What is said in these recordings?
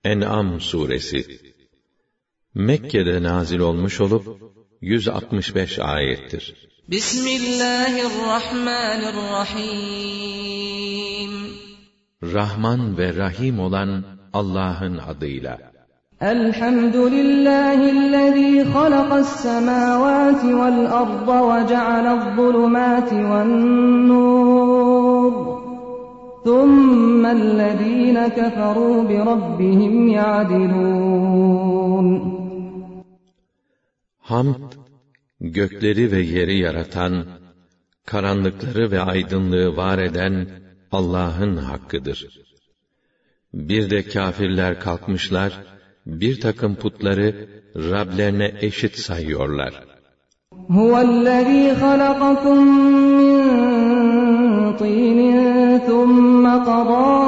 En'am suresi Mekke'de nazil olmuş olup 165 ayettir. Bismillahirrahmanirrahim. Rahman ve Rahim olan Allah'ın adıyla. Elhamdülillahillezî halaqas-semâvâti vel-arda ve ceale'z-zulumâti ven-nûr. Thummellezîne keferû bi-rabbihim ya'dilûn. Hamd, gökleri ve yeri yaratan, karanlıkları ve aydınlığı var eden Allah'ın hakkıdır. Bir de kâfirler kalkmışlar, bir takım putları Rablerine eşit sayıyorlar. Huvellezî halakakum min tînin thumme qadâ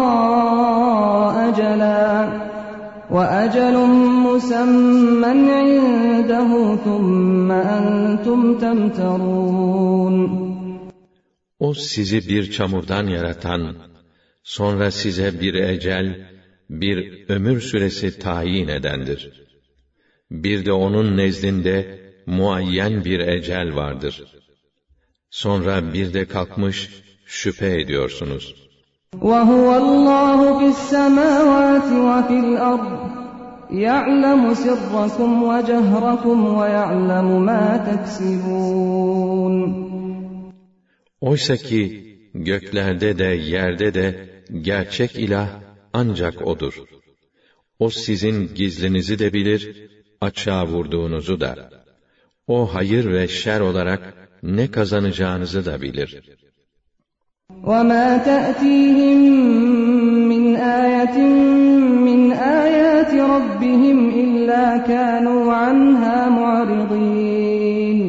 ecelen ve ecelun musemmen indehu thumme entum temterûn. O sizi bir çamurdan yaratan, sonra size bir ecel, bir ömür süresi tayin edendir. Bir de onun nezdinde muayyen bir ecel vardır. Sonra bir de kalkmış şüphe ediyorsunuz. وَهُوَ اللّٰهُ فِي السَّمَاوَاتِ وَفِي الْأَرْضِ يَعْلَمُ سِرَّكُمْ وَجَهْرَكُمْ وَيَعْلَمُ مَا تَكْسِبُونَ. Oysa ki göklerde de yerde de gerçek ilah ancak O'dur. O sizin gizlinizi de bilir, açığa vurduğunuzu da. O hayır ve şer olarak ne kazanacağınızı da bilir. وَمَا تَأْتِيهِمْ مِنْ آيَةٍ مِنْ آيَاتِ رَبِّهِمْ إِلَّا كَانُوا عَنْهَا مُعْرِضِينَ.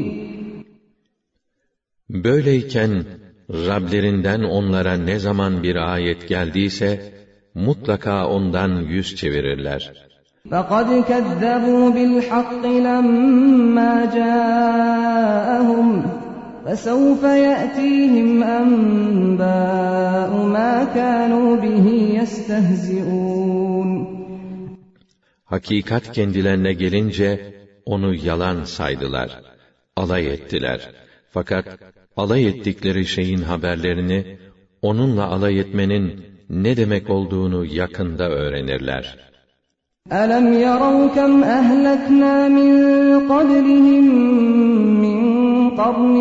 Böyleyken Rablerinden onlara ne zaman bir ayet geldiyse mutlaka ondan yüz çevirirler. فَقَدْ كَذَّبُوا بِالْحَقِّ لَمَّا جَاءَهُمْ فَسَوْفَ يَأْتِيهِمْ أَنْبَاءُ مَا كَانُوا بِهِ يَسْتَهْزِئُونَ. Hakikat kendilerine gelince onu yalan saydılar, alay ettiler. Fakat alay ettikleri şeyin haberlerini, onunla alay etmenin ne demek olduğunu yakında öğrenirler. أَلَمْ يَرَوْا كَمْ أَهْلَكْنَا مِنْ قَبْلِهِمْ مِنْ قَرْنٍ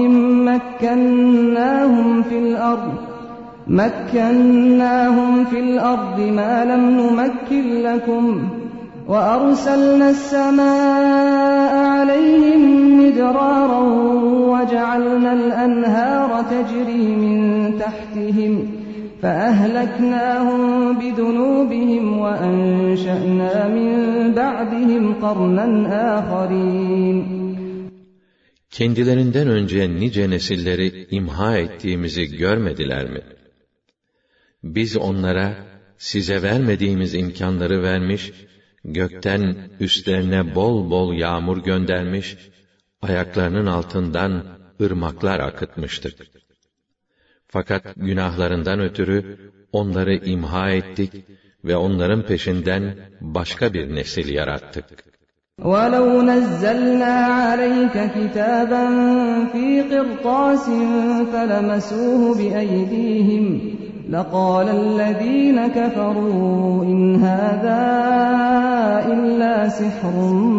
مَكَّنَّاهُمْ فِي الْأَرْضِ مَا لَمْ نُمَكِّنْ لَكُمْ وَأَرْسَلْنَا السَّمَاءَ عَلَيْهِمْ مِدْرَارًا وَجَعَلْنَا الْأَنْهَارَ تَجْرِي مِنْ تَحْتِهِمْ فَأَهْلَكْنَاهُمْ بِذُنُوبِهِمْ وَأَنشَأْنَا مِنْ بَعْدِهِمْ قَرْنًا آخَرِينَ. Kendilerinden önce nice nesilleri imha ettiğimizi görmediler mi? Biz onlara size vermediğimiz imkanları vermiş, gökten üstlerine bol bol yağmur göndermiş, ayaklarının altından ırmaklar akıtmıştık. Fakat günahlarından ötürü onları imha ettik ve onların peşinden başka bir nesil yarattık. وَلَوْ نَزَّلْنَا عَلَيْكَ كِتَابًا فِي قِرْطَاسٍ فَلَمَسُوهُ بِأَيْدِيهِمْ لَقَالَ الَّذِينَ كَفَرُوا إِنْ هَذَا إِلَّا سِحْرٌ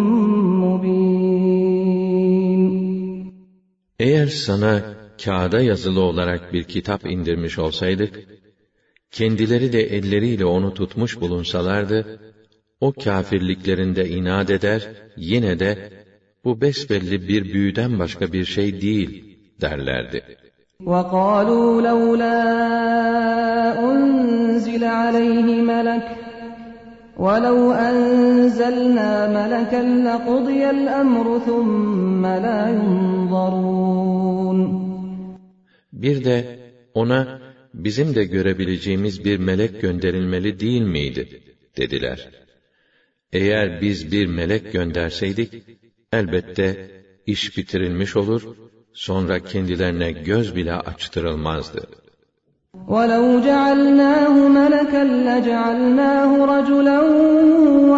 مُبِينٌ. Eğer sana kağıda yazılı olarak bir kitap indirmiş olsaydık, kendileri de elleriyle onu tutmuş bulunsalardı, o kâfirliklerinde inat eder, yine de bu besbelli bir büyüden başka bir şey değil derlerdi. وَقَالُوا لَوْلَا أُنْزِلَ عَلَيْهِ مَلَكٌ وَلَوْ أَنْزَلْنَا مَلَكًا لَقُضِيَ الْأَمْرُ ثُمَّ لَا يُنْظَرُونَ. Bir de ona bizim de görebileceğimiz bir melek gönderilmeli değil miydi dediler. Eğer biz bir melek gönderseydik, elbette iş bitirilmiş olur, sonra kendilerine göz bile açtırılmazdı. وَلَوْ جَعَلْنَاهُ مَلَكًا لَجَعَلْنَاهُ رَجُلًا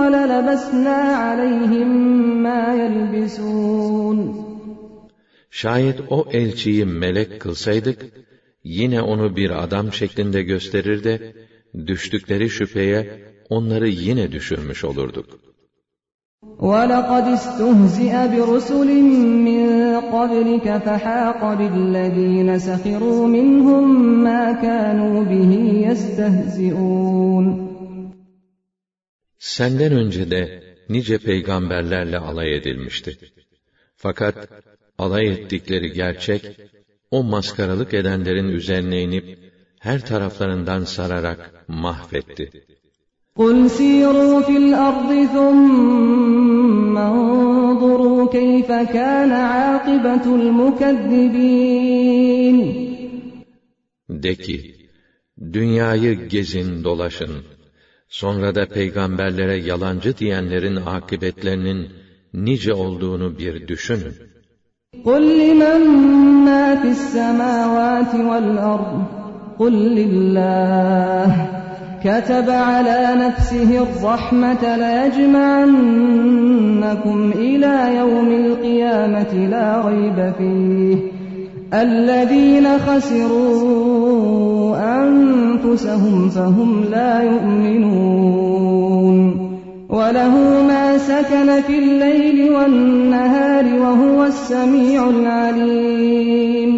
لَلَبَسْنَا عَلَيْهِمْ مَا يَلْبِسُونَ. Şayet o elçiyi melek kılsaydık, yine onu bir adam şeklinde gösterir de, düştükleri şüpheye onları yine düşürmüş olurduk. وَلَقَدْ اسْتُهْزِئَ بِرُسُلٍ مِّن قَبْلِكَ فَحَاقَ بِالَّذِينَ سَخِرُوا مِنْهُمْ مَا كَانُوا بِهِ يَسْتَهْزِئُونَ. Senden önce de nice peygamberlerle alay edilmişti. Fakat alay ettikleri gerçek, o maskaralık edenlerin üzerine inip, her taraflarından sararak mahvetti. قُلْ سِيرُوا فِي الْأَرْضِ ثُمَّ انظُرُوا كَيْفَ كَانَ عَاقِبَةُ الْمُكَذِّبِينَ. De ki, dünyayı gezin dolaşın, sonra da peygamberlere yalancı diyenlerin akıbetlerinin nice olduğunu bir düşünün. قُلْ لِمَنْ مَا فِي السَّمَاوَاتِ وَالْأَرْضِ قُلْ لِلَّهِ كَتَبَ عَلَى نَفْسِهِ الرَّحْمَةَ لَيَجْمَعَنَّكُمْ إِلَى يَوْمِ الْقِيَامَةِ لَا رَيْبَ فِيهِ الَّذِينَ خَسِرُوا أَنفُسَهُمْ فَهُمْ لَا يُؤْمِنُونَ وَلَهُ مَا سَكَنَ فِي اللَّيْلِ وَالنَّهَارِ وَهُوَ السَّمِيعُ الْعَلِيمُ.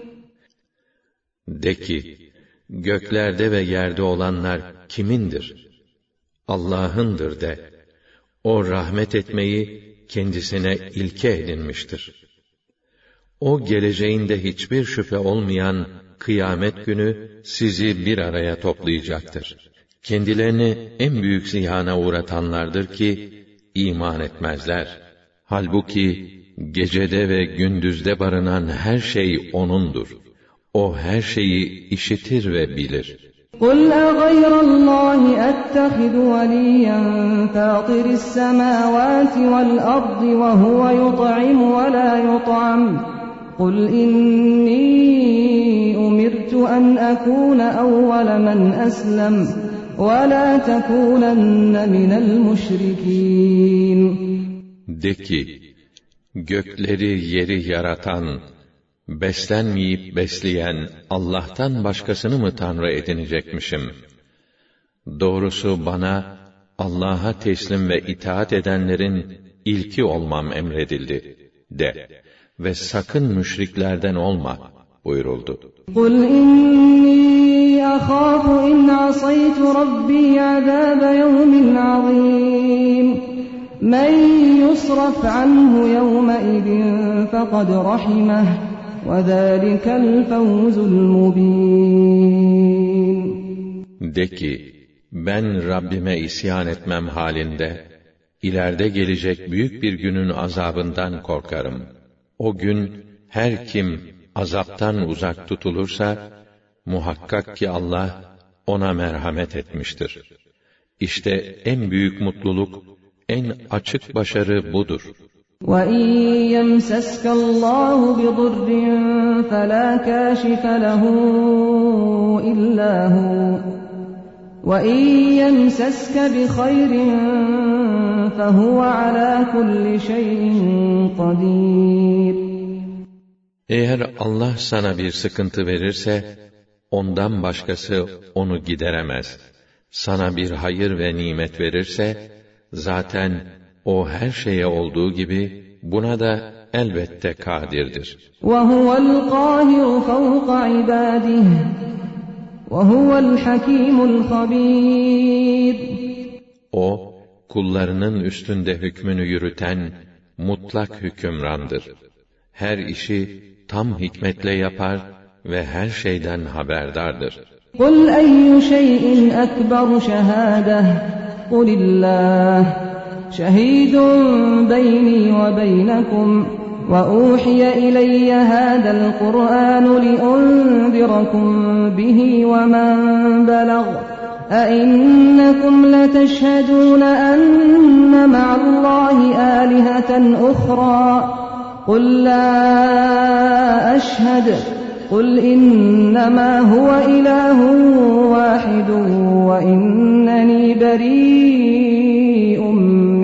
De ki, göklerde ve yerde olanlar kimindir? Allah'ındır de. O rahmet etmeyi kendisine ilke edinmiştir. O geleceğinde hiçbir şüphe olmayan kıyamet günü sizi bir araya toplayacaktır. Kendilerini en büyük ziyana uğratanlardır ki iman etmezler. Halbuki gecede ve gündüzde barınan her şey O'nundur. O her şeyi işitir ve bilir. قُلْ أَغَيْرَ اللّٰهِ أَتَّخِذُ وَلِيًّا فَاطِرِ السَّمَاوَاتِ وَالْأَرْضِ وَهُوَ يُطْعِمُ وَلَا يُطْعَمُ قُلْ إِنِّي أُمِرْتُ أَنْ أَكُونَ أَوَّلَ مَنْ أَسْلَمَ وَلَا تَكُونَنَّ مِنَ الْمُشْرِكِينَ. De ki, gökleri yeri yaratan, beslenmeyip besleyen Allah'tan başkasını mı Tanrı edinecekmişim? Doğrusu bana, Allah'a teslim ve itaat edenlerin ilki olmam emredildi, de. Ve sakın müşriklerden olma, buyuruldu. قُلْ إِنِّي أَخَافُ إِنْ عَصَيْتُ رَبِّي عَذَابَ يَوْمٍ عَظِيمٍ مَنْ يُصْرَفْ عَنْهُ يَوْمَئِذٍ فَقَدْ رَحِمَهُ وَذَٰلِكَ الْفَوْزُ الْمُبِينُ. De ki, ben Rabbime isyan etmem halinde, ileride gelecek büyük bir günün azabından korkarım. O gün, her kim azaptan uzak tutulursa, muhakkak ki Allah, ona merhamet etmiştir. İşte en büyük mutluluk, en açık başarı budur. وَإِنْ يَمْسَسْكَ اللّٰهُ بِضُرٍّ فَلَا كَاشِفَ لَهُ إِلَّا هُوَ وَإِنْ يَمْسَسْكَ بِخَيْرٍ فَهُوَ عَلَى كُلِّ شَيْءٍ قَدِيرٌ. Eğer Allah sana bir sıkıntı verirse, ondan başkası onu gideremez. Sana bir hayır ve nimet verirse, zaten o her şeye olduğu gibi, buna da elbette kadirdir. وَهُوَ الْقَاهِرُ فَوْقَ عِبَادِهِ وَهُوَ الْحَكِيمُ الْخَبِيرُ. O, kullarının üstünde hükmünü yürüten, mutlak hükümrandır. Her işi tam hikmetle yapar ve her şeyden haberdardır. قُلْ أَيُّ شَيْءٍ أَكْبَرُ شَهَادَةً قُلِ اللّٰهُ شَهِيدٌ بَيْنِي وَبَيْنَكُمْ وَأُوحِيَ إِلَيَّ هَذَا الْقُرْآنُ لِأُنذِرَكُمْ بِهِ وَمَنْ بَلَغَ أَئِنَّكُمْ لَتَشْهَدُونَ أَنَّ مَعَ اللّٰهِ آلِهَةً أُخْرَى قُلْ لَا أَشْهَدُ قُلْ إِنَّمَا هُوَ إِلَٰهٌ وَاحِدٌ وَإِنَّنِي بَرِيءٌ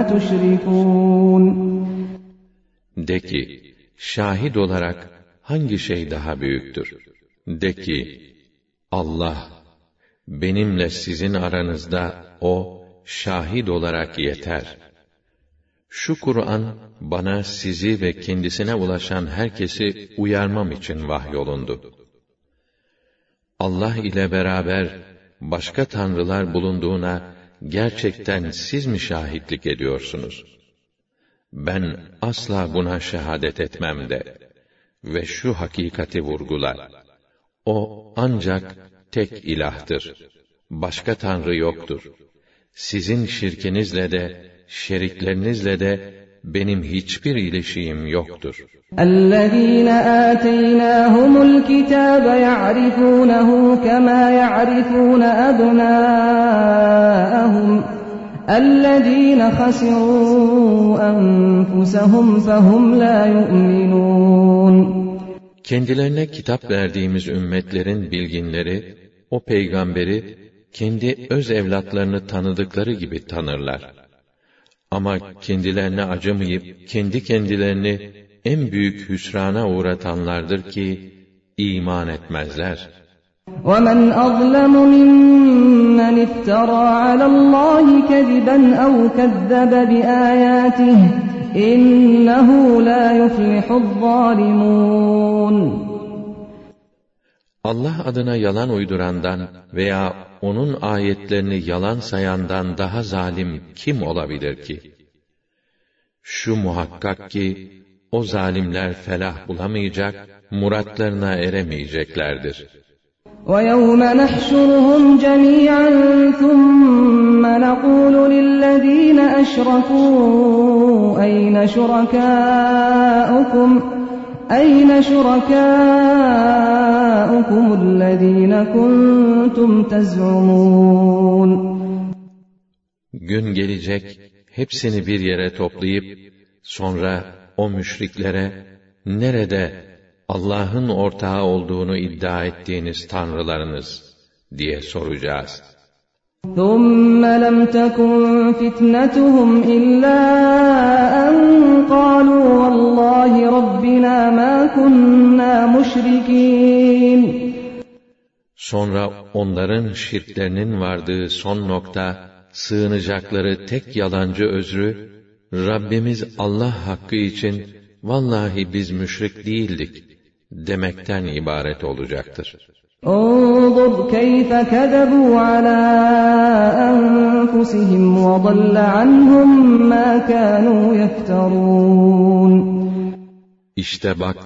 تُشْرِكُونَ De ki, şahit olarak hangi şey daha büyüktür? De ki, Allah, benimle sizin aranızda o şahit olarak yeter. Şu Kur'an, bana sizi ve kendisine ulaşan herkesi uyarmam için vahyolundu. Allah ile beraber başka tanrılar bulunduğuna gerçekten siz mi şahitlik ediyorsunuz? Ben asla buna şehadet etmem de ve şu hakikati vurgular. O ancak tek ilahtır. Başka tanrı yoktur. Sizin şirkinizle de, şeriklerinizle de benim hiçbir ilişiğim yoktur. اَلَّذ۪ينَ آتَيْنَاهُمُ الْكِتَابَ يَعْرِفُونَهُ كَمَا يَعْرِفُونَ أَبْنَاءَهُمْ اَلَّذ۪ينَ خَسِرُوا أَنفُسَهُمْ فَهُمْ لَا يُؤْمِنُونَ Kendilerine kitap verdiğimiz ümmetlerin bilginleri, o peygamberi kendi öz evlatlarını tanıdıkları gibi tanırlar. Ama kendilerine acımayıp, kendi kendilerini en büyük hüsrana uğratanlardır ki, iman etmezler. وَمَنْ أَظْلَمُ مِمَّنِ افْتَرَى عَلَى اللّٰهِ كَذِبًا أَوْ كَذَّبَ بِآيَاتِهِ إِنَّهُ لَا يُفْلِحُ الظَّالِمُونَ Allah adına yalan uydurandan veya onun ayetlerini yalan sayandan daha zalim kim olabilir ki? Şu muhakkak ki, o zalimler felah bulamayacak, muratlarına eremeyeceklerdir. وَيَوْمَ نَحْشُرُهُمْ جَمِيعًا ثُمَّ نَقُولُ لِلَّذ۪ينَ أَشْرَكُوا أَيْنَ شُرَكَاؤُكُمُ الَّذ۪ينَ كُنْتُمْ تَزْعُمُونَ Gün gelecek, hepsini bir yere toplayıp, sonra o müşriklere, nerede Allah'ın ortağı olduğunu iddia ettiğiniz tanrılarınız diye soracağız. ثُمَّ لَمْ تَكُنْ فِتْنَتُهُمْ إِلَّا أَنْ قَالُوا وَاللّٰهِ رَبِّنَا مَا كُنَّا مُشْرِكِينَ Sonra onların şirklerinin vardığı son nokta, sığınacakları tek yalancı özrü, Rabbimiz Allah hakkı için, vallahi biz müşrik değildik demekten ibaret olacaktır. انظُرْ كَيْفَ كَذَبُوا عَلَى أَنفُسِهِمْ وَضَلَّ عَنْهُمْ مَا كَانُوا يَفْتَرُونَ İşte bak,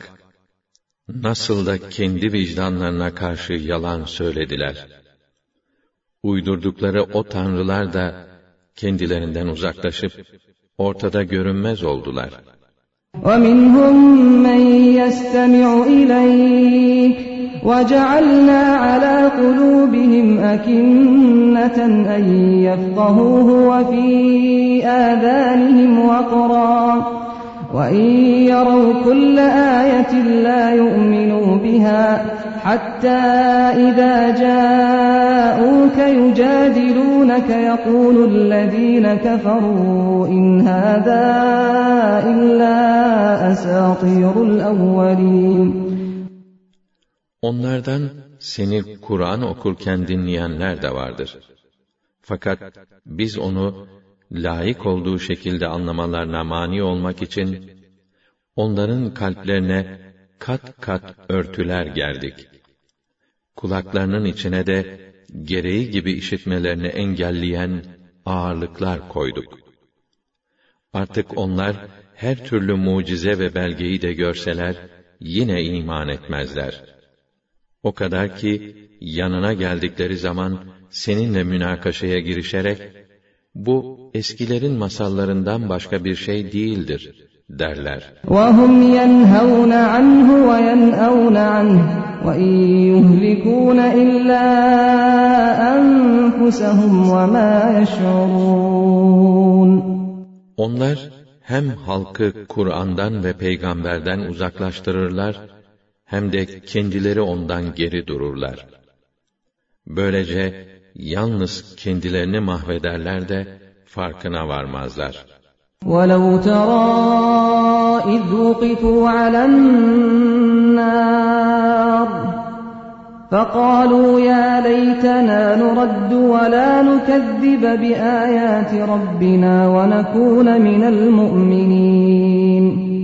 nasıl da kendi vicdanlarına karşı yalan söylediler. Uydurdukları o tanrılar da kendilerinden uzaklaşıp ortada görünmez oldular. وَمِنْهُمْ مَنْ يَسْتَمِعُ إِلَيْكَ وَجَعَلْنَا عَلَى قُلُوبِهِمْ أَكِنَّةً أَنْ يَفْقَهُوهُ وَفِي آذَانِهِمْ وَقْرًا وَإِنْ يَرَوْا كُلَّ آيَةٍ لَا يُؤْمِنُوا بِهَا حَتَّى إِذَا جَاءُوكَ يُجَادِلُونَكَ يَقُولُ الَّذِينَ كَفَرُوا إِنْ هَذَا إِلَّا أَسَاطِيرُ الْأَوَّلِينَ Onlardan seni Kur'an okurken dinleyenler de vardır. Fakat biz onu layık olduğu şekilde anlamalarına mani olmak için onların kalplerine kat kat örtüler gerdik. Kulaklarının içine de gereği gibi işitmelerini engelleyen ağırlıklar koyduk. Artık onlar her türlü mucize ve belgeyi de görseler yine iman etmezler. O kadar ki yanına geldikleri zaman seninle münakaşaya girişerek bu eskilerin masallarından başka bir şey değildir derler. وَهُمْ يَنْهَوْنَ عَنْهُ وَيَنْأَوْنَ عَنْهُ وَإِنْ يُهْلِكُونَ إِلَّا أَنفُسَهُمْ وَمَا يَشْعُرُونَ Onlar hem halkı Kur'an'dan ve peygamberden uzaklaştırırlar, hem de kendileri ondan geri dururlar. Böylece yalnız kendilerini mahvederler de farkına varmazlar. وَلَوْ تَرَى إِذْ وُقِفُوا عَلَى النَّارِ فَقَالُوا يَا لَيْتَنَا نُرَدُّ وَلَا نُكَذِّبَ بِآيَاتِ رَبِّنَا وَنَكُونَ مِنَ الْمُؤْمِنِينَ.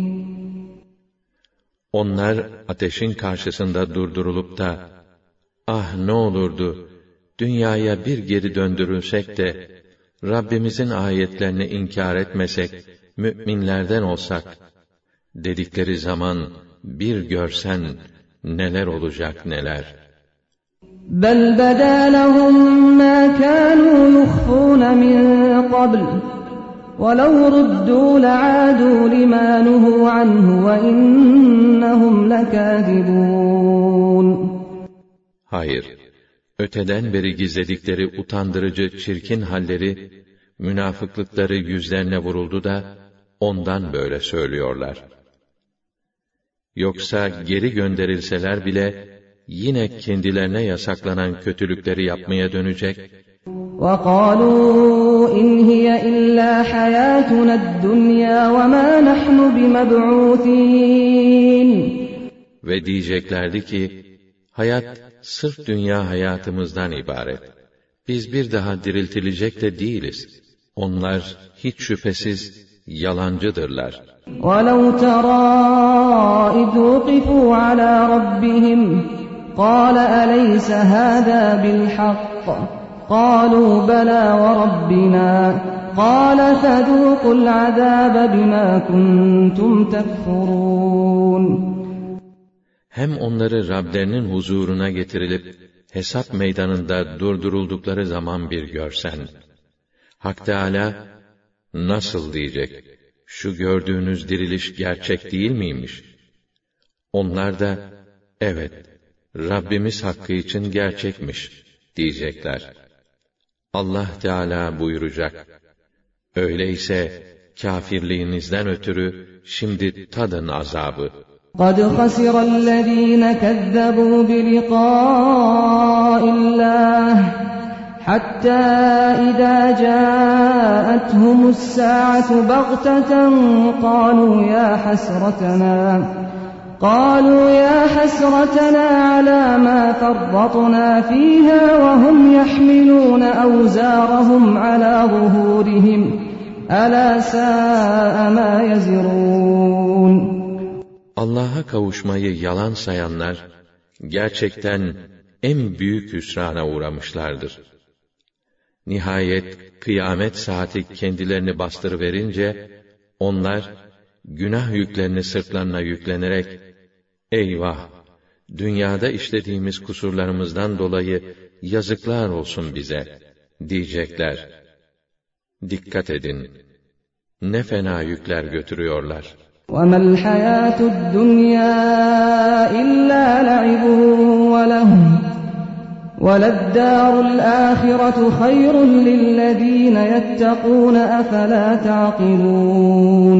Onlar ateşin karşısında durdurulup da, ah ne olurdu, dünyaya bir geri döndürülsek de, Rabbimizin ayetlerini inkar etmesek, müminlerden olsak, dedikleri zaman, bir görsen, neler olacak neler. بَلْ بَدَا لَهُمْ مَا كَانُوا يُخْفُونَ مِنْ قَبْلُ وَلَوْ رُدُّوا لَعَادُوا لِمَا نُهُوا عَنْهُ وَإِنَّهُمْ لَكَاذِبُونَ. Hayır, öteden beri gizledikleri utandırıcı, çirkin halleri, münafıklıkları yüzlerine vuruldu da, ondan böyle söylüyorlar. Yoksa geri gönderilseler bile, yine kendilerine yasaklanan kötülükleri yapmaya dönecek. وَقَالُوا إِنْ هِيَ إِلَّا حَيَاتُنَا الدُّنْيَا وَمَا نَحْنُ بِمَبْعُوثِينَ. Ve diyeceklerdi ki, hayat sırf dünya hayatımızdan ibaret. Biz bir daha diriltilecek de değiliz. Onlar hiç şüphesiz yalancıdırlar. وَلَوْ تَرَى إِذْ وُقِفُوا عَلَى رَبِّهِمْ قَالَ أَلَيْسَ هَذَا بِالْحَقِّ قَالُوا بَلَى وَرَبِّنَا قَالَ فَذُوقُوا الْعَذَابَ بِمَا كُنْتُمْ تَكْفُرُونَ. Hem onları Rablerinin huzuruna getirilip, hesap meydanında durduruldukları zaman bir görsen, Hak Teâlâ, nasıl diyecek, şu gördüğünüz diriliş gerçek değil miymiş? Onlar da, evet, Rabbimiz hakkı için gerçekmiş, diyecekler. Allah Teâlâ buyuracak, öyleyse, kâfirliğinizden ötürü, şimdi tadın azabı. قَدْ خَسِرَ الَّذ۪ينَ كَذَّبُوا بِلِقَاءِ اللّٰهِ حَتَّى إِذَا جَاءَتْهُمُ السَّاعَةُ بَغْتَةً قَالُوا يَا حَسْرَتَنَا عَلَى مَا فَرَّطْنَا فِيهَا وَهُمْ يَحْمِلُونَ أَوْزَارَهُمْ عَلَى ظُهُورِهِمْ أَلَا سَاءَ مَا يَزِرُونَ. Allah'a kavuşmayı yalan sayanlar, gerçekten en büyük hüsrana uğramışlardır. Nihayet kıyamet saati kendilerini bastırıverince, onlar, günah yüklerini sırtlarına yüklenerek, eyvah! Dünyada işlediğimiz kusurlarımızdan dolayı yazıklar olsun bize, diyecekler. Dikkat edin! Ne fena yükler götürüyorlar. وَمَا الْحَيَاةُ الدُّنْيَا إِلَّا لَعِبٌ وَلَهْوٌ وَلَلدَّارُ الْآخِرَةُ خَيْرٌ لِلَّذ۪ينَ يَتَّقُونَ أَفَلَا تَعْقِلُونَ.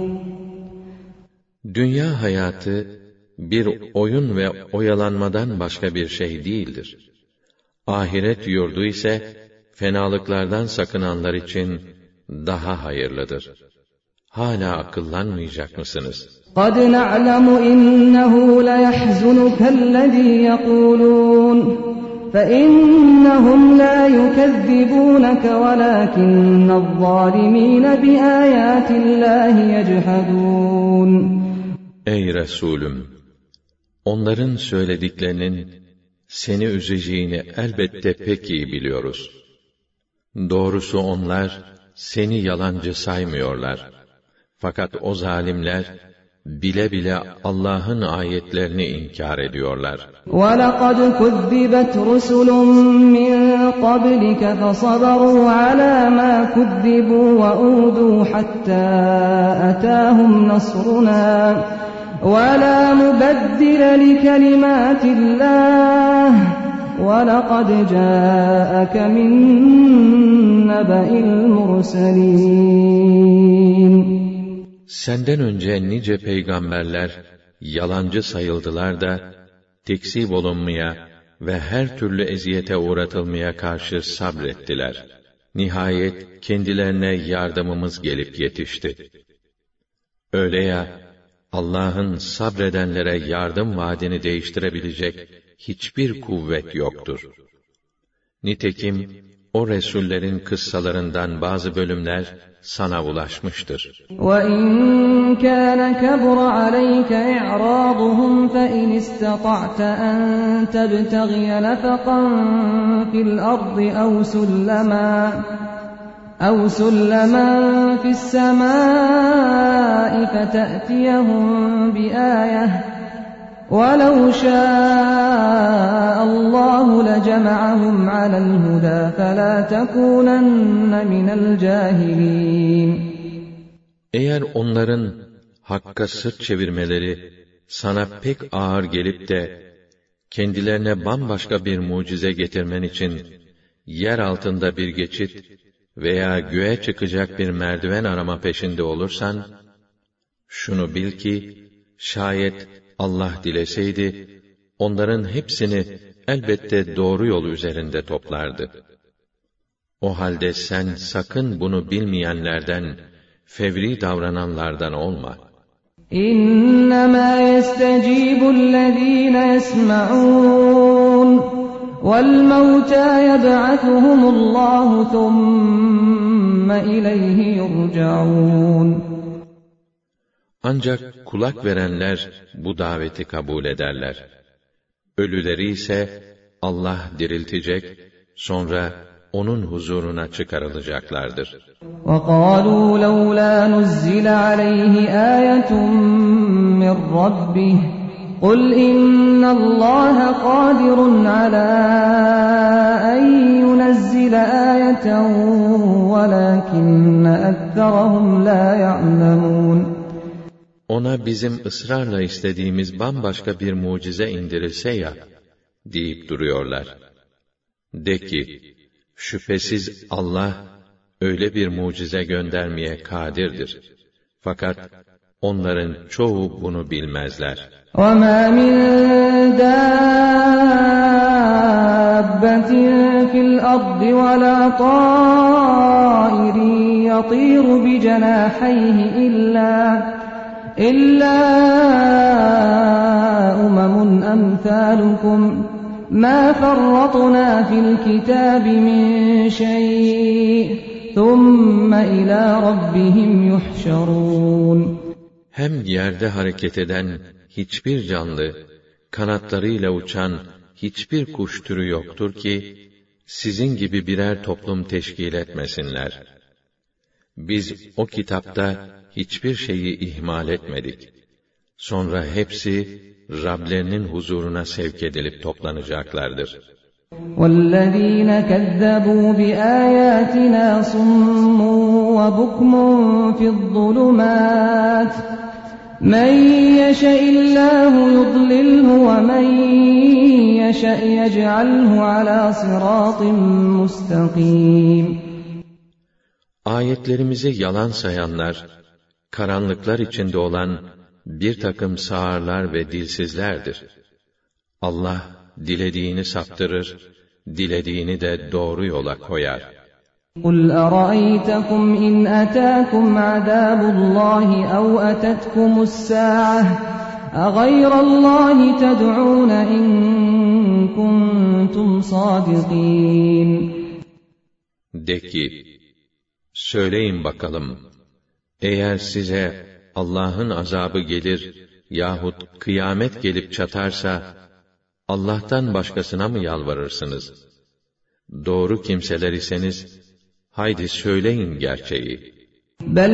Dünya hayatı, bir oyun ve oyalanmadan başka bir şey değildir. Ahiret yurdu ise, fenalıklardan sakınanlar için daha hayırlıdır. Hala akıllanmayacak mısınız? قَدْ نَعْلَمُ إِنَّهُ لَيَحْزُنُكَ الَّذ۪ي يَقُولُونَ فَإِنَّهُمْ لَا يُكَذِّبُونَكَ وَلَكِنَّ الظَّالِمِينَ بِآيَاتِ اللّٰهِ يَجْحَدُونَ. Ey Resulüm! Onların söylediklerinin seni üzeceğini elbette pek iyi biliyoruz. Doğrusu onlar seni yalancı saymıyorlar. Fakat o zalimler bile bile Allah'ın ayetlerini inkar ediyorlar. وَلَقَدْ كُذِّبَتْ رُسُلٌ مِّن قَبْلِكَ فَصَبَرُوا عَلَى مَا كُذِّبُوا وَأُوذُوا حَتَّى أَتَاهُمْ نَصْرُنَا وَلَا مُبَدِّلَ لِكَلِمَاتِ اللّٰهِ وَلَقَدْ جَاءَكَ مِن نَّبَإِ الْمُرْسَلِينَ. Senden önce nice peygamberler yalancı sayıldılar da tekzip olunmaya ve her türlü eziyete uğratılmaya karşı sabrettiler. nihayet kendilerine yardımımız gelip yetişti. Öyle ya, Allah'ın sabredenlere yardım vaadini değiştirebilecek hiçbir kuvvet yoktur. Nitekim o resullerin kıssalarından bazı bölümler sana ulaşmıştır. وَإِنْ كَانَ كَبُرَ عَلَيْكَ إِعْرَاضُهُمْ فَإِنِ اسْتَطَعْتَ أَنْ تَبْتَغِيَ نَفَقًا فِي الْأَرْضِ أَوْ سُلَّمًا فِي السَّمَاءِ فَتَأْتِيَهُمْ بِآيَةٍ وَلَوْ شَاءَ اللَّهُ لَجَمَعَهُمْ عَلَى الْهُدَى فَلَا تَكُونَنَّ مِنَ الْجَاهِلِينَ Eğer onların hakka sırt çevirmeleri sana pek ağır gelip de kendilerine bambaşka bir mucize getirmen için yer altında bir geçit veya göğe çıkacak bir merdiven arama peşinde olursan, şunu bil ki şayet Allah dileseydi, onların hepsini elbette doğru yol üzerinde toplardı. O halde sen sakın bunu bilmeyenlerden, fevri davrananlardan olma. İnnemâ yestecîbullezîne yesma'ûn vel-mevtâ yeb'atuhumullâhu thumme ileyhi yurca'ûn. Ancak kulak verenler bu daveti kabul ederler. Ölüleri ise Allah diriltecek, sonra onun huzuruna çıkarılacaklardır. وَقَالُوا لَوْلَا نُزِّلَ عَلَيْهِ آيَةٌ مِّن رَّبِّهِ قُلْ إِنَّ اللَّهَ قَادِرٌ عَلَىٰ أَن يُنَزِّلَ آيَةً وَلَٰكِنَّ أَكْثَرَهُمْ لَا يَعْلَمُونَ. Ona bizim ısrarla istediğimiz bambaşka bir mucize indirilse ya, deyip duruyorlar. De ki, şüphesiz Allah, öyle bir mucize göndermeye kadirdir. Fakat onların çoğu bunu bilmezler. وَمَا مِن دَابَّةٍ فِي الْأَرْضِ وَلَا طَائِرٍ يَطِيرُ بِجَنَاحَيْهِ إِلَّا أُمَمٌ أَمْثَالُكُمْ مَا فَرَّطْنَا فِي الْكِتَابِ مِنْ شَيْءٍ ثُمَّ إِلَى رَبِّهِمْ يُحْشَرُونَ. Hem yerde hareket eden hiçbir canlı, kanatlarıyla uçan hiçbir kuş türü yoktur ki, sizin gibi birer toplum teşkil etmesinler. Biz o kitapta hiçbir şeyi ihmal etmedik. Sonra hepsi Rablerinin huzuruna sevk edilip toplanacaklardır. وَالَّذ۪ينَ كَذَّبُوا بِآيَاتِنَا صُمٌّ وَبُكْمٌ فِي الظُّلُمَاتِ مَنْ يَشَإِ اللّٰهُ يُضْلِلْهُ وَمَنْ يَشَأْ يَجْعَلْهُ عَلَى صِرَاطٍ مُسْتَقِيمٍ. Ayetlerimizi yalan sayanlar, karanlıklar içinde olan bir takım sağırlar ve dilsizlerdir. Allah, dilediğini saptırır, dilediğini de doğru yola koyar. قُلْ أَرَأَيْتَكُمْ إِنْ أَتَاكُمْ عَذَابُ اللّٰهِ أَوْ أَتَتْكُمُ السَّاعَةُ أَغَيْرَ اللّٰهِ تَدْعُونَ إِن كُنتُمْ صَادِقِينَ. De ki, söyleyin bakalım, eğer size Allah'ın azabı gelir yahut kıyamet gelip çatarsa, Allah'tan başkasına mı yalvarırsınız? Doğru kimseler iseniz, haydi söyleyin gerçeği. بَلْ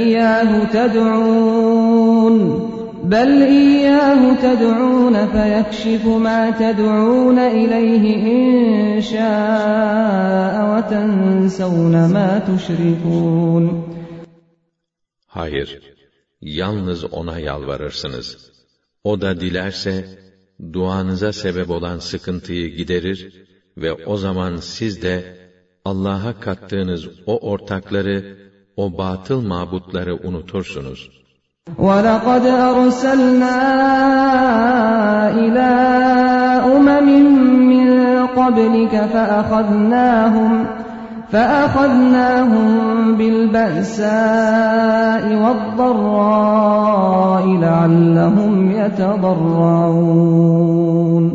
إِيَّاهُ تَدْعُونَ فَيَكْشِفُ مَا تَدْعُونَ إِلَيْهِ إِن شَاءَ وَتَنْسَوْنَ مَا تُشْرِكُونَ. Hayır, yalnız ona yalvarırsınız. O da dilerse, duanıza sebep olan sıkıntıyı giderir ve o zaman siz de Allah'a kattığınız o ortakları, o batıl mabutları unutursunuz. وَلَقَدْ أَرْسَلْنَا إِلَى أُمَمٍ مِّن قَبْلِكَ فَأَخَذْنَاهُمْ بِالْبَأْسَاءِ وَالضَّرَّاءِ لَعَلَّهُمْ يَتَضَرَّعُونَ.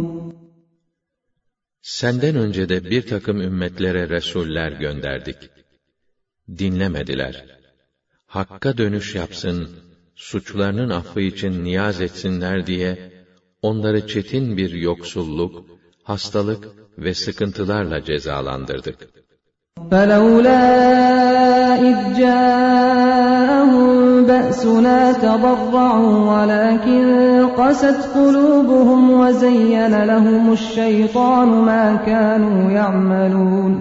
Senden önce de bir takım ümmetlere resuller gönderdik. Dinlemediler. Hakka dönüş yapsın, suçlarının affı için niyaz etsinler diye, onları çetin bir yoksulluk, hastalık ve sıkıntılarla cezalandırdık. فَلَوْلَا إِذْ جَاءَهُم بَأْسُنَا تَضَرَّعُوا وَلَكِنْ قَسَتْ قُلُوبُهُمْ وَزَيَّنَ لَهُمُ الشَّيْطَانُ مَا كَانُوا يَعْمَلُونَ.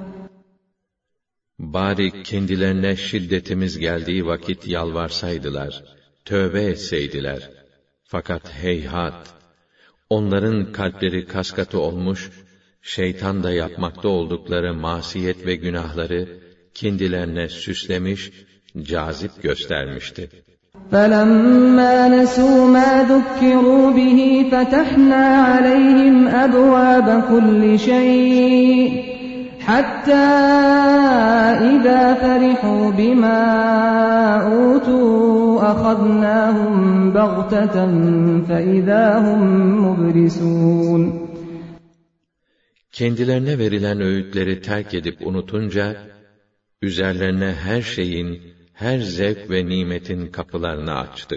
Bari kendilerine şiddetimiz geldiği vakit yalvarsaydılar, tövbe etseydiler. Fakat heyhat, onların kalpleri kaskatı olmuş, şeytan da yapmakta oldukları masiyet ve günahları kendilerine süslemiş, cazip göstermişti. فَلَمَّا نَسُوا مَا ذُكِّرُوا بِهِ فَتَحْنَا عَلَيْهِمْ أَبْوَابَ كُلِّ شَيْءٍ حَتَّى إِذَا فَرِحُوا بِمَا أُوتُوا أَخَذْنَاهُمْ بَغْتَةً فَإِذَا هُمْ مُبْلِسُونَ. Kendilerine verilen öğütleri terk edip unutunca, üzerlerine her şeyin, her zevk ve nimetin kapılarını açtık.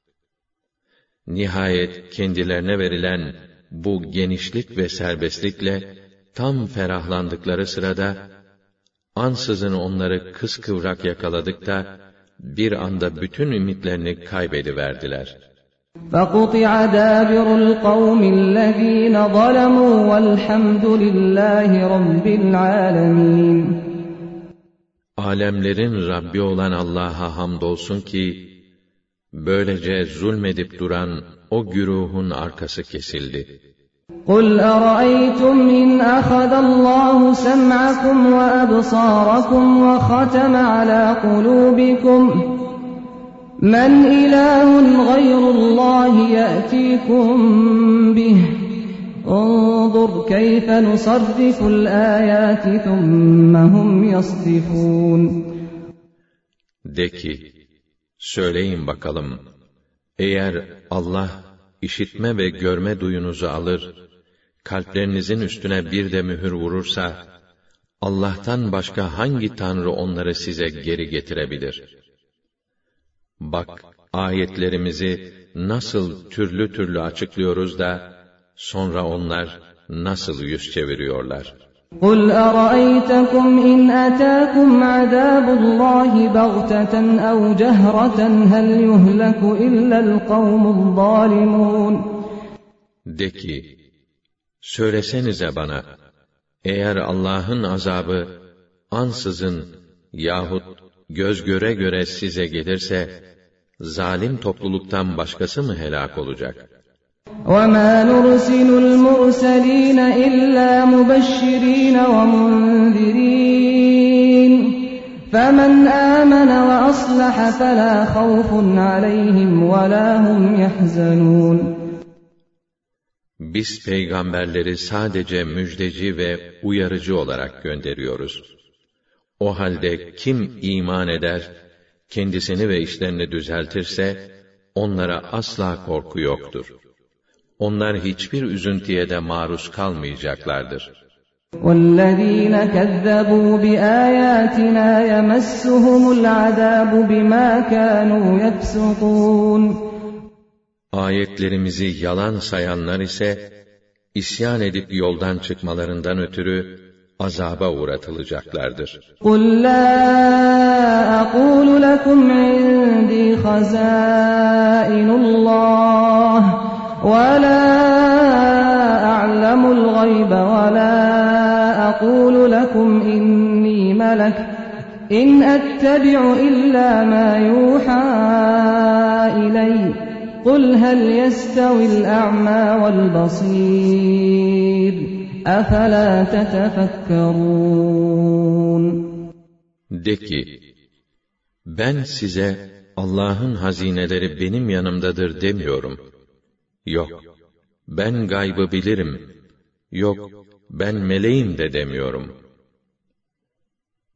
Nihayet kendilerine verilen bu genişlik ve serbestlikle, tam ferahlandıkları sırada, ansızın onları kıskıvrak yakaladık da, bir anda bütün ümitlerini kaybediverdiler. فَقُطِعَ دَابِرُ الْقَوْمِ الَّذ۪ينَ ظَلَمُوا وَالْحَمْدُ لِلّٰهِ رَبِّ الْعَالَمِينَ. Alemlerin Rabbi olan Allah'a hamdolsun ki, böylece zulmedip duran o güruhun arkası kesildi. قُلْ أَرَأَيْتُمْ إِنْ أَخَذَ اللّٰهُ سَمْعَكُمْ وَأَبْصَارَكُمْ وَخَتَمَ عَلَى قُلُوبِكُمْ مَنْ إِلَٰهٌ غَيْرُ اللّٰهِ يَأْتِيكُمْ بِهِ انظُرْ كَيْفَ نُصَرِّفُ الْآيَاتِ ثُمَّ هُمْ يَصْدِفُونَ. De ki, söyleyin bakalım, eğer Allah işitme ve görme duyunuzu alır, kalplerinizin üstüne bir de mühür vurursa, Allah'tan başka hangi tanrı onları size geri getirebilir? Bak, ayetlerimizi nasıl türlü türlü açıklıyoruz da, sonra onlar nasıl yüz çeviriyorlar? قُلْ أَرَأَيْتَكُمْ إِنْ أَتَاكُمْ عَذَابُ اللّٰهِ بَغْتَةً أَوْ جَهْرَةً هَلْ يُهْلَكُ إِلَّا الْقَوْمُ الظَّالِمُونَ. De ki, söylesenize bana, eğer Allah'ın azabı ansızın yahut göz göre göre size gelirse, zalim topluluktan başkası mı helak olacak? وَمَا نُرْسِلُ الْمُرْسَلِينَ إِلَّا مُبَشِّرِينَ وَمُنذِرِينَ فَمَنْ آمَنَ وَأَصْلَحَ فَلَا خَوْفٌ عَلَيْهِمْ وَلَا هُمْ يَحْزَنُونَ. Biz peygamberleri sadece müjdeci ve uyarıcı olarak gönderiyoruz. O halde kim iman eder, kendisini ve işlerini düzeltirse, onlara asla korku yoktur. Onlar hiçbir üzüntüye de maruz kalmayacaklardır. وَالَّذ۪ينَ كَذَّبُوا بِآيَاتِنَا يَمَسُّهُمُ الْعَذَابُ بِمَا كَانُوا يَفْسُقُونَ. Ayetlerimizi yalan sayanlar ise, isyan edip yoldan çıkmalarından ötürü, azaba uğratılacaklardır. قُلْ لَا أَقُولُ لَكُمْ عِنْدِي خَزَائِنُ اللّٰهِ وَلَا أَعْلَمُ الْغَيْبَ وَلَا أَقُولُ لَكُمْ إِنِّي مَلَكٌ إِنْ أَتَّبِعُ إِلَّا مَا يُوحَى إِلَيَّ قُلْ هَلْ يَسْتَوِي الْأَعْمَى وَالْبَصِيرُ أَفَلَا تَتَفَكَّرُونَ. De ki, ben size Allah'ın hazineleri benim yanımdadır demiyorum. Yok, ben gaybı bilirim. Yok, ben meleğim de demiyorum.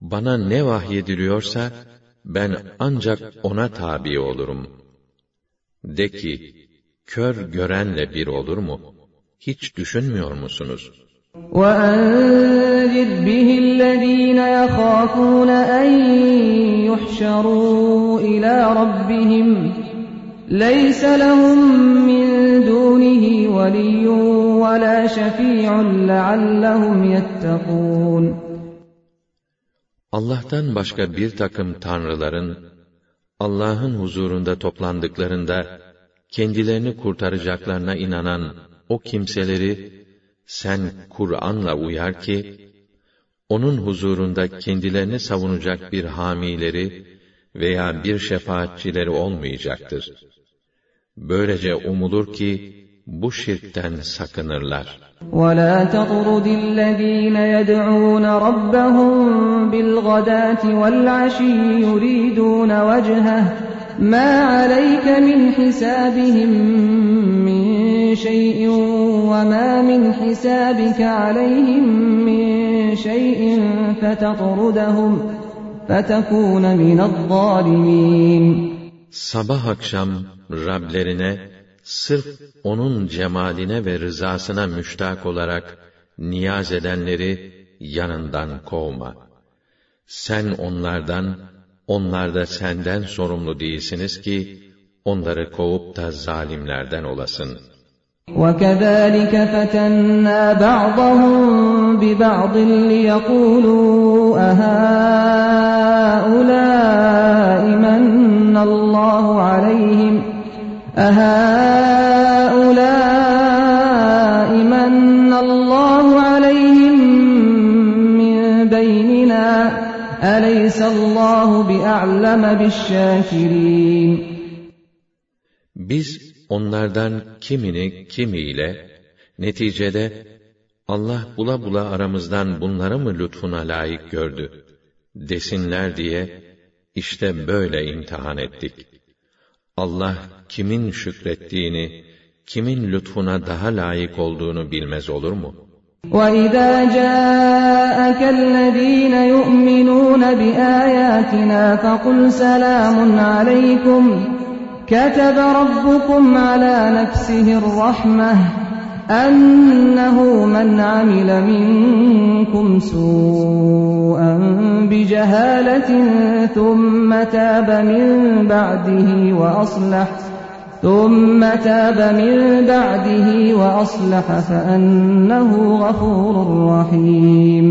bana ne vahyediliyorsa, ben ancak ona tabi olurum. De ki, kör görenle bir olur mu? Hiç düşünmüyor musunuz? وَأَنذِرْ بِهِ الَّذ۪ينَ يَخَافُونَ أَنْ يُحْشَرُوا إِلَى رَبِّهِمْ لَيْسَ لَهُمْ مِنْ دُونِهِ وَلِيٌّ وَلَا شَفِيعٌ لَعَلَّهُمْ يَتَّقُونَ Allah'tan başka bir takım tanrıların, Allah'ın huzurunda toplandıklarında, kendilerini kurtaracaklarına inanan o kimseleri, sen Kur'an'la uyar ki, onun huzurunda kendilerini savunacak bir hamileri veya bir şefaatçileri olmayacaktır. Böylece umulur ki, bu şirkten sakınırlar. وَلَا تَطْرُدِ الَّذ۪ينَ يَدْعُونَ رَبَّهُمْ بِالْغَدَاةِ وَالْعَشِيِّ يُرِيدُونَ وَجْهَهُ مَا عَلَيْكَ مِنْ حِسَابِهِمْ مِنْ شَيْءٍ وَمَا مِنْ حِسَابِكَ عَلَيْهِمْ مِنْ شَيْءٍ فَتَطْرُدَهُمْ فَتَكُونَ مِنَ الظَّالِمِينَ Sabah akşam Rablerine, sırf onun cemaline ve rızasına müştak olarak niyaz edenleri yanından kovma. Sen onlardan, onlar da senden sorumlu değilsiniz ki, onları kovup da zalimlerden olasın. وَكَذَٰلِكَ فَتَنَّا بَعْضَهُمْ بِبَعْضٍ لِيَقُولُوا أَهَٰؤُلَاءِ مَنَّ اللّٰهُ عَلَيْهِمْ مِنْ بَيْنِنَا أَلَيْسَ اللّٰهُ بِأَعْلَمَ بِالشَّاكِرِينَ Biz onlardan kimiyle, neticede Allah bula bula aramızdan bunları mı lütfuna layık gördü desinler diye, işte böyle imtihan ettik. Allah kimin şükrettiğini, kimin lütfuna daha layık olduğunu bilmez olur mu? وَإِذَا جَاءَكَ الَّذ۪ينَ يُؤْمِنُونَ بِآيَاتِنَا فَقُلْ سَلَامٌ عَلَيْكُمْ كَتَبَ رَبُّكُمْ عَلَى نَفْسِهِ الرَّحْمَةَ أَنَّهُ مَنْ عَمِلَ مِنْكُمْ سُوءًا بِجَهَالَةٍ ثُمَّ تَابَ مِنْ بَعْدِهِ وَأَصْلَحَ فَأَنَّهُ غَفُورٌ رَحِيمٌ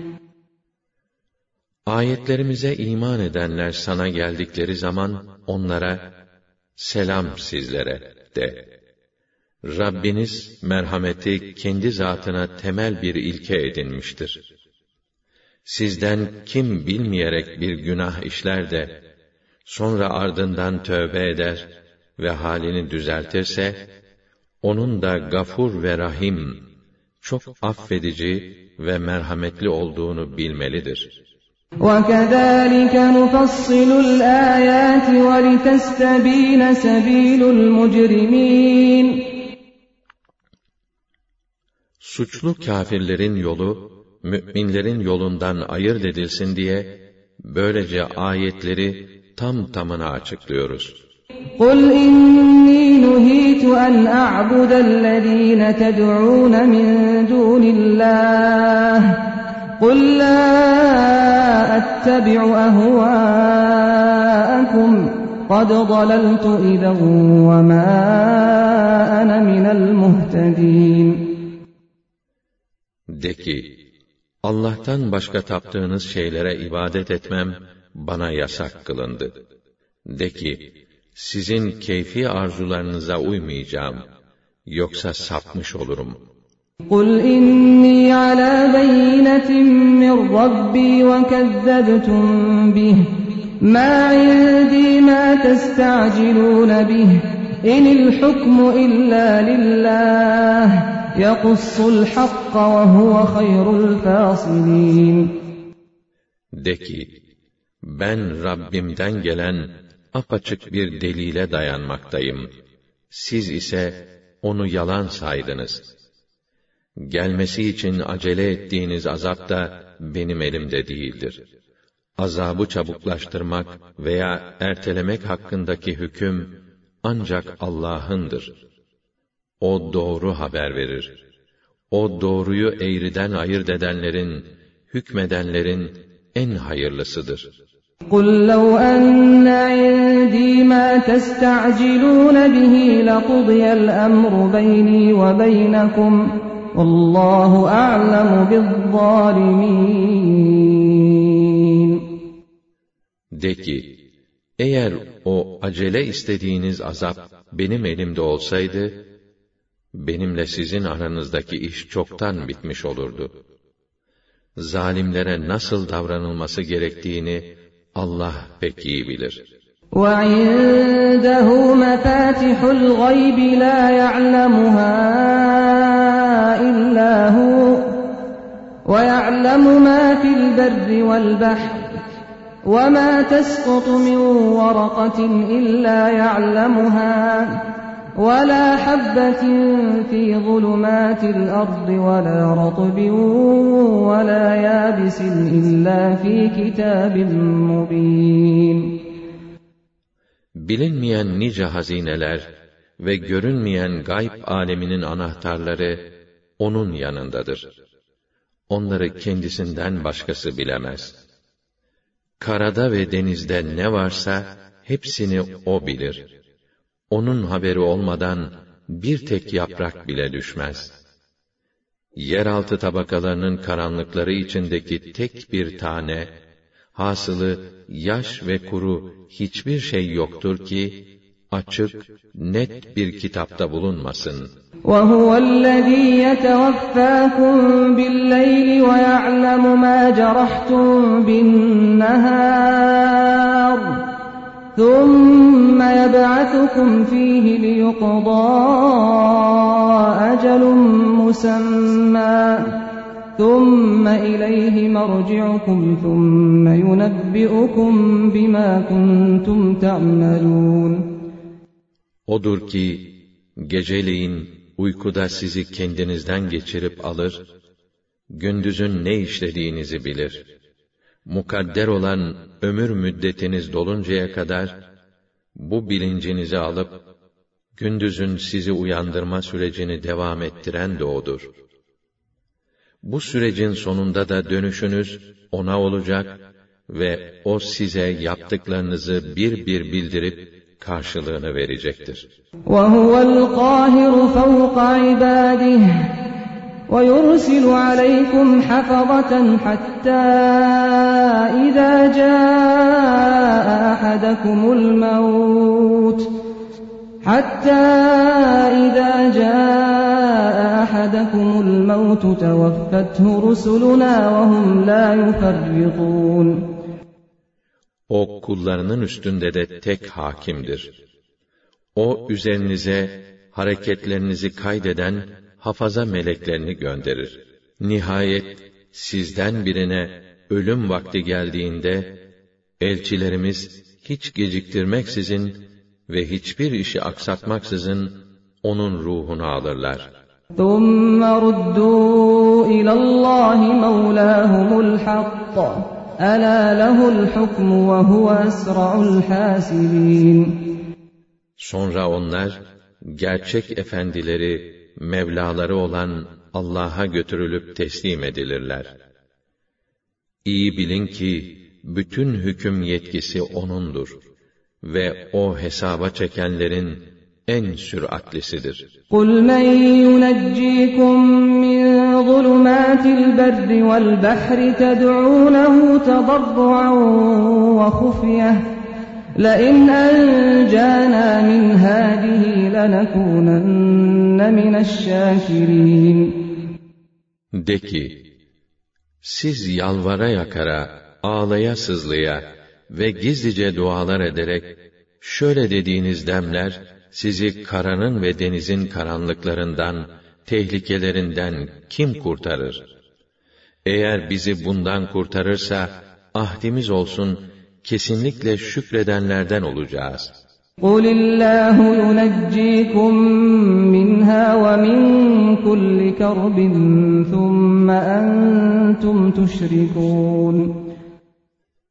Ayetlerimize iman edenler sana geldikleri zaman onlara, selam sizlere de. Rabbiniz merhameti kendi zatına temel bir ilke edinmiştir. Sizden kim bilmeyerek bir günah işler de, sonra ardından tövbe eder ve halini düzeltirse, onun da Gafur ve Rahim, çok affedici ve merhametli olduğunu bilmelidir. وَكَذَٰلِكَ نُفَصِّلُ الْآيَاتِ وَلِتَسْتَب۪ينَ سَب۪يلُ الْمُجْرِم۪ينَ Suçlu kâfirlerin yolu, mü'minlerin yolundan ayırt edilsin diye, böylece ayetleri tam tamına açıklıyoruz. قُلْ إِنِّي نُهِيتُ أَنْ أَعْبُدَ الَّذ۪ينَ تَدْعُونَ مِنْ دُونِ اللّٰهِ قُلْ لَا أَتَّبِعُ أَهْوَاءَكُمْ قَدْ ضَلَلْتُ إِذًا وَمَا أَنَا مِنَ الْمُهْتَدِينَ De ki, Allah'tan başka taptığınız şeylere ibadet etmem bana yasak kılındı. De ki, sizin keyfi arzularınıza uymayacağım, yoksa sapmış olurum. قُلْ إِنِّي عَلَى بَيِّنَةٍ مِّنْ رَبِّي وَكَذَّبْتُمْ بِهِ مَا عِندِي مَا تَسْتَعْجِلُونَ بِهِ إِنِ الْحُكْمُ إِلَّا لِلَّهِ يَقُصُّ الْحَقَّ وَهُوَ خَيْرُ الْفَاصِلِينَ De ki, ben Rabbimden gelen apaçık bir delile dayanmaktayım. Siz ise onu yalan saydınız. Gelmesi için acele ettiğiniz azap da benim elimde değildir. azabı çabuklaştırmak veya ertelemek hakkındaki hüküm ancak Allah'ındır. O doğru haber verir. O doğruyu eğriden ayırt edenlerin, hükmedenlerin en hayırlısıdır. قُلْ لَوْ أَنَّ عِندِي مَا تَسْتَعْجِلُونَ بِهِ لَقُضِيَ الْأَمْرُ بَيْنِي وَبَيْنَكُمْ وَاللّٰهُ أَعْلَمُ بِالظَّالِمِينَ. De ki, eğer o acele istediğiniz azap benim elimde olsaydı, benimle sizin aranızdaki iş çoktan bitmiş olurdu. Zalimlere nasıl davranılması gerektiğini Allah pek iyi bilir. وَعِندَهُ مَفَاتِحُ الْغَيْبِ لَا يَعْلَمُهَا إِلَّا هُوَ وَيَعْلَمُ مَا فِي الْبَرِّ وَالْبَحْرِ وَمَا تَسْقُطُ مِنْ وَرَقَةٍ إِلَّا يَعْلَمُهَا وَلَا حَبَّةٍ فِي ظُلُمَاتِ الْأَرْضِ وَلَا رَطْبٍ وَلَا يَابِسٍ إِلَّا فِي كِتَابٍ مُبِينٍ. Bilinmeyen nice hazineler ve görünmeyen gayb aleminin anahtarları onun yanındadır. Onları kendisinden başkası bilemez. Karada ve denizde ne varsa hepsini o bilir. Onun haberi olmadan bir tek yaprak bile düşmez. Yeraltı tabakalarının karanlıkları içindeki tek bir tane, hasılı yaş ve kuru hiçbir şey yoktur ki, açık, net bir kitapta bulunmasın. وَهُوَ الَّذ۪ي يَتَوَفَّاكُمْ بِاللَّيْلِ وَيَعْلَمُ مَا جَرَحْتُمْ بِالنَّهَارِ ثُمَّ يَبْعَثُكُمْ فِيهِ لِيُقْضَى أَجَلٌ مُّسَمًّى ثُمَّ إِلَيْهِ مَرْجِعُكُمْ ثُمَّ يُنَبِّئُكُم بِمَا كُنتُمْ تَعْمَلُونَ. Odur ki, geceleyin uykuda sizi kendinizden geçirip alır, gündüzün ne işlediğinizi bilir. Mukadder olan ömür müddetiniz doluncaya kadar, bu bilincinizi alıp, gündüzün sizi uyandırma sürecini devam ettiren de O'dur. Bu sürecin sonunda da dönüşünüz O'na olacak ve O size yaptıklarınızı bir bir bildirip, karşılığını verecektir. وَهُوَ الْقَاهِرُ فَوْقَ عِبَادِهِ وَيُرْسِلُ عَلَيْكُمْ حَفَظَةً حَتَّى إِذَا جَاءَ أَحَدَكُمُ الْمَوْتُ تَوَفَّتْهُ رُسُلُنَا وَهُمْ لَا يُفَرِّطُونَ. O kullarının üstünde de tek hakimdir. O üzerinize hareketlerinizi kaydeden hafaza meleklerini gönderir. Nihayet sizden birine ölüm vakti geldiğinde elçilerimiz hiç geciktirmeksizin ve hiçbir işi aksatmaksızın onun ruhunu alırlar. ثُمَّ رُدُّوا إِلَى اللّٰهِ مَوْلَاهُمُ الْحَقِّ أَلَا لَهُ الْحُكْمُ وَهُوَ أَسْرَعُ الْحَاسِبِينَ. Sonra onlar, gerçek efendileri, Mevlaları olan Allah'a götürülüp teslim edilirler. İyi bilin ki, bütün hüküm yetkisi O'nundur ve O hesaba çekenlerin en süratlisidir. قُلْ مَنْ يُنَجِّيكُمْ مِنْ ظُلُمَاتِ الْبَرِّ وَالْبَحْرِ تَدْعُونَهُ تَضَرُّعًا وَخُفْيَةً لَئِنْ أَنْجَانَا مِنْ هَٰذِهِ لَنَكُونَنَّ مِنَ الشَّاكِرِينَ. De ki, siz yalvara yakara, ağlaya sızlaya ve gizlice dualar ederek, şöyle dediğiniz demler, sizi karanın ve denizin karanlıklarından, tehlikelerinden kim kurtarır? Eğer bizi bundan kurtarırsa, ahdimiz olsun, kesinlikle şükredenlerden olacağız. قُلِ اللّٰهُ يُنَجِّيكُم مِّنْهَا وَمِنْ كُلِّ كَرْبٍ ثُمَّ أَنْتُمْ تُشْرِكُونَ.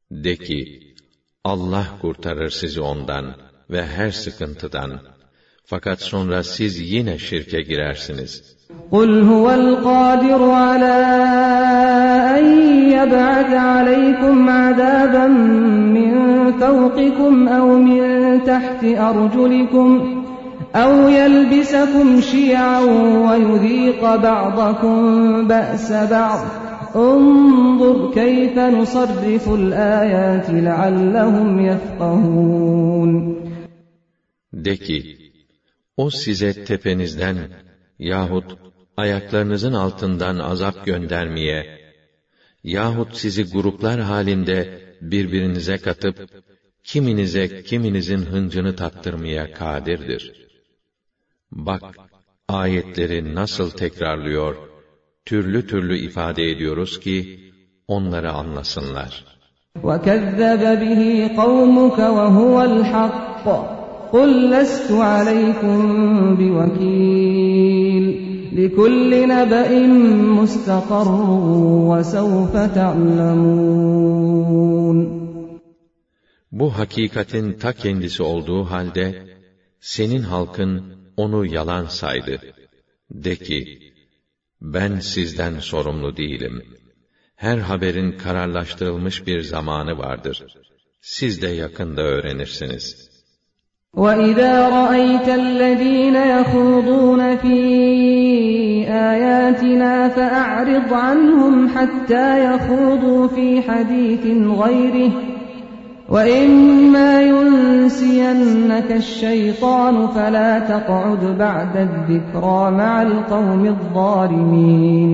De ki, Allah kurtarır sizi ondan ve her sıkıntıdan. Fakat sonra siz yine şirke girersiniz. قُلْ هُوَ الْقَادِرُ عَلَى أَنْ يَبْعَثَ عَلَيْكُمْ عَذَابًا مِّنْ فَوْقِكُمْ أَوْ مِنْ تَحْتِ أَرْجُلِكُمْ أَوْ يَلْبِسَكُمْ شِيَعًا وَيُذِيقَ بَعْضَكُمْ بَأْسَ بَعْضٍ انظُرْ كَيْفَ نُصَرِّفُ الْآيَاتِ لَعَلَّهُمْ يَفْقَهُونَ. De ki, o size tepenizden yahut ayaklarınızın altından azap göndermeye yahut sizi gruplar halinde birbirinize katıp kiminize kiminizin hıncını tattırmaya kadirdir. Bak, ayetleri nasıl tekrarlıyor, türlü türlü ifade ediyoruz ki onları anlasınlar. وَكَذَّبَ بِهِ قَوْمُكَ وَهُوَ الْحَقُّ قُلْ لَسْتُ عَلَيْكُمْ بِوَكِيلٍ لِكُلِّ نَبَإٍ مُسْتَقَرٌّ وَسَوْفَ تَعْلَمُونَ. Bu hakikatin ta kendisi olduğu halde senin halkın onu yalan saydı. De ki, ben sizden sorumlu değilim. Her haberin kararlaştırılmış bir zamanı vardır. Siz de yakında öğrenirsiniz. وَإِذَا رَأَيْتَ الَّذ۪ينَ يَخُوضُونَ ف۪ي آيَاتِنَا فَأَعْرِضْ عَنْهُمْ حَتَّى يَخُوضُوا ف۪ي حَد۪يثٍ غَيْرِهِ وَإِمَّا يُنْسِيَنَّكَ الشَّيْطَانُ فَلَا تَقْعُدْ بَعْدَ الذِّكْرَى مَعَ الْقَوْمِ الظَّالِمِينَ.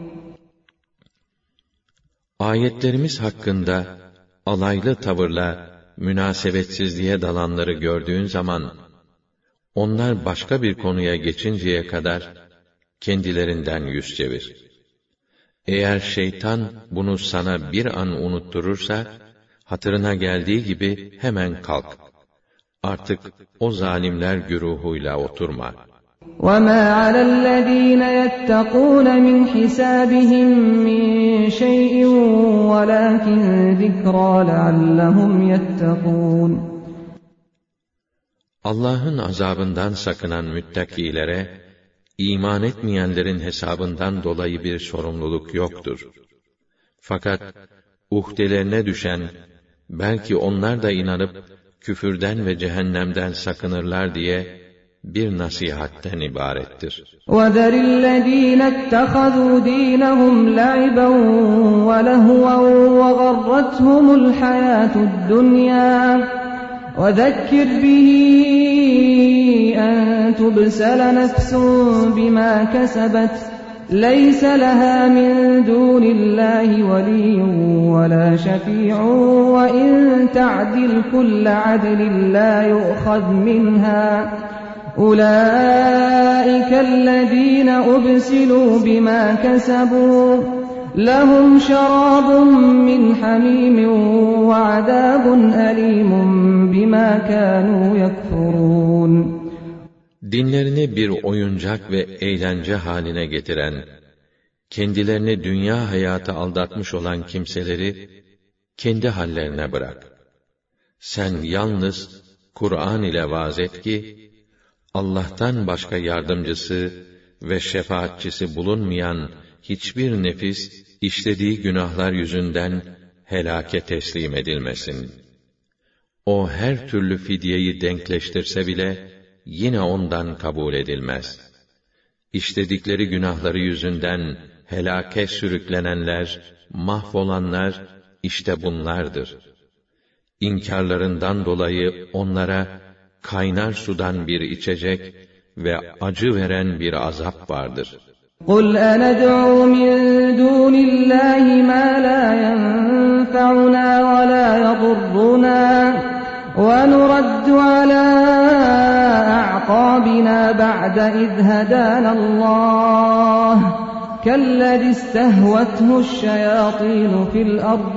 Ayetlerimiz hakkında alaylı tavırla münasebetsizliğe dalanları gördüğün zaman, onlar başka bir konuya geçinceye kadar kendilerinden yüz çevir. Eğer şeytan bunu sana bir an unutturursa, hatırına geldiği gibi hemen kalk. Artık o zalimler güruhuyla oturma. وَمَا عَلَى الَّذ۪ينَ يَتَّقُونَ مِنْ حِسَابِهِمْ مِنْ شَيْءٍ وَلَكِنْ ذِكْرَى لَعَلَّهُمْ يَتَّقُونَ. Allah'ın azabından sakınan müttakilere, iman etmeyenlerin hesabından dolayı bir sorumluluk yoktur. Fakat uhdelerine düşen, belki onlar da inanıp küfürden ve cehennemden sakınırlar diye bir nasihatten ibarettir. وَذَرِ الَّذ۪ينَ اتَّخَذُوا د۪ينَهُمْ لَعِبًا وَلَهْوًا وَغَرَّتْهُمُ الْحَيَاةُ الدُّنْيَا وَذَكِّرْ بِهِ أَنْ تُبْسَلَ نَفْسٌ بِمَا كَسَبَتْ لَيْسَ لَهَا مِنْ دُونِ اللّٰهِ وَلِيٌّ وَلَا شَفِيعٌ وَإِنْ تَعْدِلْ كُلَّ عَدْلٍ لَا يُؤْخَذْ مِنْهَا أُولَٰئِكَ الَّذ۪ينَ أُبْسِلُوا بِمَا كَسَبُوا لَهُمْ شَرَابٌ مِّنْ حَمِيمٍ وَعَذَابٌ أَلِيمٌ بِمَا كَانُوا يَكْفُرُونَ. Dinlerini bir oyuncak ve eğlence haline getiren, kendilerini dünya hayatı aldatmış olan kimseleri kendi hallerine bırak. Sen yalnız Kur'an ile vaaz et ki, Allah'tan başka yardımcısı ve şefaatçisi bulunmayan hiçbir nefis, işlediği günahlar yüzünden helake teslim edilmesin. O her türlü fidyeyi denkleştirse bile, yine ondan kabul edilmez. İşledikleri günahları yüzünden helake sürüklenenler, mahvolanlar, işte bunlardır. İnkarlarından dolayı onlara kaynar sudan bir içecek ve acı veren bir azap vardır. قُلْ أَنَدْعُو مِنْ دُونِ اللّٰهِ مَا لَا يَنْفَعُنَا وَلَا يَضُرُّنَا وَنُرَدُّ عَلَى أَعْقَابِنَا بَعْدَ إِذْ هَدَانَا اللّٰهُ كَالَّذِي اسْتَهْوَتْهُ الشَّيَاطِينُ فِي الْأَرْضِ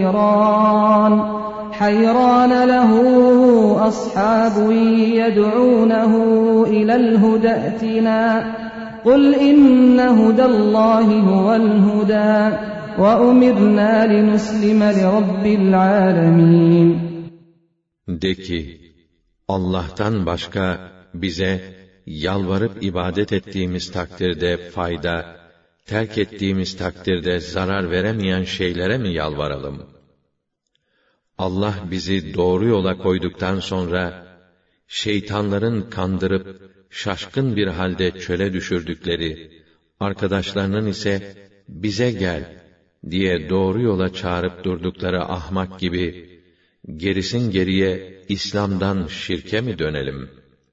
حَيْرَانَ لَهُ أَصْحَابٌ يَدْعُونَهُ إِلَى الْهُدَى ائْتِنَا قُلْ إِنَّ هُدَى اللّٰهِ هُوَ الْهُدَى وَأُمِرْنَا لِنُسْلِمَ لِرَبِّ الْعَالَمِينَ. De ki, Allah'tan başka bize yalvarıp ibadet ettiğimiz takdirde fayda, terk ettiğimiz takdirde zarar veremeyen şeylere mi yalvaralım? Allah bizi doğru yola koyduktan sonra, şeytanların kandırıp, şaşkın bir halde çöle düşürdükleri, arkadaşlarının ise, bize gel, diye doğru yola çağırıp durdukları ahmak gibi, gerisin geriye İslam'dan şirke mi dönelim?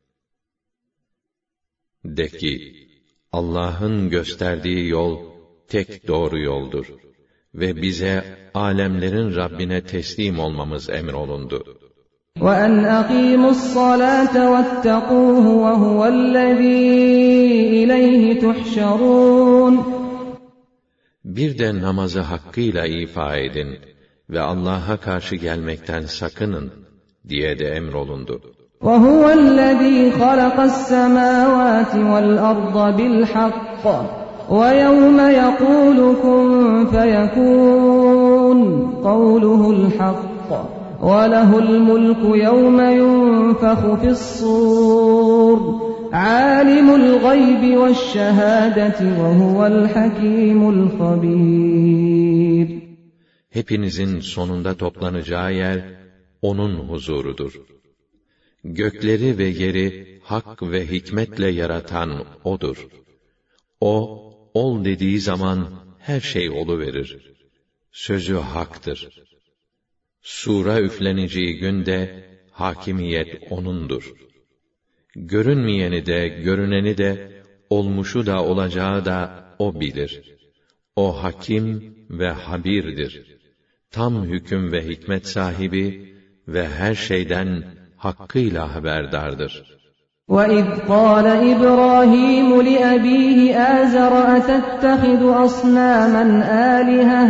De ki, Allah'ın gösterdiği yol, tek doğru yoldur. Ve bize, alemlerin Rabbine teslim olmamız emrolundu. وَأَنْ أَقِيمُوا الصَّلَاةَ وَاتَّقُوهُ وَهُوَ الَّذ۪ي إِلَيْهِ تُحْشَرُونَ. Bir de namazı hakkıyla ifa edin ve Allah'a karşı gelmekten sakının diye de emrolundu. وَهُوَ الَّذ۪ي خَلَقَ السَّمَاوَاتِ وَالْأَرْضَ بِالْحَقِّ وَيَوْمَ يَقُولُ كُنْ فَيَكُونُ قَوْلُهُ الْحَقُّ وَلَهُ الْمُلْكُ يَوْمَ يُنْفَخُ فِي الصُّورِ عَالِمُ الْغَيْبِ وَالشَّهَادَةِ وَهُوَ الْحَكِيمُ الْخَبِيرُ. Hepinizin sonunda toplanacağı yer, onun huzurudur. Gökleri ve yeri hak ve hikmetle yaratan O'dur. O, ol dediği zaman her şey oluverir. Sözü haktır. Sura üfleneceği günde, hakimiyet O'nundur. Görünmeyeni de, görüneni de, olmuşu da olacağı da O bilir. O hakim ve habirdir. Tam hüküm ve hikmet sahibi ve her şeyden hakkıyla haberdardır. وَإِذْ قَالَ إِبْرَاهِيمُ لِأَبِيهِ آزَرَ أَتَتَّخِذُ أَصْنَامًا آلِهَةً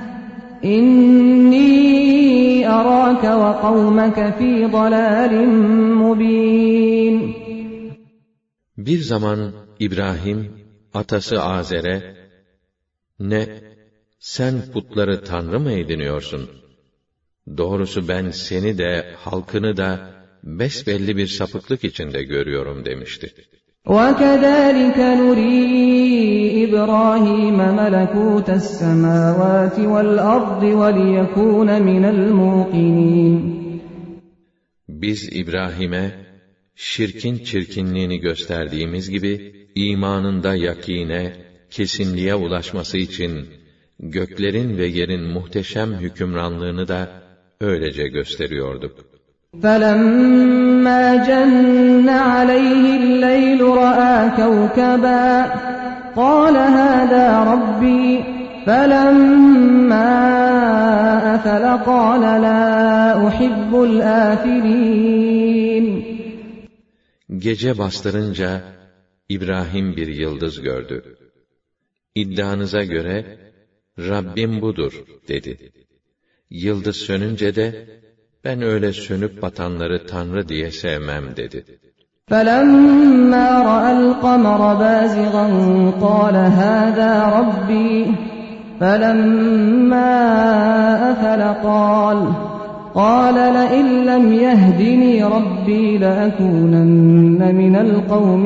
إِنِّي أَرَاكَ وَقَوْمَكَ فِي ضَلَالٍ مُّبِينٍ. Bir zaman İbrahim, atası Azer'e, "Ne, sen putları tanrı mı ediniyorsun? Doğrusu ben seni de, halkını da, besbelli bir sapıklık içinde görüyorum," demişti. وَكَذَٰلِكَ نُرِي إِبْرَاهِيمَ مَلَكُوتَ السَّمَاوَاتِ وَالْأَرْضِ وَلِيَكُونَ مِنَ الْمُوقِنِينَ. Biz İbrahim'e, şirkin çirkinliğini gösterdiğimiz gibi, imanında yakîne, kesinliğe ulaşması için, göklerin ve yerin muhteşem hükümranlığını da öylece gösteriyorduk. فَلَمَّا جَنَّ عَلَيْهِ اللَّيْلُ رَأَىٰ كَوْكَبًا قَالَ هَٰذَا رَبِّي فَلَمَّا أَفَلَ قَالَ لَا أُحِبُّ الْآفِلِينَ. Gece bastırınca İbrahim bir yıldız gördü. İddianıza göre Rabbim budur dedi. Yıldız sönünce de ben öyle sönüp batanları Tanrı diye sevmem dedi. فَلَمَّا رَأَى الْقَمَرَ بَازِغًا قَالَ هَٰذَا رَبِّي فَلَمَّا أَفَلَ قَالَ لَئِن لَّمْ يَهْدِنِي رَبِّي لَأَكُونَنَّ مِنَ الْقَوْمِ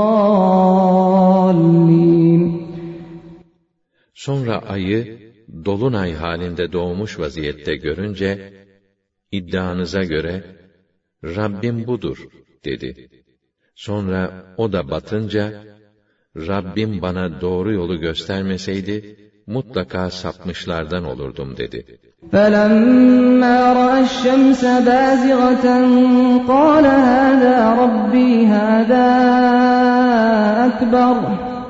الضَّالِّينَ. Sonra ayı dolunay halinde doğmuş vaziyette görünce, iddianıza göre Rabbim budur dedi. Sonra o da batınca, Rabbim bana doğru yolu göstermeseydi, mutlaka sapmışlardan olurdum dedi. فَلَمَّا رَأَى الشَّمْسَ بَازِغَةً قَالَ هَٰذَا رَبِّي هَٰذَا أَكْبَرُ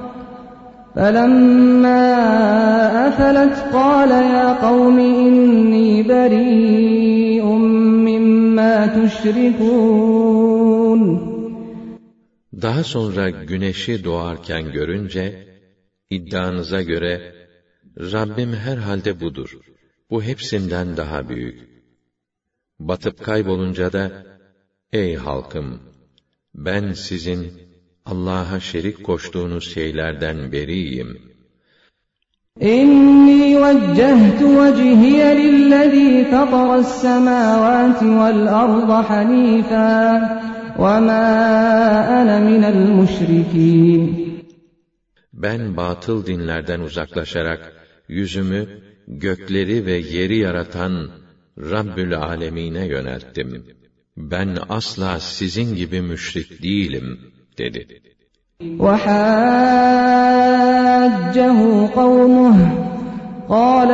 فَلَمَّا أَفَلَتْ قَالَ يَا قَوْمِ إِنِّي بَرِيءٌ مِّمَّا تُشْرِكُونَ. Daha sonra güneşi doğarken görünce, iddianıza göre, Rabbim herhalde budur. Bu hepsinden daha büyük. Batıp kaybolunca da, ey halkım, ben sizin Allah'a şerik koştuğunuz şeylerden beriyim. İnni vecehtu vecihiye lillezî fataras semâvâti vel arda hanîfâ ve mâ ene minel müşrikîn. Ben batıl dinlerden uzaklaşarak yüzümü gökleri ve yeri yaratan Rabbül Âlemîn'e yönelttim. Ben asla sizin gibi müşrik değilim dedi. وَحَاجَّهُ قَوْمُهُ قَالَ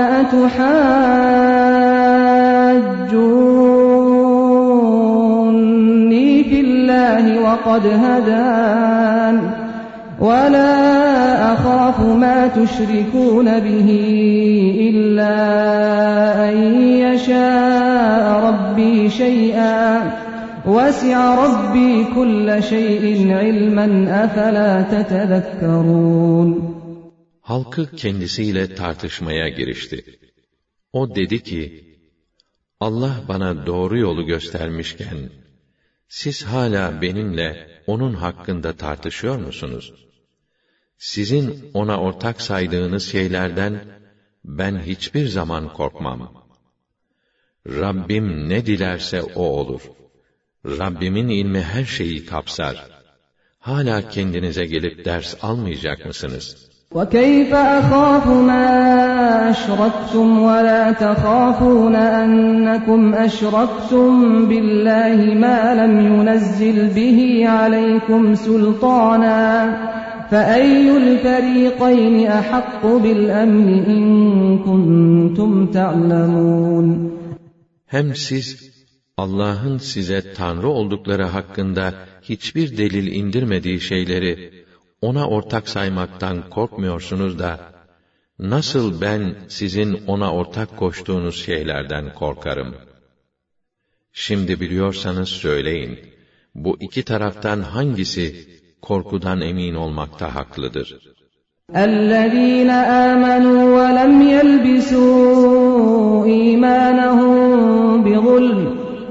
أَتُحَاجُّونِّي فِي اللَّهِ وَقَدْ هَدَانِ وَلَا أَخَافُ مَا تُشْرِكُونَ بِهِ إِلَّا أَن يَشَاءَ رَبِّي شَيْئًا وَسِعَ رَبِّي كُلَّ شَيْءٍ عِلْمًا أَفَلَا تَتَذَكَّرُونَ. Halkı kendisiyle tartışmaya girişti. O dedi ki, Allah bana doğru yolu göstermişken, siz hala benimle onun hakkında tartışıyor musunuz? Sizin ona ortak saydığınız şeylerden ben hiçbir zaman korkmam. Rabbim ne dilerse o olur. Rabbimin ilmi her şeyi kapsar. Hala kendinize gelip ders almayacak mısınız? وَكَيْفَ أَخَافُ مَا أَشْرَكْتُمْ وَلَا تَخَافُونَ أَنَّكُمْ أَشْرَكْتُمْ بِاللَّهِ مَا لَمْ يُنَزِّلْ بِهِ عَلَيْكُمْ سُلْطَانًا فَأَيُّ الْفَرِيقَيْنِ أَحَقُّ بِالْأَمْنِ إِن كُنتُمْ تَعْلَمُونَ. Hem siz Allah'ın size Tanrı oldukları hakkında hiçbir delil indirmediği şeyleri ona ortak saymaktan korkmuyorsunuz da, nasıl ben sizin ona ortak koştuğunuz şeylerden korkarım? Şimdi biliyorsanız söyleyin, bu iki taraftan hangisi korkudan emin olmakta haklıdır? اَلَّذ۪ينَ آمَنُوا وَلَمْ يَلْبِسُوا اِيمَانَهُمْ بِظُلْمٍ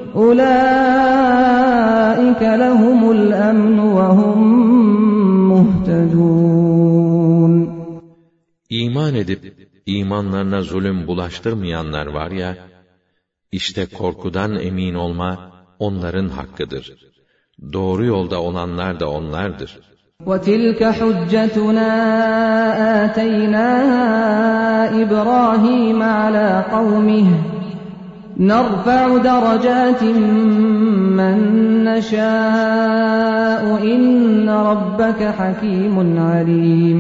اُولَٰئِكَ لَهُمُ الْأَمْنُ وَهُمْ مُهْتَدُونَ. İman edip imanlarına zulüm bulaştırmayanlar var ya, işte korkudan emin olma onların hakkıdır. Doğru yolda olanlar da onlardır. وَتِلْكَ حُجَّتُنَا آتَيْنَاهَا إِبْرَاهِيمَ عَلَى قَوْمِهِ نَرْفَعُ دَرَجَاتٍ مَّن نَّشَاءُ إِنَّ رَبَّكَ حَكِيمٌ عَلِيمٌ.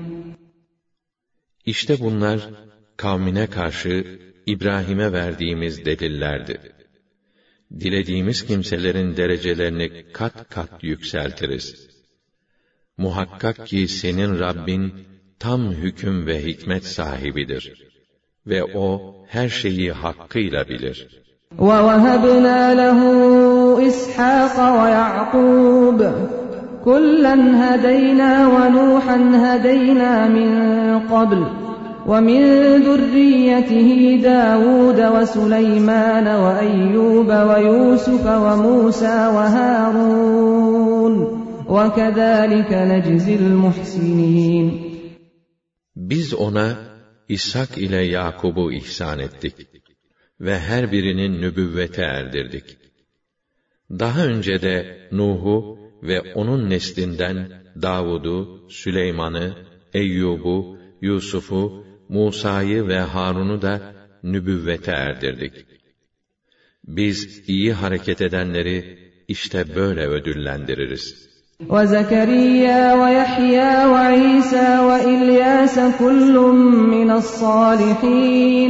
İşte bunlar kavmine karşı İbrahim'e verdiğimiz delillerdi. Dilediğimiz kimselerin derecelerini kat kat yükseltiriz. Muhakkak ki senin Rabbin tam hüküm ve hikmet sahibidir. Ve o her şeyi hakkıyla bilir. وَوَهَبْنَا لَهُ إِسْحَاقَ وَيَعْقُوبَ كُلًّا هَدَيْنَا وَنُوحًا هَدَيْنَا مِن قَبْلُ وَمِن ذُرِّيَّتِهِ دَاوُودَ وَسُلَيْمَانَ وَأَيُّوبَ وَيُوسُفَ وَمُوسَى وَهَارُونَ وَكَذَٰلِكَ نَجْزِي الْمُحْسِنِينَ. Biz ona İshak ile Yakub'u ihsan ettik ve her birinin nübüvvete erdirdik. Daha önce de Nuh'u ve onun neslinden Davud'u, Süleyman'ı, Eyyub'u, Yusuf'u, Musa'yı ve Harun'u da nübüvvete erdirdik. Biz iyi hareket edenleri işte böyle ödüllendiririz. وَزَكَرِيَّا وَيَحْيَا وَعِيسَى وَإِلْيَاسَ كُلٌّ مِّنَ الصَّالِحِينَ.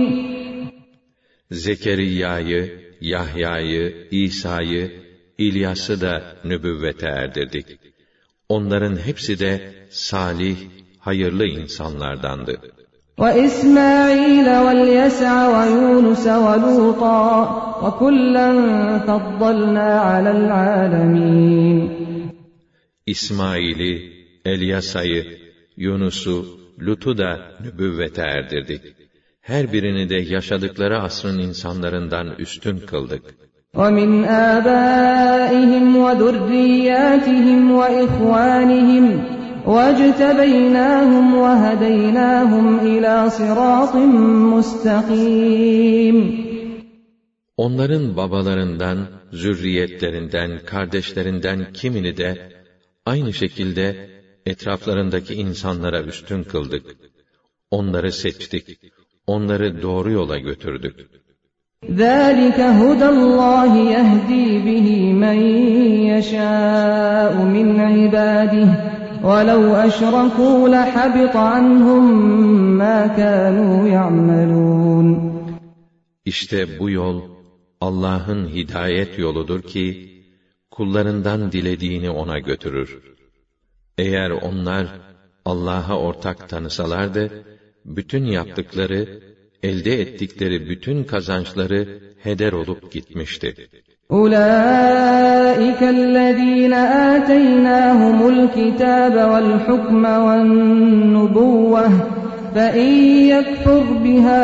Zekeriya'yı, Yahya'yı, İsa'yı, İlyas'ı da nübüvvete erdirdik. Onların hepsi de salih, hayırlı insanlardandı. وَإِسْمَاعِيلَ وَالْيَسَعَ وَيُونُسَ وَلُوطًا وَكُلًّا فَضَّلْنَا عَلَى الْعَالَمِينَ. İsmail'i, Elyasa'yı, Yunus'u, Lut'u da nübüvvete erdirdik. Her birini de yaşadıkları asrın insanlarından üstün kıldık. وَمِنْ آبَائِهِمْ وَذُرِّيَّاتِهِمْ وَإِخْوَانِهِمْ وَاجْتَبَيْنَاهُمْ وَهَدَيْنَاهُمْ إِلَى صِرَاطٍ مُسْتَقِيمٍ. Onların babalarından, zürriyetlerinden, kardeşlerinden kimini de aynı şekilde etraflarındaki insanlara üstün kıldık. Onları seçtik. Onları doğru yola götürdük. ذَٰلِكَ هُدَى اللّٰهِ يَهْدِي بِهِ مَنْ يَشَاءُ مِنْ عِبَادِهِ وَلَوْ أَشْرَكُوا لَحَبِطَ عَنْهُمْ مَا كَانُوا يَعْمَلُونَ. İşte bu yol Allah'ın hidayet yoludur ki kullarından dilediğini ona götürür. Eğer onlar Allah'a ortak tanısalardı, bütün yaptıkları, elde ettikleri bütün kazançları heder olup gitmişti. أُولَٰئِكَ الَّذ۪ينَ آتَيْنَاهُمُ الْكِتَابَ وَالْحُكْمَ وَالنُّبُوَّةَ فَاِنْ يَكْفُرْ بِهَا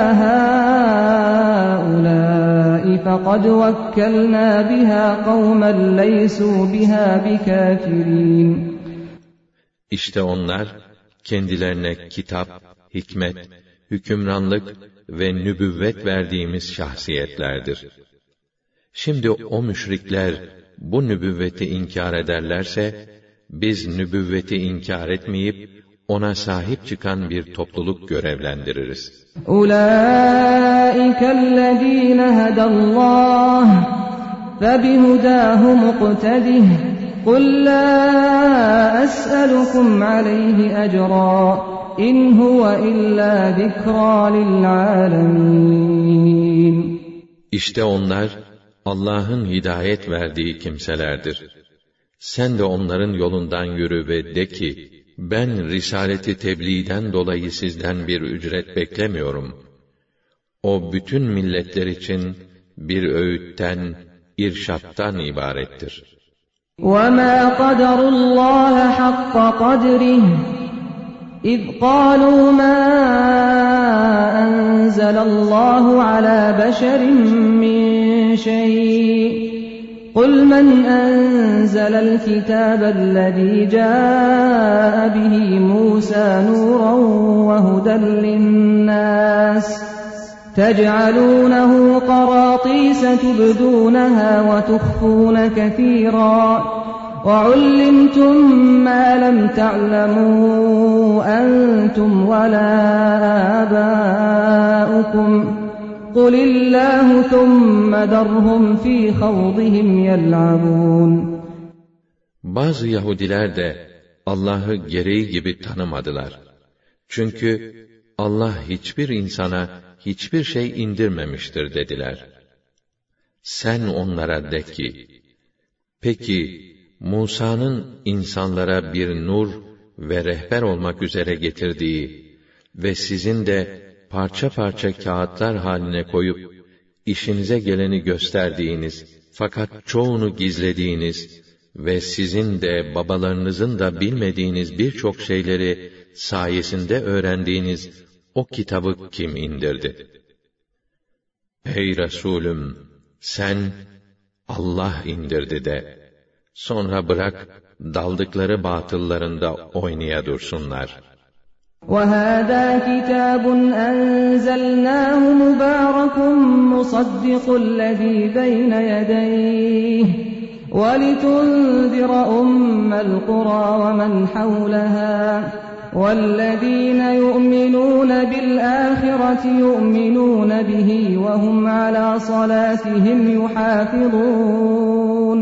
هَٰؤُلَاءِ فَقَدْ وَكَّلْنَا بِهَا قَوْمًا لَيْسُوا بِهَا بِكَافِرِينَ. İşte onlar, kendilerine kitap, hikmet, hükümranlık ve nübüvvet verdiğimiz şahsiyetlerdir. Şimdi o müşrikler bu nübüvveti inkar ederlerse, biz nübüvveti inkar etmeyip, ona sahip çıkan bir topluluk görevlendiririz. أُولَٰئِكَ الَّذ۪ينَ هَدَى اللّٰهُ فَبِهُدَاهُ مُقْتَدِهِ قُلْ لَا أَسْأَلُكُمْ عَلَيْهِ أَجْرًا إِنْ هُوَ إِلَّا ذِكْرَى لِلْعَالَمِينَ. İşte onlar, Allah'ın hidayet verdiği kimselerdir. Sen de onların yolundan yürü ve de ki, ben risaleti tebliğden dolayı sizden bir ücret beklemiyorum. O bütün milletler için bir öğütten, irşattan ibarettir. وَمَا قَدَرُوا اللّٰهَ حَقَّ قَدْرِهِ إِذْ قَالُوا مَا أَنزَلَ اللّٰهُ عَلَى بَشَرٍ مِّن شَيْءٍ قُلْ مَنْ أَنزَلَ الْكِتَابَ الَّذ۪ي جَاءَ بِهِ مُوسَى نُورًا وَهُدًى لِلنَّاسِ تَجْعَلُونَهُ قَرَاطِيسَ تُبْدُونَهَا وَتُخْفُونَ كَثِيرًا وَعُلِّمْتُم مَّا لَمْ تَعْلَمُوا أَنتُمْ وَلَا آبَاؤُكُمْ قُلِ اللّٰهُ ثُمَّ ذَرْهُمْ فِي خَوْضِهِمْ يَلْعَبُونَ. Bazı Yahudiler de Allah'ı gereği gibi tanımadılar. Çünkü Allah hiçbir insana hiçbir şey indirmemiştir dediler. Sen onlara de ki, peki Musa'nın insanlara bir nur ve rehber olmak üzere getirdiği ve sizin de parça parça kağıtlar haline koyup işinize geleni gösterdiğiniz fakat çoğunu gizlediğiniz ve sizin de babalarınızın da bilmediğiniz birçok şeyleri sayesinde öğrendiğiniz o kitabı kim indirdi? Ey Resulüm, sen Allah indirdi de, sonra bırak daldıkları batıllarında oynaya dursunlar. وَهَذَا كِتَابٌ أَنزَلْنَاهُ مُبَارَكٌ مُصَدِّقُ الَّذ۪ي بَيْنَ يَدَيْهِ وَلِتُنذِرَ أُمَّ الْقُرَى وَمَنْ حَوْلَهَا وَالَّذ۪ينَ يُؤْمِنُونَ بِالْآخِرَةِ يُؤْمِنُونَ بِهِ وَهُمْ عَلَى صَلَاتِهِمْ يُحَافِظُونَ.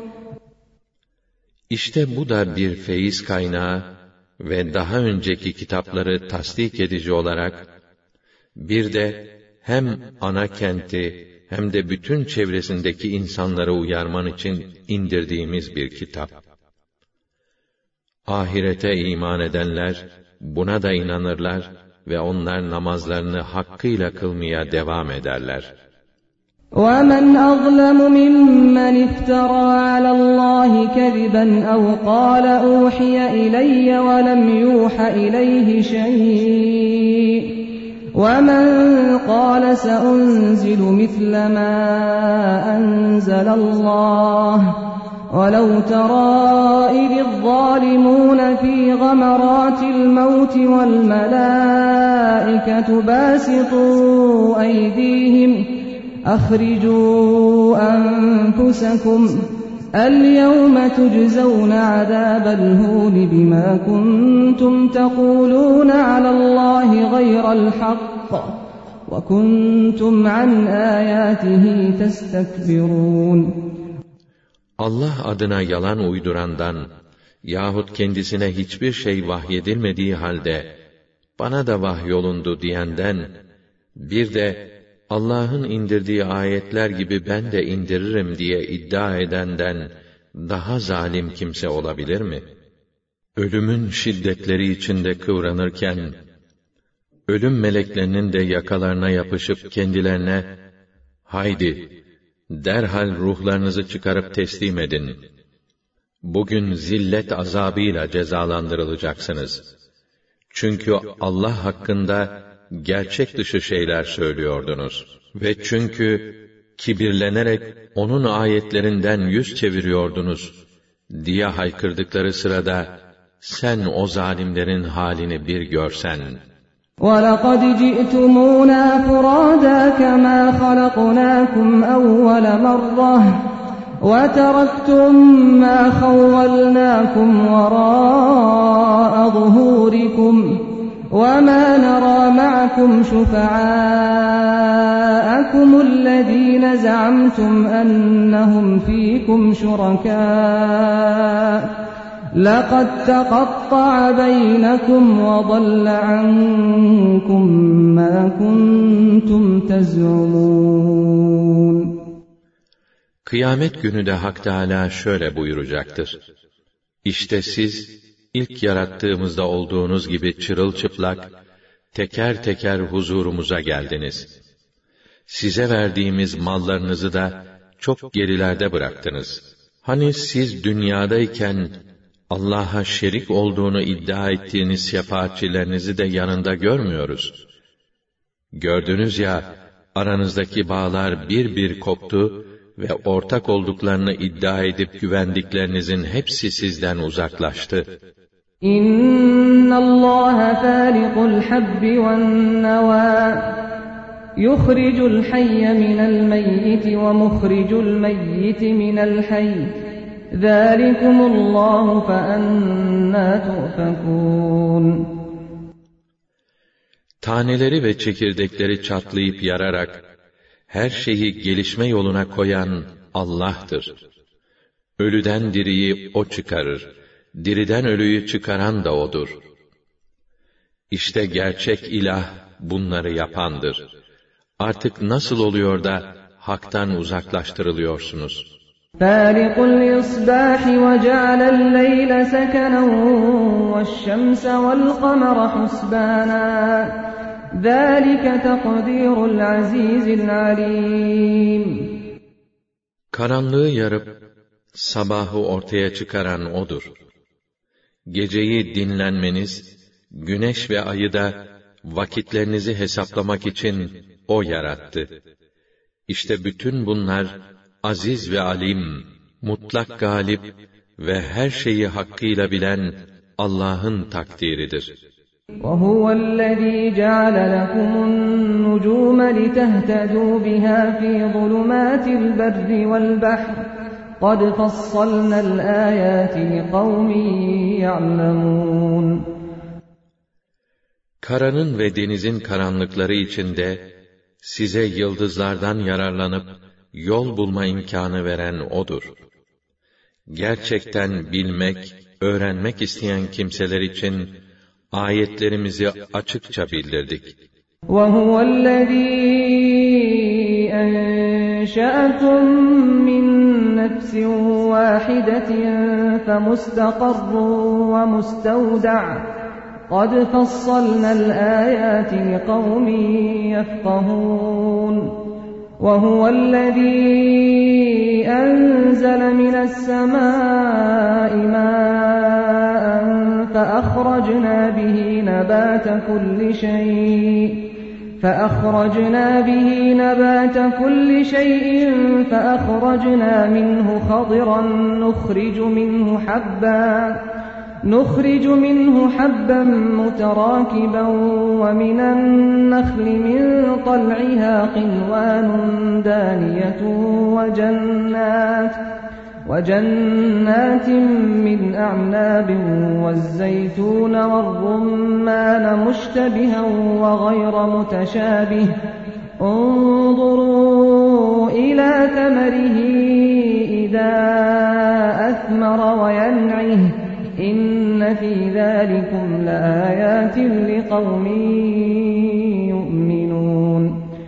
İşte bu da bir feyiz kaynağı ve daha önceki kitapları tasdik edici olarak, bir de hem ana kenti hem de bütün çevresindeki insanları uyarman için indirdiğimiz bir kitap. Ahirete iman edenler buna da inanırlar ve onlar namazlarını hakkıyla kılmaya devam ederler. وَمَنْ أَظْلَمُ مِمَّنِ افْتَرَى عَلَى اللّٰهِ كَذِبًا أَوْ قَالَ أُوحِيَ إِلَيَّ وَلَمْ يُوحَ إِلَيْهِ شَيْءٌ وَمَنْ قَالَ سَأُنْزِلُ مِثْلَ مَا أَنزَلَ اللّٰهُ وَلَوْ تَرَى إِذِ الظَّالِمُونَ فِي غَمَرَاتِ الْمَوْتِ وَالْمَلَائِكَةُ بَاسِطُو أَيْدِيهِمْ أَخْرِجُوا أَنفُسَكُمْ الْيَوْمَ تُجْزَوْنَ عَذَابَ الْهُونِ بِمَا كُنتُمْ تَقُولُونَ عَلَى اللّٰهِ غَيْرَ الْحَقِّ وَكُنتُمْ عَنْ آيَاتِهِ تَسْتَكْبِرُونَ. Allah adına yalan uydurandan yahut kendisine hiçbir şey vahyedilmediği halde bana da vahyolundu diyenden, bir de Allah'ın indirdiği ayetler gibi ben de indiririm diye iddia edenden daha zalim kimse olabilir mi? Ölümün şiddetleri içinde kıvranırken, ölüm meleklerinin de yakalarına yapışıp kendilerine, haydi, derhal ruhlarınızı çıkarıp teslim edin. Bugün zillet azabıyla cezalandırılacaksınız. Çünkü Allah hakkında gerçek dışı şeyler söylüyordunuz. Ve çünkü kibirlenerek onun ayetlerinden yüz çeviriyordunuz diye haykırdıkları sırada, sen o zalimlerin halini bir görsen. وَلَقَدْ جِئْتُمُونَا فُرَادَى كَمَا خَلَقْنَاكُمْ أَوَّلَ مَرَّةٍ وَتَرَكْتُمْ مَا خَوَّلْنَاكُمْ وَرَاءَ ظُهُورِكُمْ وَمَا نَرَى مَعَكُمْ شُفَعَاءَكُمُ الَّذِينَ زَعَمْتُمْ أَنَّهُمْ فِيكُمْ شُرَكَاءُ لَقَدْ تَقَطَّعَ بَيْنَكُمْ وَضَلَّ عَنكُمْ مَا كُنْتُمْ تَزْعُمُونَ. Kıyamet günü de Hak Teâlâ şöyle buyuracaktır. İşte siz, ilk yarattığımızda olduğunuz gibi çırılçıplak, teker teker huzurumuza geldiniz. Size verdiğimiz mallarınızı da çok gerilerde bıraktınız. Hani siz dünyadayken, Allah'a şerik olduğunu iddia ettiğiniz şefaatçilerinizi de yanında görmüyoruz. Gördünüz ya, aranızdaki bağlar bir bir koptu ve ortak olduklarını iddia edip güvendiklerinizin hepsi sizden uzaklaştı. İnnallâhe fâliqul habbi ven-nevâ yuhricul hayye minel meyyiti ve muhricul meyyiti minel hayy. Zâlikumullâhu feannâ tu'fekûn. Taneleri ve çekirdekleri çatlayıp yararak, her şeyi gelişme yoluna koyan Allah'tır. Ölüden diriyi O çıkarır, diriden ölüyü çıkaran da O'dur. İşte gerçek ilah bunları yapandır. Artık nasıl oluyor da haktan uzaklaştırılıyorsunuz? فَالِقُ الْإِصْبَاحِ وَجَعَلَ اللَّيْلَ سَكَنًا وَالشَّمْسَ وَالْقَمَرَ حُسْبَانًا ذَٰلِكَ تَقْدِيرُ الْعَزِيزِ الْعَلِيمِ. Karanlığı yarıp sabahı ortaya çıkaran O'dur. Geceyi dinlenmeniz, güneş ve ayı da vakitlerinizi hesaplamak için O yarattı. İşte bütün bunlar aziz ve alim, mutlak galip ve her şeyi hakkıyla bilen Allah'ın takdiridir. وَهُوَ الَّذ۪ي جَعَلَ لَكُمُ النُّجُومَ لِتَهْتَدُوا بِهَا فِي ظُلُمَاتِ الْبَرِّ وَالْبَحْرِ قَدْ فَصَّلْنَا الْآيَاتِ لِقَوْمٍ يَعْلَمُونَ. Karanın ve denizin karanlıkları içinde size yıldızlardan yararlanıp yol bulma imkânı veren O'dur. Gerçekten bilmek, öğrenmek isteyen kimseler için ayetlerimizi açıkça bildirdik. وَهُوَ الَّذ۪ي أَنْشَأَكُمْ مِنْ نَفْسٍ وَاحِدَةٍ فَمُسْتَقَرٌّ وَمُسْتَوْدَعٌ قَدْ فَصَّلْنَا الْآيَاتِ لِقَوْمٍ يَفْقَهُونَ. وَهُوَ الَّذ۪ي أَنْزَلَ مِنَ السَّمَاءِ مَاءً فَأَخْرَجْنَا بِهِ نَبَاتَ كُلِّ شَيْءٍ فأخرجنا به نبات كل شيء فأخرجنا منه خضرا نخرج منه حبا متراكبا ومن النخل من طلعها قنوان دانية وجنات من أعناب والزيتون والرمان مشتبها وغير متشابه انظروا إلى ثمره إذا أثمر وينعه إن في ذلكم لآيات لقوم يؤمنون.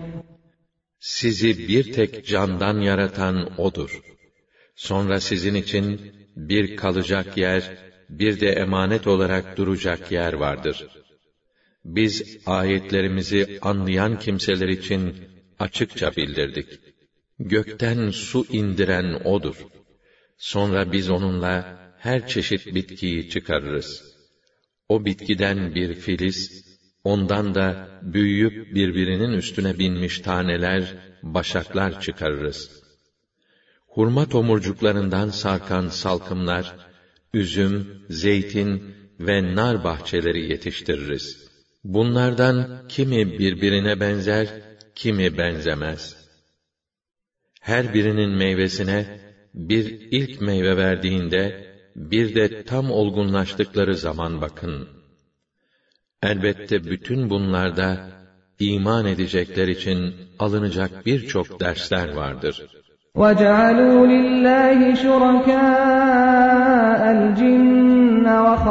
Sizi bir tek candan yaratan O'dur. Sonra sizin için bir kalacak yer, bir de emanet olarak duracak yer vardır. Biz ayetlerimizi anlayan kimseler için açıkça bildirdik. Gökten su indiren O'dur. Sonra biz onunla her çeşit bitkiyi çıkarırız. O bitkiden bir filiz, ondan da büyüyüp birbirinin üstüne binmiş taneler, başaklar çıkarırız. Hurma tomurcuklarından sarkan salkımlar, üzüm, zeytin ve nar bahçeleri yetiştiririz. Bunlardan kimi birbirine benzer, kimi benzemez. Her birinin meyvesine bir ilk meyve verdiğinde, bir de tam olgunlaştıkları zaman bakın. Elbette bütün bunlarda iman edecekler için alınacak birçok dersler vardır. وَجَعَلُوا لِلَّهِ شُرَكَاءَ الْجِنَّ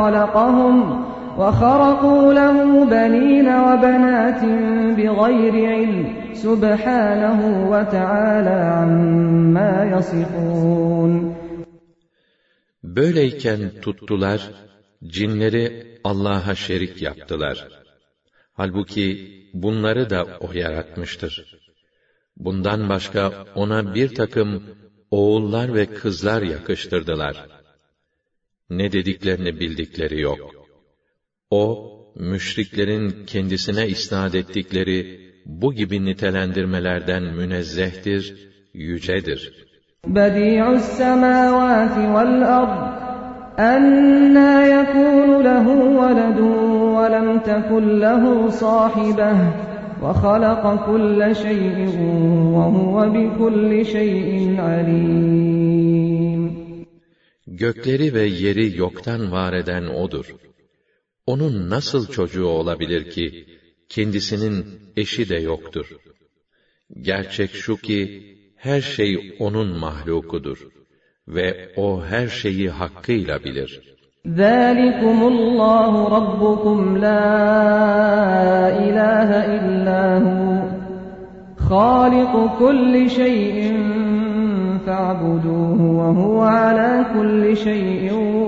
وَخَرَقُوا لَهُ بَنِينَ وَبَنَاتٍ بِغَيْرِ عِلْمٍ سُبْحَانَهُ وَتَعَالَى عَمَّا يَصِفُونَ. Böyleyken tuttular, cinleri Allah'a şerik yaptılar. Halbuki bunları da O yaratmıştır. Bundan başka ona bir takım oğullar ve kızlar yakıştırdılar. Ne dediklerini bildikleri yok. O, müşriklerin kendisine isnad ettikleri bu gibi nitelendirmelerden münezzehtir, yücedir. بَدِيعُ السَّمَاوَاتِ وَالْأَرْضِ أَنَّى يَكُونُ لَهُ وَلَدٌ وَلَمْ تَكُنْ لَهُ صَاحِبَةٌ وَخَلَقَ كُلَّ شَيْءٍ وَهُوَ بِكُلِّ شَيْءٍ عَلِيمٌ. Gökleri ve yeri yoktan var eden O'dur. Onun nasıl çocuğu olabilir ki, kendisinin eşi de yoktur. Gerçek şu ki, her şey O'nun mahlukudur ve O her şeyi hakkıyla bilir. ذَٰلِكُمُ اللّٰهُ رَبُّكُمْ لَا إِلَٰهَ إِلَّا هُوَ خَالِقُ كُلِّ شَيْءٍ فَاعْبُدُوهُ وَهُوَ عَلَى كُلِّ شَيْءٍ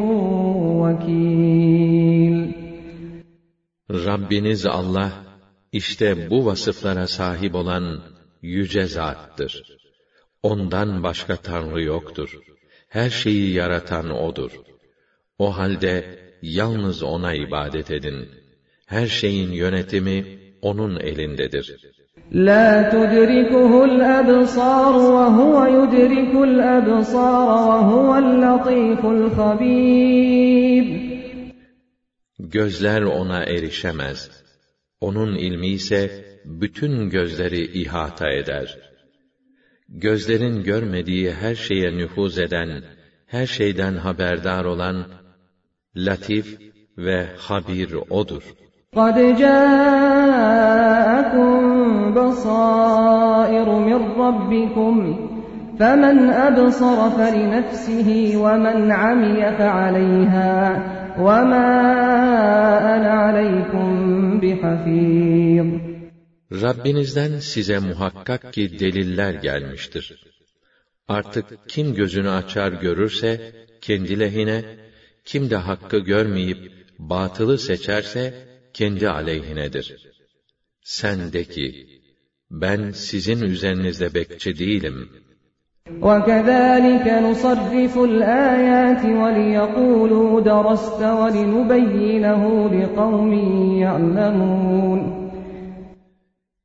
وَكِيلٌ. Rabbiniz Allah, işte bu vasıflara sahip olan yüce zattır. Ondan başka Tanrı yoktur. Her şeyi yaratan O'dur. O halde yalnız O'na ibadet edin. Her şeyin yönetimi O'nun elindedir. لَا تُدْرِكُهُ الْأَبْصَارُ وَهُوَ يُدْرِكُ الْأَبْصَارَ وَهُوَ اللَّطِيفُ الْخَبِيرُ. Gözler O'na erişemez. O'nun ilmi ise bütün gözleri ihata eder. Gözlerin görmediği her şeye nüfuz eden, her şeyden haberdar olan, Latif ve Habir O'dur. قَدْ جَاءَكُمْ بَصَائِرُ مِنْ رَبِّكُمْ فَمَنْ أَبْصَرَ فَلِنَفْسِهِ وَمَنْ عَمِيَ فَعَلَيْهَا وَمَا أَنَا عَلَيْكُمْ بِحَفِيظٍ. Rabbinizden size muhakkak ki deliller gelmiştir. Artık kim gözünü açar görürse, kendi lehine, kim de hakkı görmeyip, batılı seçerse, kendi aleyhinedir. Sen de ki, ben sizin üzerinizde bekçi değilim. وَكَذَٰلِكَ نُصَرِّفُ الْآيَاتِ وَلِيَقُولُوا دَرَسْتَ وَلِنُبَيِّنَهُ لِقَوْمٍ يَعْلَمُونَ.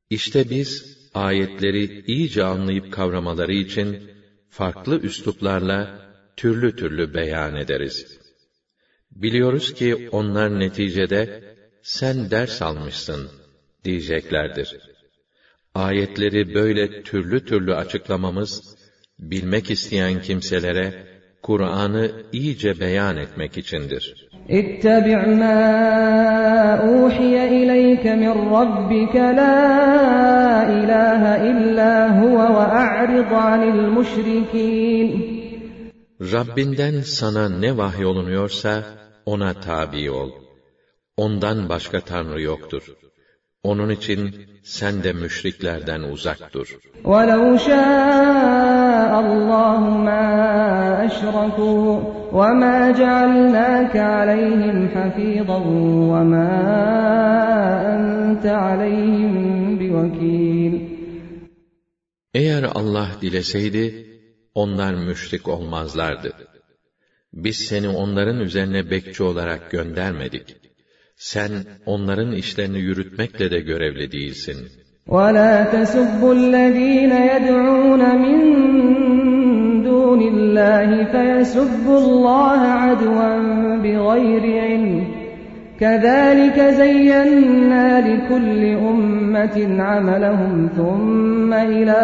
İşte biz ayetleri iyice anlayıp kavramaları için farklı üsluplarla türlü türlü beyan ederiz. Biliyoruz ki onlar neticede sen ders almışsın diyeceklerdir. Ayetleri böyle türlü türlü açıklamamız, bilmek isteyen kimselere Kur'an'ı iyice beyan etmek içindir. اتَّبِعْ مَا أُوحِيَ إِلَيْكَ مِنْ رَبِّكَ لَا إِلَٰهَ إِلَّا هُوَ وَأَعْرِضْ عَنِ الْمُشْرِكِينَ Rabbinden sana ne vahyolunuyorsa ona tabi ol. Ondan başka tanrı yoktur. Onun için sen de müşriklerden uzak dur. وَلَوْ شَاءَ اللّٰهُ مَا أَشْرَكُوا وَمَا جَعَلْنَاكَ عَلَيْهِمْ حَفِيظًا وَمَا أَنْتَ عَلَيْهِمْ بِوَكِيلٍ Eğer Allah dileseydi, onlar müşrik olmazlardı. Biz seni onların üzerine bekçi olarak göndermedik. Sen onların işlerini yürütmekle de görevli değilsin. وَلَا تَسُبُّوا الَّذ۪ينَ يَدْعُونَ مِنْ دُونِ اللّٰهِ فَيَسُبُّوا اللّٰهَ عَدْوًا بِغَيْرِ عِلْمٍ كَذَٰلِكَ زَيَّنَّا لِكُلِّ أُمَّةٍ عَمَلَهُمْ ثُمَّ إِلَى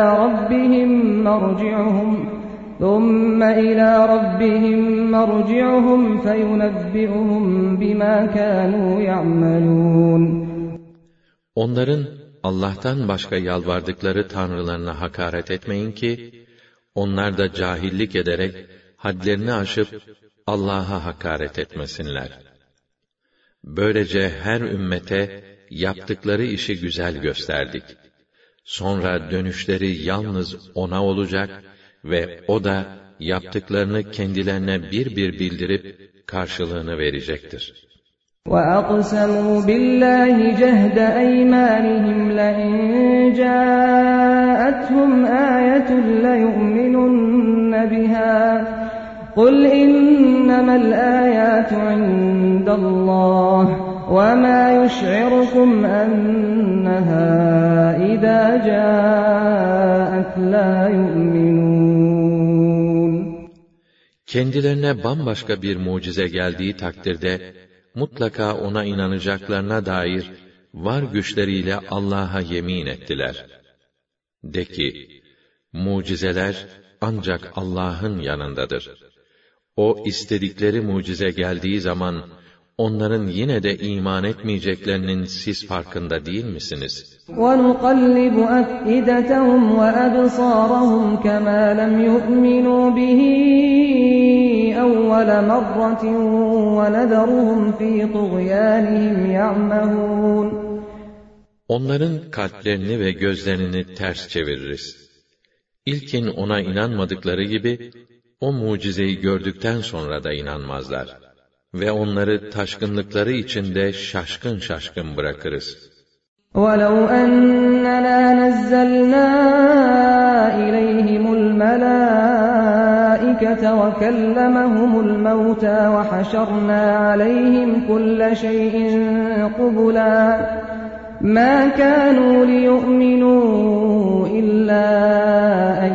رَبِّهِمْ مَرْجِعُهُمْ فَيُنَبِّئُهُم بِمَا كَانُوا يَعْمَلُونَ Onların Allah'tan başka yalvardıkları tanrılarına hakaret etmeyin ki, onlar da cahillik ederek hadlerini aşıp Allah'a hakaret etmesinler. Böylece her ümmete yaptıkları işi güzel gösterdik. Sonra dönüşleri yalnız O'na olacak ve O da yaptıklarını kendilerine bir bir bildirip karşılığını verecektir. وَأَقْسَمُوا بِاللّٰهِ جَهْدَ أَيْمَانِهِمْ لَئِنْ جَاءَتْهُمْ آيَةٌ لَيُؤْمِنُنَّ بِهَا قُلْ إِنَّمَا الْآيَاتُ عِندَ اللّٰهِ وَمَا يُشْعِرُكُمْ أَنَّهَا إِذَا جَاءَتْ لَا يُؤْمِنُونَ Kendilerine bambaşka bir mucize geldiği takdirde, mutlaka ona inanacaklarına dair var güçleriyle Allah'a yemin ettiler. De ki, mucizeler ancak Allah'ın yanındadır. O istedikleri mucize geldiği zaman, onların yine de iman etmeyeceklerinin siz farkında değil misiniz? وَنُقَلِّبُ أَفْئِدَتَهُمْ وَأَبْصَارَهُمْ كَمَا لَمْ يُؤْمِنُوا بِهِ أَوَّلَ مَرَّةٍ وَنَذَرُهُمْ فِي طُغْيَانِهِمْ يَعْمَهُونَ Onların kalplerini ve gözlerini ters çeviririz. İlkin ona inanmadıkları gibi, o mucizeyi gördükten sonra da inanmazlar. Ve onları taşkınlıkları içinde şaşkın şaşkın bırakırız. وَلَوْ أَنَّنَا نَزَّلْنَا إِلَيْهِمُ الْمَلَائِكَةَ وَكَلَّمَهُمُ الْمَوْتَى وَحَشَرْنَا عَلَيْهِمْ كُلَّ شَيْءٍ قُبُلًا مَا كَانُوا لِيُؤْمِنُوا إِلَّا أَن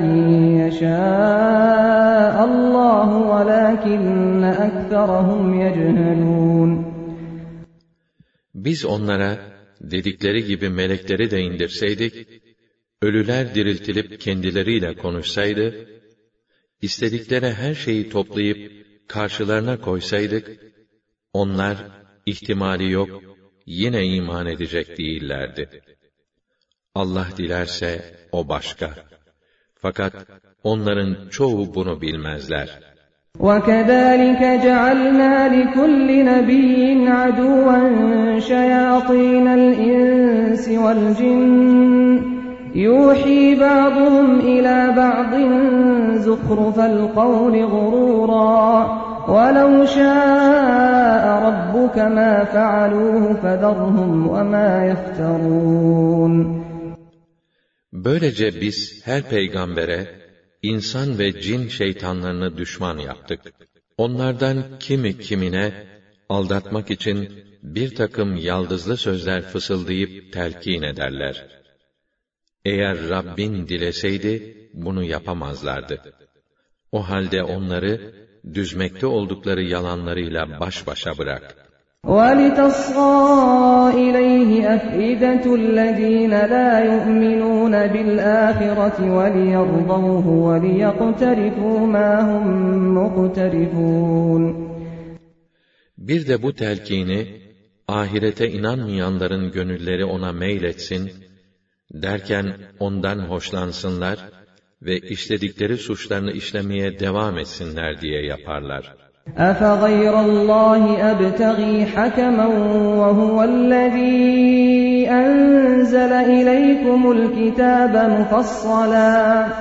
يَشَاءَ اللّٰهُ وَلَٰكِنَّ أَكْثَرَهُمْ يَجْهَلُونَ Biz onlara, dedikleri gibi melekleri de indirseydik, ölüler diriltilip kendileriyle konuşsaydı, istedikleri her şeyi toplayıp karşılarına koysaydık, onlar ihtimali yok, yine iman edecek değillerdi. Allah dilerse o başka. Fakat onların çoğu bunu bilmezler. وَكَذَٰلِكَ جَعَلْنَا لِكُلِّ نَبِيٍّ عَدُوًّا شَيَاطِينَ الْإِنسِ وَالْجِنِّ يُوحِي بَعْضُهُمْ إِلَى بَعْضٍ زُخْرُفَ الْقَوْلِ غُرُورًا وَلَوْ شَاءَ رَبُّكَ مَا فَعَلُوهُ فَذَرْهُمْ وَمَا يَفْتَرُونَ Böylece biz her peygambere, İnsan ve cin şeytanlarını düşman yaptık. Onlardan kimi kimine aldatmak için bir takım yaldızlı sözler fısıldayıp telkin ederler. Eğer Rabbin dileseydi, bunu yapamazlardı. O halde onları, düzmekte oldukları yalanlarıyla baş başa bırak. وَلِتَصْغَىٰ إِلَيْهِ أَفْئِدَةُ الَّذ۪ينَ لَا يُؤْمِنُونَ بِالْآخِرَةِ وَلِيَرْضَوْهُ وَلِيَقْتَرِفُوا مَا هُمْ مُقْتَرِفُونَ. Bir de bu telkini, ahirete inanmayanların gönülleri ona meyletsin, derken ondan hoşlansınlar ve işledikleri suçlarını işlemeye devam etsinler diye yaparlar. أَفَغَيْرَ اللّٰهِ أَبْتَغِي حَكَمًا وَهُوَ الَّذ۪ي أَنْزَلَ إِلَيْكُمُ الْكِتَابَ مُفَصَّلًا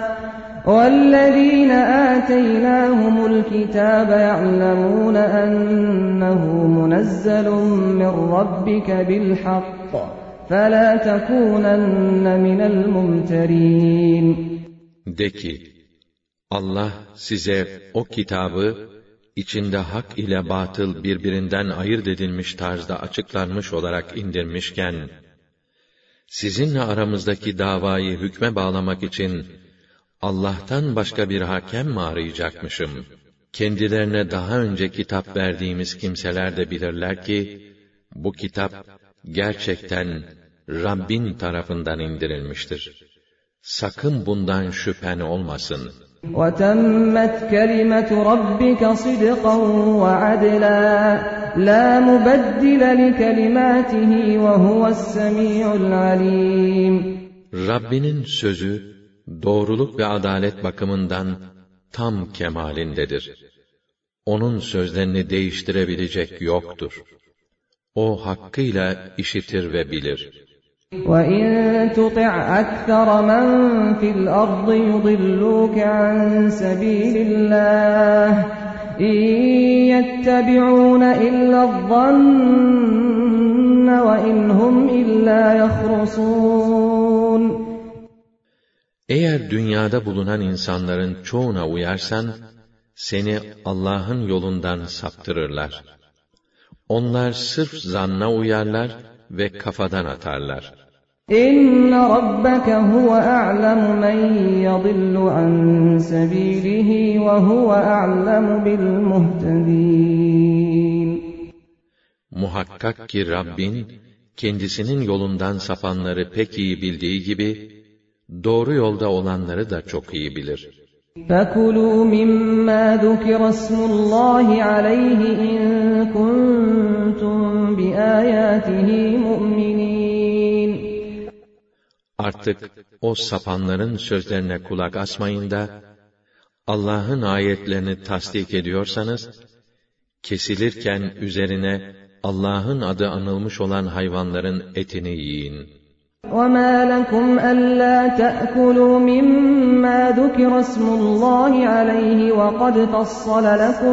وَالَّذ۪ينَ آتَيْنَاهُمُ الْكِتَابَ يَعْلَمُونَ أَنَّهُ مُنَزَّلٌ مِّن رَّبِّكَ بِالْحَقِّ فَلَا تَكُونَنَّ مِنَ الْمُمْتَرِينَ. De ki, Allah size o kitabı, içinde hak ile batıl birbirinden ayırt edilmiş tarzda açıklanmış olarak indirmişken, sizinle aramızdaki davayı hükme bağlamak için, Allah'tan başka bir hakem mi arayacakmışım? Kendilerine daha önce kitap verdiğimiz kimseler de bilirler ki, bu kitap, gerçekten Rabbin tarafından indirilmiştir. Sakın bundan şüphen olmasın. وَتَمَّتْ كَلِمَةُ رَبِّكَ صِدْقًا وَعَدْلًا لَا مُبَدِّلَ لِكَلِمَاتِهِ وَهُوَ السَّمِيعُ الْعَلِيمُ. Rabbinin sözü, doğruluk ve adalet bakımından tam kemalindedir. Onun sözlerini değiştirebilecek yoktur. O hakkıyla işitir ve bilir. وَإِن تُطِعْ أَكْثَرَ مَنْ فِي الْأَرْضِ يُضِلُّوكَ عَنْ سَبِيلِ اللّٰهِ إِنْ يَتَّبِعُونَ إِلَّا الظَّنَّ وَإِنْ هُمْ إِلَّا يَخْرُصُونَ. Eğer dünyada bulunan insanların çoğuna uyarsan, seni Allah'ın yolundan saptırırlar. Onlar sırf zanna uyarlar ve kafadan atarlar. İnne rabbeke huve a'lemu men yadillu an sebilihi ve huve a'lemu bil muhtedin. Muhakkak ki Rabbin, kendisinin yolundan sapanları pek iyi bildiği gibi, doğru yolda olanları da çok iyi bilir. فَكُلُوا مِمَّا ذُكِرَ اسْمُ اللّٰهِ عَلَيْهِ اِنْ كُنْتُمْ بِآيَاتِهِ مُؤْمِنِينَ. Artık o sapanların sözlerine kulak asmayın da, Allah'ın ayetlerini tasdik ediyorsanız, kesilirken üzerine Allah'ın adı anılmış olan hayvanların etini yiyin. وَمَا لَكُمْ أَلَّا تَأْكُلُوا مِمَّا ذُكِرَ اسْمُ اللّٰهِ عَلَيْهِ وَقَدْ فَصَّلَ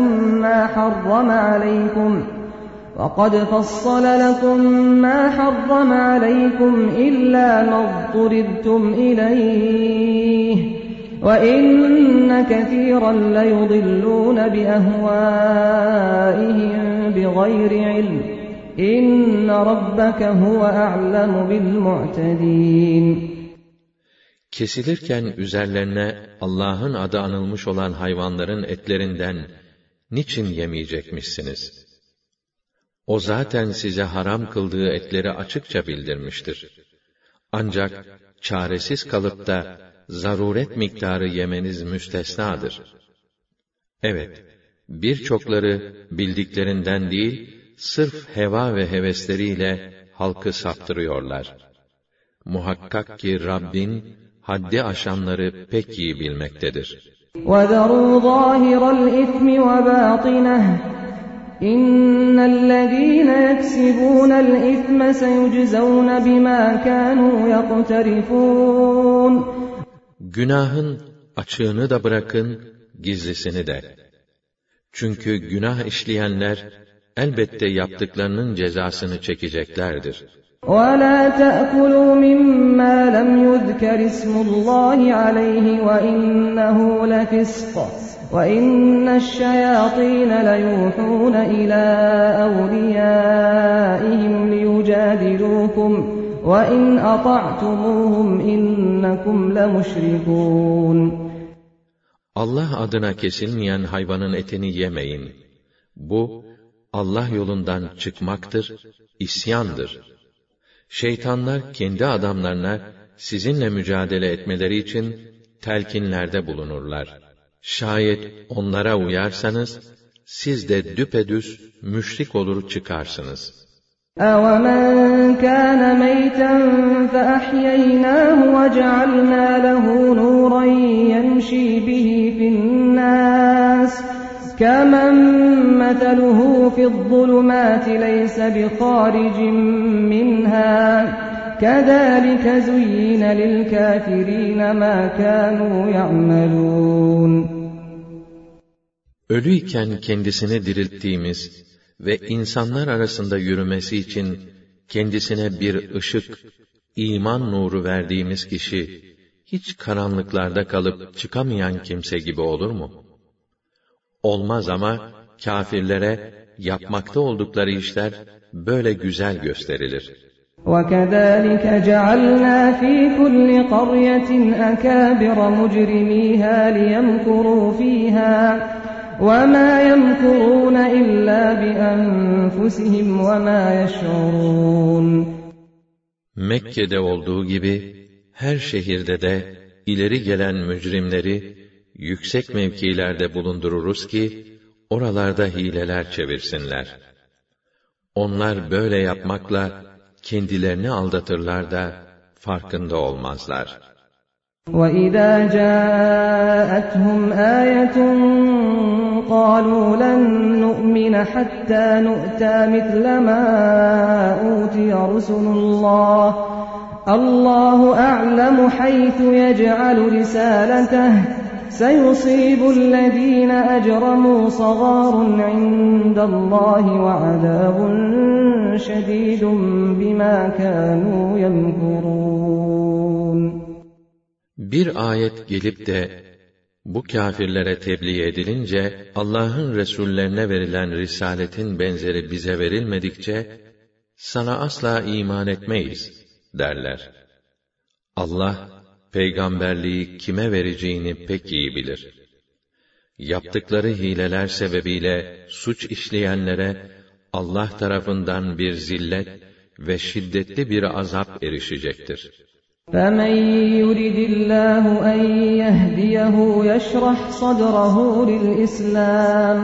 لَكُمْ مَا حَرَّمَ عَلَيْكُمْ إِلَّا مَا اضْطُرِرْتُمْ إِلَيْهِ وَإِنَّ كَثِيرًا لَيُضِلُّونَ بِأَهْوَائِهِمْ بِغَيْرِ عِلْمٍ İnne rabbeke huve a'lemu bil mu'tedin. Kesilirken üzerlerine Allah'ın adı anılmış olan hayvanların etlerinden niçin yemeyecekmişsiniz? O zaten size haram kıldığı etleri açıkça bildirmiştir. Ancak çaresiz kalıp da zaruret miktarı yemeniz müstesnadır. Evet, birçokları bildiklerinden değil, sırf heva ve hevesleriyle halkı saptırıyorlar. Muhakkak ki Rabbin, haddi aşanları pek iyi bilmektedir. وَذَرُوا ظَاهِرَ الْإِثْمِ وَبَاطِنَهُ اِنَّ الَّذ۪ينَ يَكْسِبُونَ الْإِثْمَ سَيُجْزَوْنَ بِمَا كَانُوا يَقْتَرِفُونَ. Günahın açığını da bırakın, gizlisini de. Çünkü günah işleyenler, elbette yaptıklarının cezasını çekeceklerdir. وَلَا تَأْكُلُوا مِمَّا لَمْ يُذْكَرِ اسْمُ اللّٰهِ عَلَيْهِ وَإِنَّهُ لَفِسْقٌ وَإِنَّ الشَّيَاطِينَ لَيُوحُونَ إِلَىٰ أَوْلِيَائِهِمْ لِيُجَادِلُوكُمْ وَإِنْ أَطَعْتُمُوهُمْ إِنَّكُمْ لَمُشْرِكُونَ Allah adına kesilmeyen hayvanın etini yemeyin. Bu, Allah yolundan çıkmaktır, isyandır. Şeytanlar kendi adamlarına sizinle mücadele etmeleri için telkinlerde bulunurlar. Şayet onlara uyarsanız, siz de düpedüz müşrik olur çıkarsınız. أَوَمَنْ كَانَ مَيْتًا فَأَحْيَيْنَاهُ وَجَعَلْنَا لَهُ نُورًا يَمْشِي بِهِ فِي النَّاسِ كَمَنْ مَثَلُهُ فِي الظُّلُمَاتِ لَيْسَ بِخَارِجٍ مِنْهَا كَذَلِكَ زُيِّنَ لِلْكَافِرِينَ مَا كَانُوا يَعْمَلُونَ Ölüyken kendisini dirilttiğimiz ve insanlar arasında yürümesi için kendisine bir ışık, iman nuru verdiğimiz kişi, hiç karanlıklarda kalıp çıkamayan kimse gibi olur mu? Olmaz ama kâfirlere yapmakta oldukları işler böyle güzel gösterilir. وَكَذَلِكَ جَعَلْنَا فِي كُلِّ قَرْيَةٍ أَكَابِرَ مُجْرِمِيهَا لِيَمْكُرُوا فِيهَا وَمَا يَمْكُرُونَ إِلَّا بِأَنفُسِهِمْ وَمَا يَشْعُرُونَ Mekke'de olduğu gibi her şehirde de ileri gelen mücrimleri yüksek mevkilerde bulundururuz ki oralarda hileler çevirsinler. Onlar böyle yapmakla kendilerini aldatırlar da farkında olmazlar. وَإِذَا جَاءَتْهُمْ آيَةٌ قَالُوا لَن نُّؤْمِنَ حَتَّى نُؤْتَىٰ مِثْلَ مَا أُوتِيَ رُسُلُ اللَّهِ اللَّهُ أَعْلَمُ حَيْثُ يَجْعَلُ رِسَالَتَهُ سَيُصِيبُ الَّذِينَ أَجْرَمُوا صَغَارٌ عِندَ اللَّهِ وَعَذَابٌ شَدِيدٌ بِمَا كَانُوا يَمْكُرُونَ Bir ayet gelip de bu kâfirlere tebliğ edilince Allah'ın resullerine verilen risaletin benzeri bize verilmedikçe sana asla iman etmeyiz derler. Allah peygamberliği kime vereceğini pek iyi bilir. Yaptıkları hileler sebebiyle suç işleyenlere Allah tarafından bir zillet ve şiddetli bir azap erişecektir. فَمَنْ يُرِدِ اللّٰهُ أَنْ يَهْدِيَهُ يَشْرَحْ صَدْرَهُ لِلْإِسْلَامِ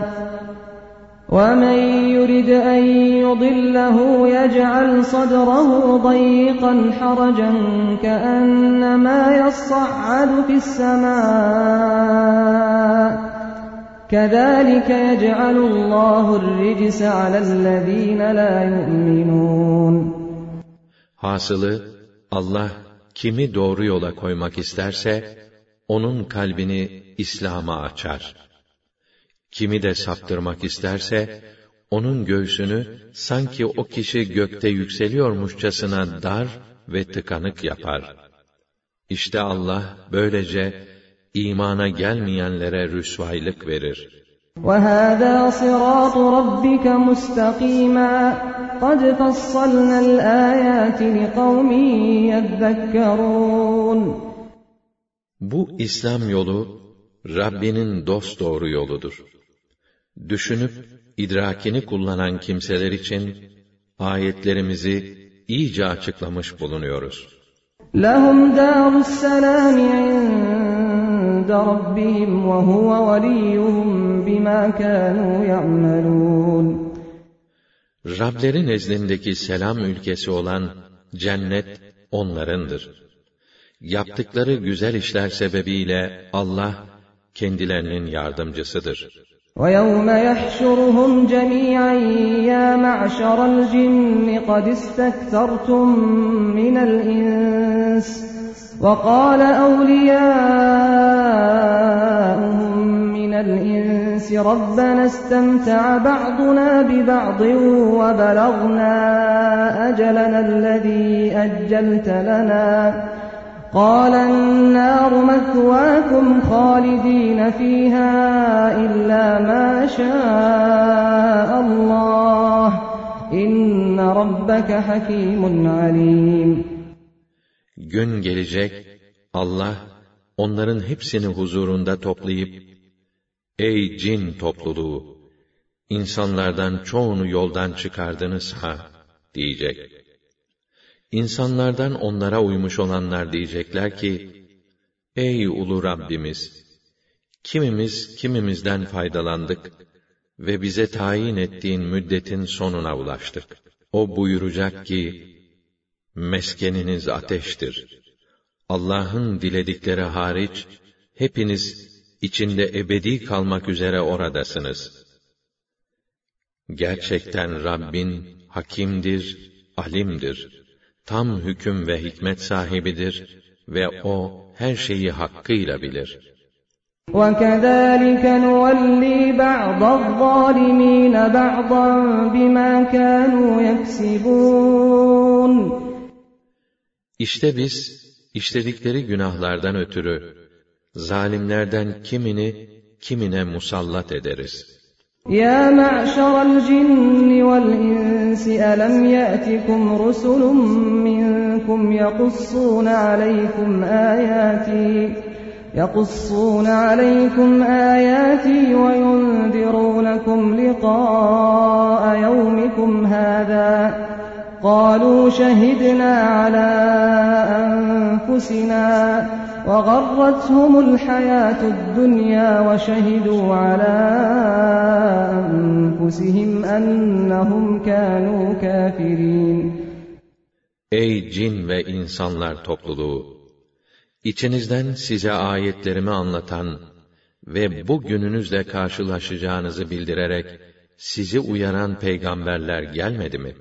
وَمَنْ يُرِدْ أَنْ يُضِلَّهُ يَجْعَلْ صَدْرَهُ ضَيِّقًا حَرَجًا كَأَنَّمَا يَصَّعَّدُ فِي السَّمَاءِ كَذَلِكَ يَجْعَلُ اللّٰهُ الرِّجْسَ عَلَى الَّذ۪ينَ لَا يُؤْمِنُونَ Hasılı, Allah kimi doğru yola koymak isterse, onun kalbini İslam'a açar. Kimi de saptırmak isterse, onun göğsünü sanki o kişi gökte yükseliyormuşçasına dar ve tıkanık yapar. İşte Allah böylece imana gelmeyenlere rüsvaylık verir. وَهَذَا صِرَاطُ رَبِّكَ مُسْتَقِيمًا قَدْ فَصَّلْنَا الْآيَاتِ لِقَوْمٍ يَذَّكَّرُونَ Bu İslam yolu, Rabbinin dosdoğru yoludur. Düşünüp, idrakini kullanan kimseler için, ayetlerimizi iyice açıklamış bulunuyoruz. لَهُمْ دَارُ السَّلَامِ عِندَ رَبِّهِمْ وَهُوَ وَلِيُّهُمْ بِمَا كَانُوا يَعْمَلُونَ Rableri nezdindeki selam ülkesi olan cennet onlarındır. Yaptıkları güzel işler sebebiyle Allah kendilerinin yardımcısıdır. وَيَوْمَ يَحْشُرُهُمْ جَمِيعًا يَا مَعْشَرَ الْجِنِّ قَدِ اسْتَكْثَرْتُمْ مِنَ الْإِنسِ وَقَالَ أَوْلِيَاؤُهُمْ مِنَ الْإِنسِ رَبَّنَا اسْتَمْتَعَ بَعْضُنَا بِبَعْضٍ وَبَلَغْنَا أَجَلَنَا الَّذِي أَجَّلْتَ لَنَا قَالَ النَّارُ مَثْوَاكُمْ خَالِدِينَ فِيهَا إِلَّا مَا شَاءَ اللَّهُ إِنَّ رَبَّكَ حَكِيمٌ عَلِيمٌ Gün gelecek, Allah onların hepsini huzurunda toplayıp, ey cin topluluğu! İnsanlardan çoğunu yoldan çıkardınız ha, diyecek. İnsanlardan onlara uymuş olanlar diyecekler ki, ey ulu Rabbimiz! Kimimiz kimimizden faydalandık ve bize tayin ettiğin müddetin sonuna ulaştık. O buyuracak ki, meskeniniz ateştir. Allah'ın diledikleri hariç, hepiniz içinde ebedi kalmak üzere oradasınız. Gerçekten Rabbin hakimdir, alimdir. Tam hüküm ve hikmet sahibidir ve o her şeyi hakkıyla bilir. وَكَذَٰلِكَ نُوَلِّي بَعْضَ الظَّالِمِينَ بَعْضًا بِمَا كَانُوا يَكْسِبُونَ İşte biz, işledikleri günahlardan ötürü, zalimlerden kimine musallat ederiz. يَا مَعْشَرَ الْجِنِّ وَالْإِنسِ أَلَمْ يَأْتِكُمْ رُسُلٌ مِّنكُمْ يَقُصُّونَ عَلَيْكُمْ آيَاتِي وَيُنذِرُونَكُمْ لِقَاءَ يَوْمِكُمْ هَٰذَا قَالُوا شَهِدْنَا عَلَىٰ أَنفُسِنَا وَغَرَّتْهُمُ الْحَيَاةُ الدُّنْيَا وَشَهِدُوا عَلَىٰ أَنفُسِهِمْ أَنَّهُمْ كَانُوا كَافِرِينَ Ey cin ve insanlar topluluğu! İçinizden size ayetlerimi anlatan ve bu gününüzle karşılaşacağınızı bildirerek sizi uyaran peygamberler gelmedi mi?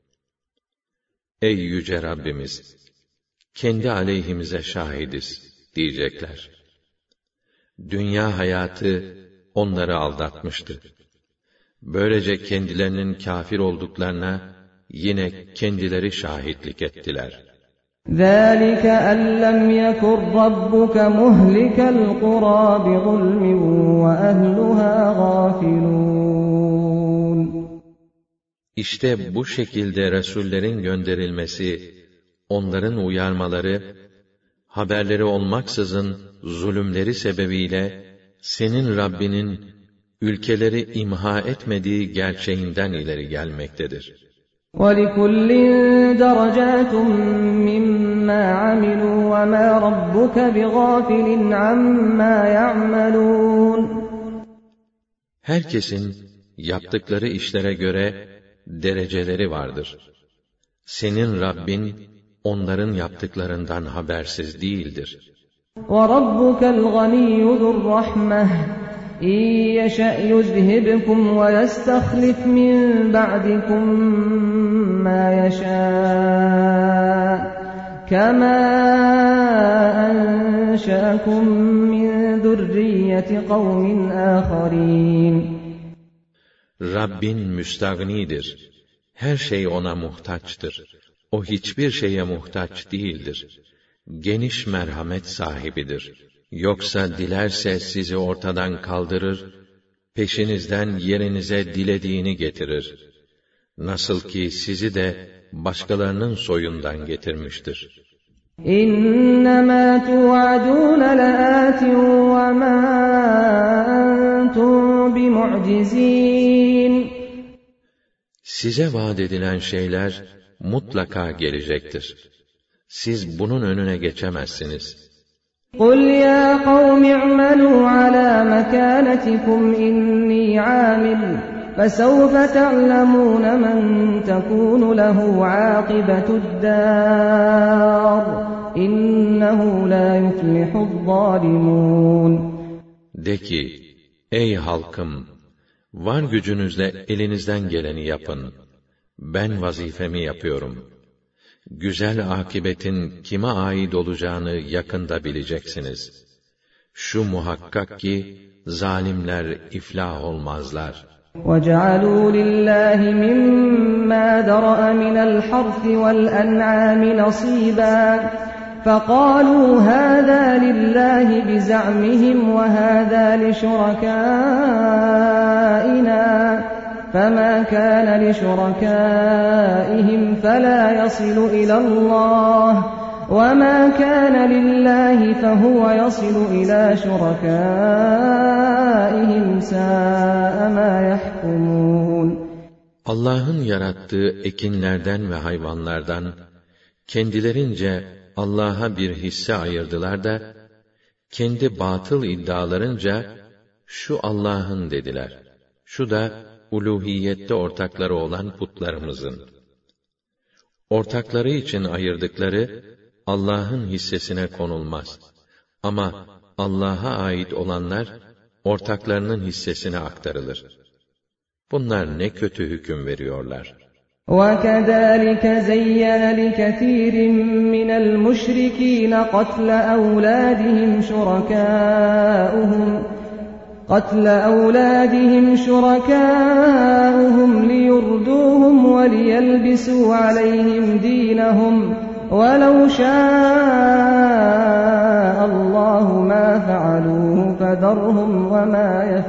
Ey yüce Rabbimiz! Kendi aleyhimize şahidiz, diyecekler. Dünya hayatı onları aldatmıştı. Böylece kendilerinin kafir olduklarına yine kendileri şahitlik ettiler. ذَٰلِكَ أَنْ لَمْ يَكُنْ رَبُّكَ مُهْلِكَ الْقُرَىٰ بِظُلْمٍ وَأَهْلُهَا غَافِلُونَ İşte bu şekilde resullerin gönderilmesi, onların uyarmaları, haberleri olmaksızın zulümleri sebebiyle senin Rabbinin ülkeleri imha etmediği gerçeğinden ileri gelmektedir. وَلِكُلٍّ دَرَجَاتٌ مِّمَّا عَمِلُوا وَمَا رَبُّكَ بِغَافِلٍ عَمَّا يَعْمَلُونَ Herkesin yaptıkları işlere göre dereceleri vardır. Senin Rabbin onların yaptıklarından habersiz değildir. وَرَبُّكَ الْغَنِيُّ ذُو الرَّحْمَةِ إِن يَشَأْ يُذْهِبْكُمْ وَيَسْتَخْلِفْ مِن بَعْدِكُم مَّا يَشَاءُ كَمَا أَنشَأَكُم مِّن ذُرِّيَّةِ قَوْمٍ آخَرِينَ Rabbin müstagnidir. Her şey ona muhtaçtır. O hiçbir şeye muhtaç değildir. Geniş merhamet sahibidir. Yoksa dilerse sizi ortadan kaldırır, peşinizden yerinize dilediğini getirir. Nasıl ki sizi de başkalarının soyundan getirmiştir. İnnemâ tu'adûne leâtin ve mâ entum bimu'cizîn. Size vaat edilen şeyler mutlaka gelecektir. Siz bunun önüne geçemezsiniz. قُلْ يَا قَوْمِ اعْمَلُوا عَلَى مَكَانَتِكُمْ إِنِّي عَامِلٌ فَسَوْفَ تَعْلَمُونَ مَنْ تَكُونُ لَهُ عَاقِبَةُ الدَّارِ إِنَّهُ لَا يُفْلِحُ الظَّالِمُونَ De ki, ey halkım! Var gücünüzle elinizden geleni yapın. Ben vazifemi yapıyorum. Güzel akıbetin kime ait olacağını yakında bileceksiniz. Şu muhakkak ki zalimler iflah olmazlar. وَجَعَلُوا لِلَّهِ مِمَّا ذَرَأَ مِنَ الْحَرْثِ وَالْأَنْعَامِ نَصِيبًا فَقَالُوا هَذَا لِلَّهِ بِزَعْمِهِمْ وَهَذَا لِشُرَكَائِنَا فَمَا كَانَ لِشُرَكَائِهِمْ فَلَا يَصِلُ إِلَى اللَّهِ وَمَا كَانَ لِلَّهِ فَهُوَ يَصِلُ إِلَى شُرَكَائِهِمْ سَاءَ مَا يَحْكُمُونَ. Allah'ın yarattığı ekinlerden ve hayvanlardan kendilerince Allah'a bir hisse ayırdılar da kendi batıl iddialarınca şu Allah'ın dediler. Şu da uluhiyette ortakları olan putlarımızın. Ortakları için ayırdıkları Allah'ın hissesine konulmaz. Ama Allah'a ait olanlar ortaklarının hissesine aktarılır. Bunlar ne kötü hüküm veriyorlar. وَكَذَٰلِكَ زَيَّنَ لِكَثِيرٍ مِّنَ الْمُشْرِكِينَ قَتْلَ أَوْلَادِهِمْ شُرَكَاؤُهُمْ لِيُرْدُوهُمْ وَلِيَلْبِسُوا عَلَيْهِمْ دِينَهُمْ وَلَوْ شَاءَ اللّٰهُ مَا فَعَلُوهُ فَذَرْهُمْ وَمَا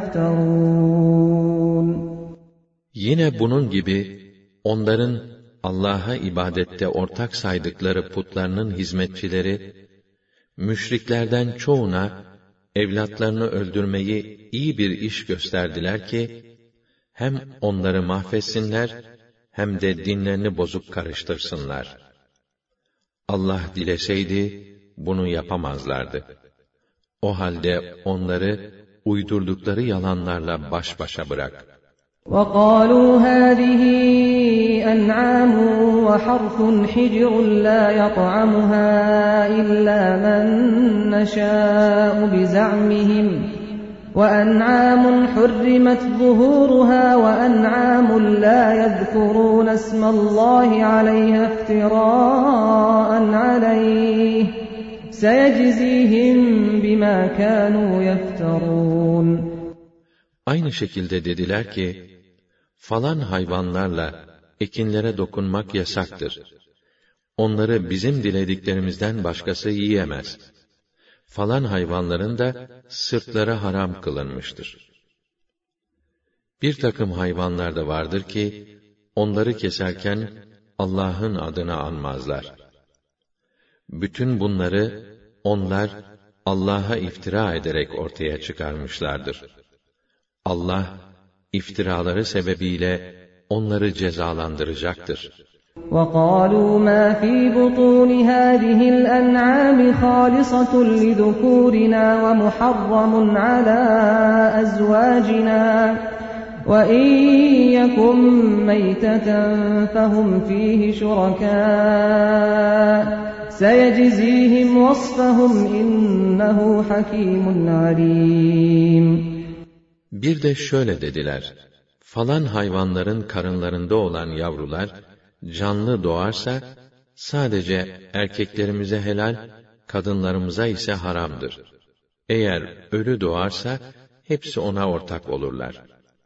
يَفْتَرُونَ. Yine bunun gibi onların Allah'a ibadette ortak saydıkları putlarının hizmetçileri, müşriklerden çoğuna evlatlarını öldürmeyi iyi bir iş gösterdiler ki, hem onları mahvetsinler, hem de dinlerini bozup karıştırsınlar. Allah dileseydi, bunu yapamazlardı. O halde onları uydurdukları yalanlarla baş başa bırak. وَقَالُوا هَٰذِهِ أَنْعَامٌ وَحَرْثٌ حِجْرٌ لَا يَطْعَمُهَا إِلَّا مَن نَّشَاءُ بِزَعْمِهِمْ وَأَنْعَامٌ حُرِّمَتْ ظُهُورُهَا وَأَنْعَامٌ لَّا يَذْكُرُونَ اسْمَ اللَّهِ عَلَيْهَا افْتِرَاءً عَلَيْهِ سَيَجْزِيهِم بِمَا كَانُوا يَفْتَرُونَ. Aynı şekilde dediler ki, falan hayvanlarla ekinlere dokunmak yasaktır. Onları bizim dilediklerimizden başkası yiyemez. Falan hayvanların da sırtları haram kılınmıştır. Bir takım hayvanlar da vardır ki, onları keserken Allah'ın adını anmazlar. Bütün bunları onlar Allah'a iftira ederek ortaya çıkarmışlardır. Allah, iftiraları sebebiyle onları cezalandıracaktır. وَقَالُوا مَا فِي بُطُونِ هَٰذِهِ الْأَنْعَامِ خَالِصَةٌ لِذُكُورِنَا وَمُحَرَّمٌ عَلَىٰ أَزْوَاجِنَا وَإِن يَكُن مَّيْتَةً فَهُمْ فِيهِ شُرَكَاءُ سَيَجْزِيهِمْ وَصْفَهُمْ إِنَّهُ حَكِيمٌ عَلِيمٌ. Bir de şöyle dediler, falan hayvanların karınlarında olan yavrular, canlı doğarsa, sadece erkeklerimize helal, kadınlarımıza ise haramdır. Eğer ölü doğarsa, hepsi ona ortak olurlar.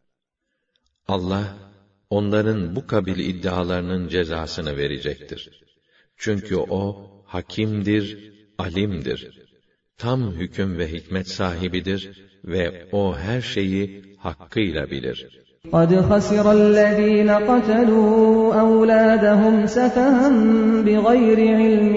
Allah, onların bu kabil iddialarının cezasını verecektir. Çünkü O, hakimdir, alimdir. Tam hüküm ve hikmet sahibidir ve O her şeyi hakkıyla bilir. قَدْ خَسِرَ الَّذ۪ينَ قَتَلُوا أَوْلَادَهُمْ سَفَهًا بِغَيْرِ عِلْمٍ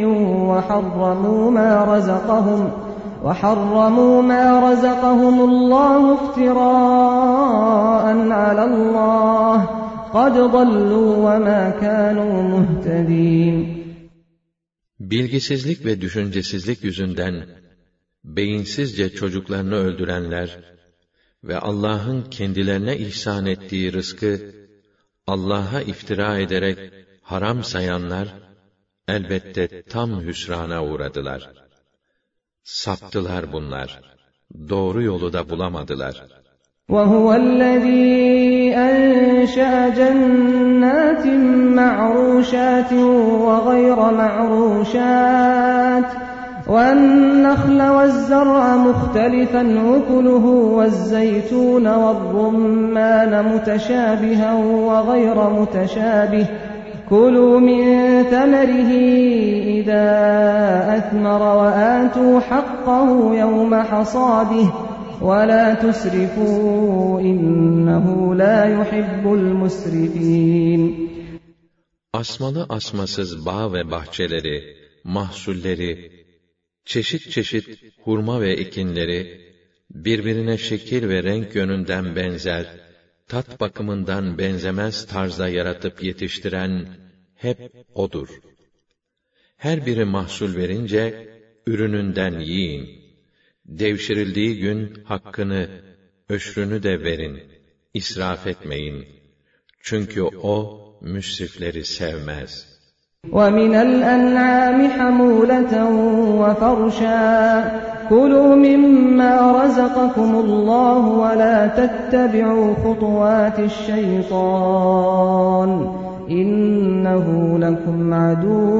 وَحَرَّمُوا مَا رَزَقَهُمُ اللّٰهُ افْتِرَاءً عَلَى اللّٰهِ قَدْ ضَلُّوا وَمَا كَانُوا مُهْتَد۪ينَ. Bilgisizlik ve düşüncesizlik yüzünden beyinsizce çocuklarını öldürenler ve Allah'ın kendilerine ihsan ettiği rızkı Allah'a iftira ederek haram sayanlar elbette tam hüsrana uğradılar. Saptılar bunlar. Doğru yolu da bulamadılar. وَهُوَ الَّذ۪ي أَنْشَأَ جَنَّاتٍ مَّعْرُوشَاتٍ وَغَيْرَ مَعْرُوشَاتٍ وَالنَّخْلَ وَالزَّرْعَ مُخْتَلِفًا أُكُلُهُ وَالزَّيْتُونَ وَالرُّمَّانَ مُتَشَابِهًا وَغَيْرَ مُتَشَابِهٍ كُلُوا مِن ثَمَرِهِ إِذَا أَثْمَرَ وَآتُوا حَقَّهُ يَوْمَ حَصَادِهِ وَلَا تُسْرِفُوا إِنَّهُ لَا يُحِبُّ الْمُسْرِفِينَ. Asmalı asmasız bağ ve bahçeleri, mahsulleri, çeşit çeşit hurma ve ekinleri, birbirine şekil ve renk yönünden benzer, tat bakımından benzemez tarzda yaratıp yetiştiren hep O'dur. Her biri mahsul verince, ürününden yiyin. Devşirildiği gün hakkını, öşrünü de verin. İsraf etmeyin. Çünkü O, müsrifleri sevmez. وَمِنَ الْأَنْعَامِ حَمُولَةً وَفَرْشًا كُلُوا مِمَّا رَزَقَكُمُ اللَّهُ وَلَا تَتَّبِعُوا خُطُوَاتِ الشَّيْطَانِ إِنَّهُ لَكُمْ عَدُوٌّ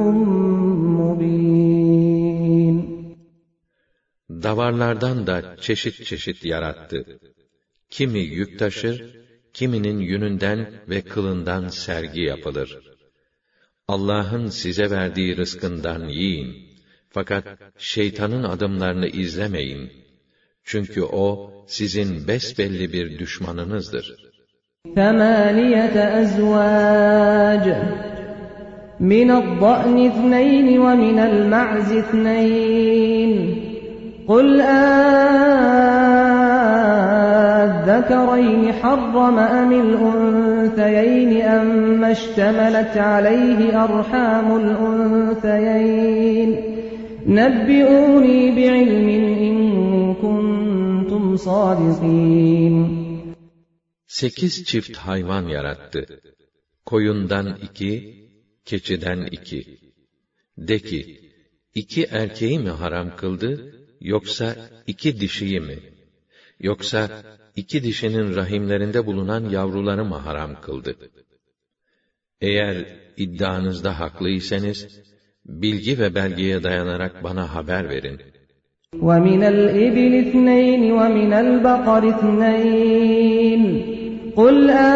مُّبِينٌ. Davarlardan da çeşit çeşit yarattı. Kimi yük taşır, kiminin yününden ve kılından sergi yapılır. Allah'ın size verdiği rızkından yiyin. Fakat şeytanın adımlarını izlemeyin. Çünkü o, sizin besbelli bir düşmanınızdır. ثَمَانِيَةَ أَزْوَاجٍ مِنَ الضَّأْنِ اثْنَيْنِ وَمِنَ الْمَعْزِ اثْنَيْنِ قُلْ أَذَّكَرَيْنِ حَرَّمَ أَمِ الْأُنثَيَيْنِ أَمَّا اشْتَمَلَتْ عَلَيْهِ أَرْحَامُ الْأُنثَيَيْنِ نَبِّئُونِي بِعِلْمٍ إِن كُنتُمْ صَادِقِينَ. 8 çift hayvan yarattı. Koyundan 2, keçiden 2. De ki, 2 erkeği mi haram kıldı, yoksa 2 dişiyi mi? Yoksa 2 dişinin rahimlerinde bulunan yavruları mı haram kıldı? Eğer iddianızda haklıysanız, bilgi ve belgeye dayanarak bana haber verin. وَمِنَ الْإِبِلِ اثْنَيْنِ وَمِنَ الْبَقَرِ اثْنَيْنِ قُلْ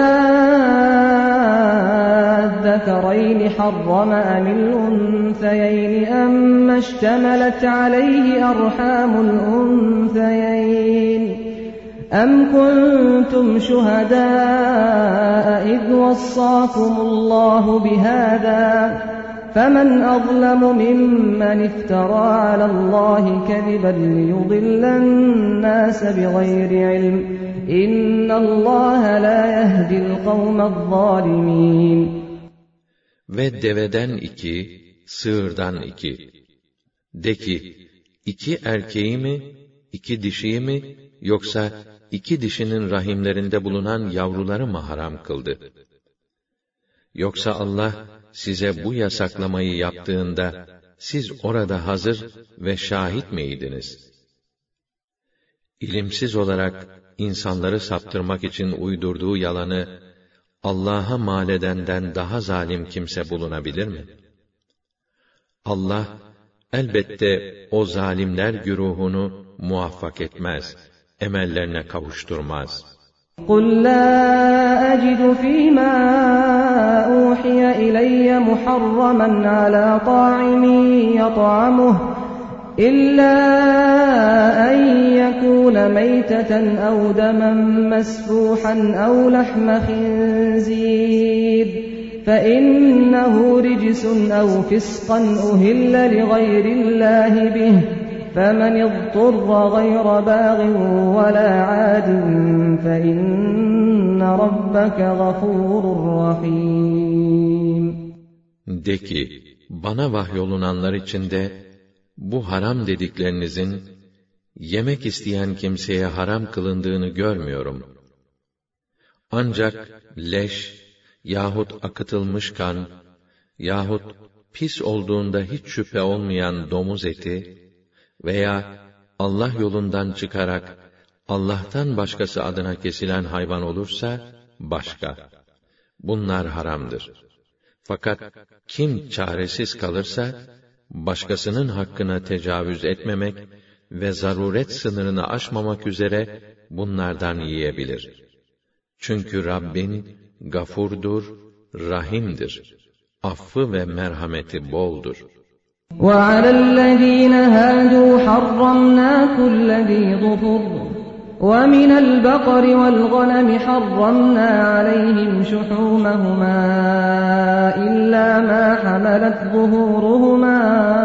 أَذَّكَرَيْنِ حَرَّمَ أَمِ الْأُنثَيَيْنِ أَمَّا اشْتَمَلَتْ عَلَيْهِ أَرْحَامُ الْأُنثَيَيْنِ أَمْ كُنتُمْ شُهَدَاءَ إِذْ وَصَّاكُمُ اللَّهُ بِهَذَا فَمَنْ أَظْلَمُ مِمَّنِ افْتَرَى عَلَى اللَّهِ كَذِبًا لِيُضِلَّ النَّاسَ بِغَيْرِ عِلْمٍ إِنَّ اللَّهَ لَا يَهْدِي الْقَوْمَ الظَّالِمِينَ. Ve deveden 2, sığırdan 2. De ki, 2 erkeği mi, 2 dişiyi mi, yoksa 2 dişinin rahimlerinde bulunan yavruları mı haram kıldı? Yoksa Allah size bu yasaklamayı yaptığında, siz orada hazır ve şahit miydiniz? İlimsiz olarak insanları saptırmak için uydurduğu yalanı, Allah'a mal edenden daha zalim kimse bulunabilir mi? Allah, elbette o zalimler güruhunu muvaffak etmez, emellerine kavuşturmaz. قُلْ لَا أَجِدُ فِي مَا أُوحِيَ إِلَيَّ مُحَرَّمًا عَلَى طَاعِمٍ يَطْعَمُهُ إِلَّا أَن يَكُونَ مَيْتَةً أَوْ دَمًا مَّسْفُوحًا أَوْ لَحْمَ خِنزِيرٍ فَإِنَّهُ رِجْسٌ أَوْ فِسْقًا أُهِلَّ لِغَيْرِ اللَّهِ بِهِ فَمَنِ اضْطُرَّ غَيْرَ بَاغٍ وَلَا عَادٍ فَإِنَّ رَبَّكَ غَفُورٌ رَّحِيمٌ. De ki, bana vahyolunanlar içinde, bu haram dediklerinizin, yemek isteyen kimseye haram kılındığını görmüyorum. Ancak leş, yahut akıtılmış kan, yahut pis olduğunda hiç şüphe olmayan domuz eti, veya Allah yolundan çıkarak, Allah'tan başkası adına kesilen hayvan olursa, başka. Bunlar haramdır. Fakat kim çaresiz kalırsa, başkasının hakkına tecavüz etmemek ve zaruret sınırını aşmamak üzere bunlardan yiyebilir. Çünkü Rabbin gafurdur, rahimdir. Affı ve merhameti boldur. وَعَلَى الَّذِينَ هَادُوا حَرَّمْنَا كُلَّ ذِي ظُفُرٍ وَمِنَ الْبَقَرِ وَالْغَنَمِ حَرَّمْنَا عَلَيْهِمْ شُحُومَهُمَا إِلَّا مَا حَمَلَتْ ظُهُورُهُمَا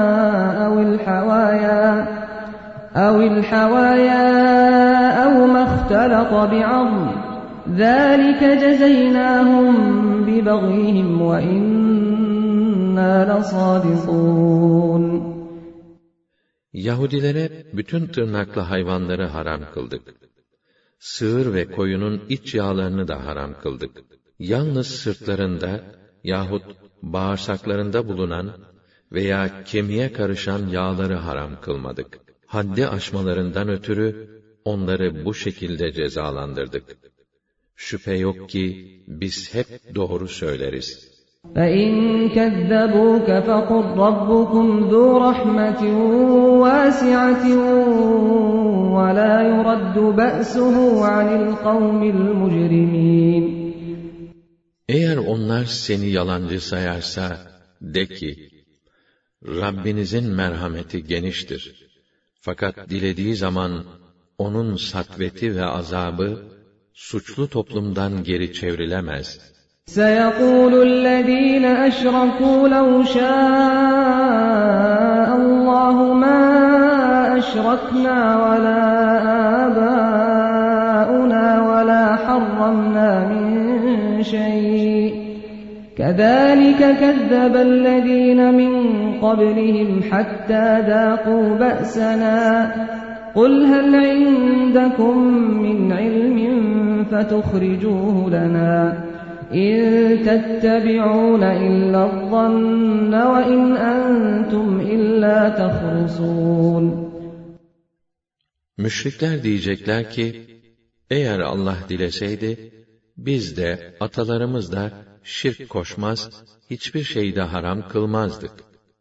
أَوِ الْحَوَايَا أَوْ مَا اخْتَلَطَ بِعَظْمٍ ذَلِكَ جَزَيْنَاهُمْ بِبَغْيِهِمْ وَإِنَّا لَصَادِقُونَ. Yahudilere bütün tırnaklı hayvanları haram kıldık. Sığır ve koyunun iç yağlarını da haram kıldık. Yalnız sırtlarında yahut bağırsaklarında bulunan veya kemiğe karışan yağları haram kılmadık. Haddi aşmalarından ötürü onları bu şekilde cezalandırdık. Şüphe yok ki biz hep doğru söyleriz. فَإِنْ كَذَّبُوكَ فَقُلْ رَبُّكُمْ ذُو رَحْمَةٍ وَاسِعَةٍ وَلَا يُرَدُّ بَأْسُهُ عَنِ الْقَوْمِ الْمُجْرِمِينَ. Eğer onlar seni yalancı sayarsa, de ki, Rabbinizin merhameti geniştir. Fakat dilediği zaman, onun satveti ve azabı, suçlu toplumdan geri çevrilemez. سَيَقُولُ الَّذ۪ينَ أَشْرَكُوا لَوْ شَاءَ اللّٰهُ مَا أَشْرَكْنَا وَلَا آبَاؤُنَا وَلَا حَرَّمْنَا مِنْ شَيْءٍ كَذَٰلِكَ كَذَّبَ الَّذ۪ينَ مِنْ قَبْلِهِمْ حَتَّى ذَاقُوا بَأْسَنَا قُلْ هَلْ عِنْدَكُمْ مِنْ عِلْمٍ فَتُخْرِجُوهُ لَنَا إِنْ تَتَّبِعُونَ إِلَّا الظَّنَّ وَإِنْ أَنْتُمْ إِلَّا تَخْرُصُونَ. Müşrikler diyecekler ki, eğer Allah dileseydi, biz de, atalarımız da şirk koşmaz, hiçbir şeyde haram kılmazdık.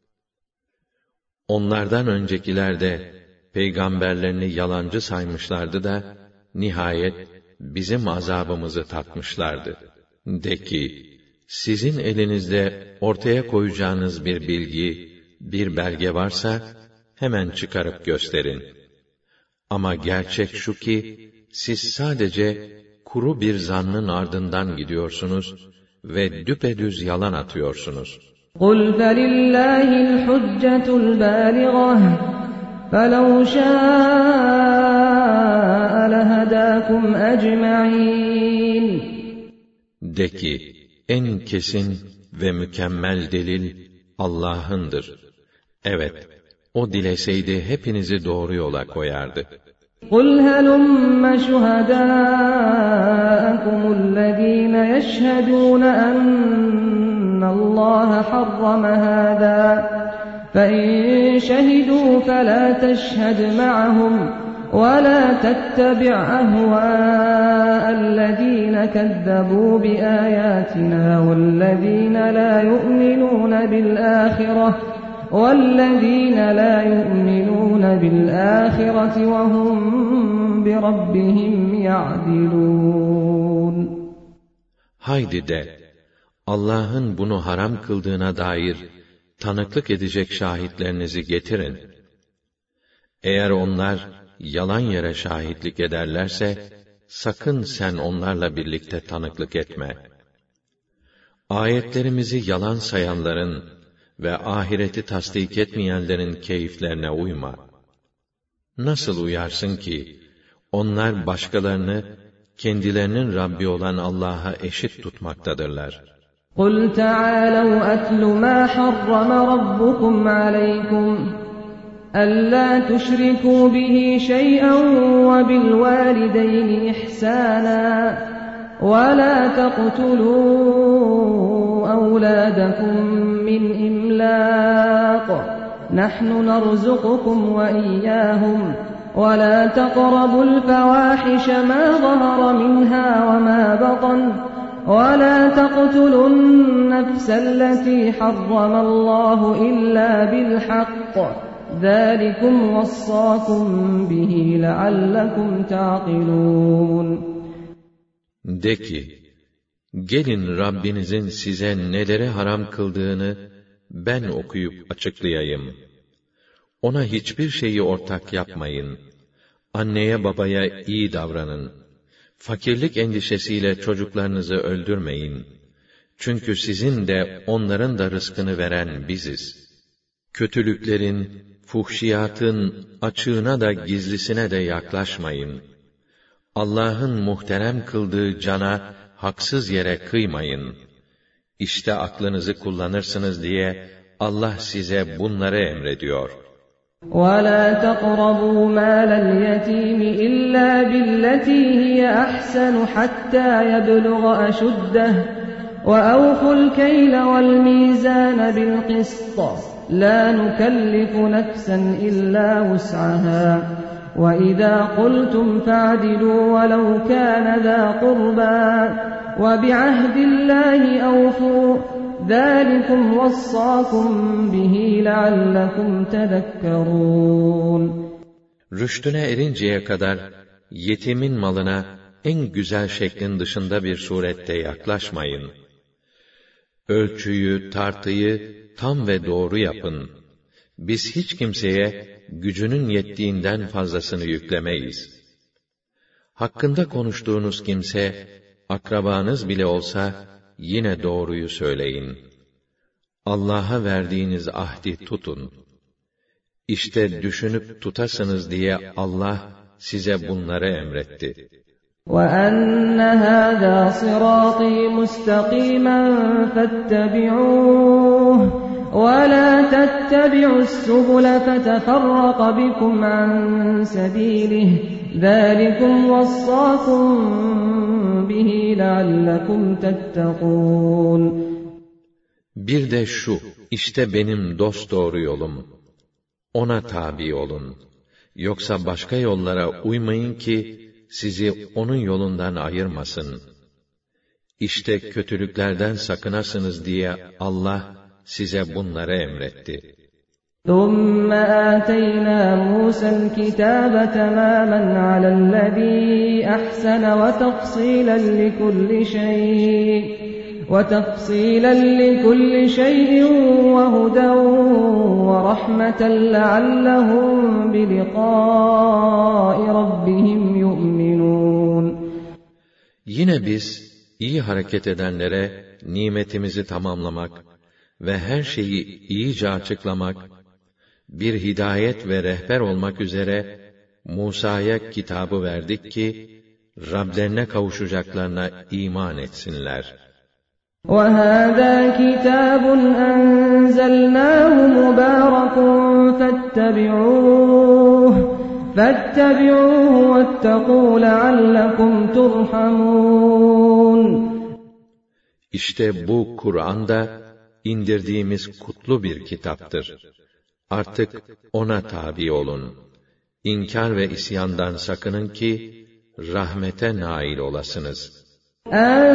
Onlardan öncekiler de, peygamberlerini yalancı saymışlardı da, nihayet bizim azabımızı tatmışlardı. De ki, sizin elinizde ortaya koyacağınız bir bilgi, bir belge varsa, hemen çıkarıp gösterin. Ama gerçek şu ki, siz sadece kuru bir zannın ardından gidiyorsunuz ve düpedüz yalan atıyorsunuz. قُلْ فَلِلَّهِ الْحُجَّةُ الْبَالِغَةُ فَلَوْ شَاءَ لَهَدَاكُمْ أَجْمَعِينَ. De ki, en kesin ve mükemmel delil Allah'ındır. Evet, o dileseydi hepinizi doğru yola koyardı. قُلْ هَلُمَّ شُهَدَاءَكُمُ الَّذ۪ينَ يَشْهَدُونَ أَنَّ اللّٰهَ حَرَّمَ هَذَا فَاِنْ شَهِدُوا فَلَا تَشْهَدْ مَعَهُمْ وَلَا تَتَّبِعْ أَهْوَاءَ الَّذ۪ينَ كَذَّبُوا بِآيَاتِنَا وَالَّذ۪ينَ لَا يُؤْمِنُونَ بِالْآخِرَةِ وَهُمْ بِرَبِّهِمْ يَعْدِلُونَ. Haydi de, Allah'ın bunu haram kıldığına dair tanıklık edecek şahitlerinizi getirin. Eğer onlar yalan yere şahitlik ederlerse, sakın sen onlarla birlikte tanıklık etme. Ayetlerimizi yalan sayanların ve ahireti tasdik etmeyenlerin keyiflerine uyma. Nasıl uyarsın ki, onlar başkalarını, kendilerinin Rabbi olan Allah'a eşit tutmaktadırlar. قُلْ تَعَالَوْا أَتْلُ مَا حَرَّمَ رَبُّكُمْ عَلَيْكُمْ أَلَّا تُشْرِكُوا بِهِ شَيْئًا وَبِالْوَالِدَيْنِ إِحْسَانًا وَلَا تَقْتُلُوا أَوْلَادَكُمْ مِنْ إِمْلَاقٍ نَحْنُ نَرْزُقُكُمْ وَإِيَّاهُمْ وَلَا تَقْرَبُوا الْفَوَاحِشَ مَا ظَهَرَ مِنْهَا وَمَا بَطَنَ وَلَا تَقْتُلُوا النَّفْسَ الَّتِي حَرَّمَ اللّٰهُ إِلَّا بِالْحَقِّ ذَٰلِكُمْ وَصَّاكُمْ بِهِ لَعَلَّكُمْ تَعْقِلُونَ. De ki, gelin Rabbinizin size neleri haram kıldığını ben okuyup açıklayayım. Ona hiçbir şeyi ortak yapmayın. Anneye babaya iyi davranın. Fakirlik endişesiyle çocuklarınızı öldürmeyin. Çünkü sizin de onların da rızkını veren biziz. Kötülüklerin, fuhşiyatın açığına da gizlisine de yaklaşmayın. Allah'ın muhterem kıldığı cana haksız yere kıymayın. İşte aklınızı kullanırsınız diye Allah size bunları emrediyor. وَلَا تَقْرَبُوا مَالَ الْيَتِيمِ إِلَّا بِالَّتِي هِيَ أَحْسَنُ حَتَّى يَبْلُغَ أَشُدَّهُ وَأَوْفُوا الْكَيْلَ وَالْمِيزَانَ بِالْقِسْطِ لَا نُكَلِّفُ نَفْسًا إِلَّا وُسْعَهَا وَإِذَا قُلْتُمْ فَاعْدِلُوا وَلَوْ كَانَ ذَا قُرْبَى وَبِعَهْدِ اللَّهِ أَوْفُوا ذَٰلِكُمْ وَصَّاكُمْ بِهِ لَعَلَّكُمْ تَذَكَّرُونَ. Rüştüne erinceye kadar yetimin malına en güzel şeklin dışında bir surette yaklaşmayın. Ölçüyü, tartıyı tam ve doğru yapın. Biz hiç kimseye gücünün yettiğinden fazlasını yüklemeyiz. Hakkında konuştuğunuz kimse, akrabanız bile olsa, yine doğruyu söyleyin. Allah'a verdiğiniz ahdi tutun. İşte düşünüp tutasınız diye Allah size bunları emretti. وَأَنَّ هَذَا صِرَاطِي مُسْتَقِيمًا فَاتَّبِعُوهُ وَلَا تَتَّبِعُوا السُّبُلَ فَتَفَرَّقَ بِكُمْ عَنْ سَبِيلِهِ ذَٰلِكُمْ وَصَّاكُمْ بِهِ لَعَلَّكُمْ تَتَّقُونَ. Bir de şu, işte benim dosdoğru yolum. Ona tabi olun. Yoksa başka yollara uymayın ki, sizi onun yolundan ayırmasın. İşte kötülüklerden sakınasınız diye Allah size bunları emretti. ثُمَّ آتَيْنَا مُوسَى الْكِتَابَ تَمَامًا عَلَى الَّذِي أَحْسَنَ وَتَفْصِيلًا لِكُلِّ شَيْءٍ وَهُدًى وَرَحْمَةً لَعَلَّهُمْ بِلِقَاءِ رَبِّهِمْ يُؤْمِنُونَ. Yine biz, iyi hareket edenlere nimetimizi tamamlamak ve her şeyi iyice açıklamak, bir hidayet ve rehber olmak üzere Musa'ya kitabı verdik ki, Rablerine kavuşacaklarına iman etsinler. وَهَذَا كِتَابٌ أَنزَلْنَاهُ مُبَارَكٌ فَاتَّبِعُوهُ وَاتَّقُوا لَعَلَّكُمْ تُرْحَمُونَ. İşte bu Kur'an da indirdiğimiz kutlu bir kitaptır. Artık ona tabi olun. İnkar ve isyandan sakının ki rahmete nail olasınız. أَن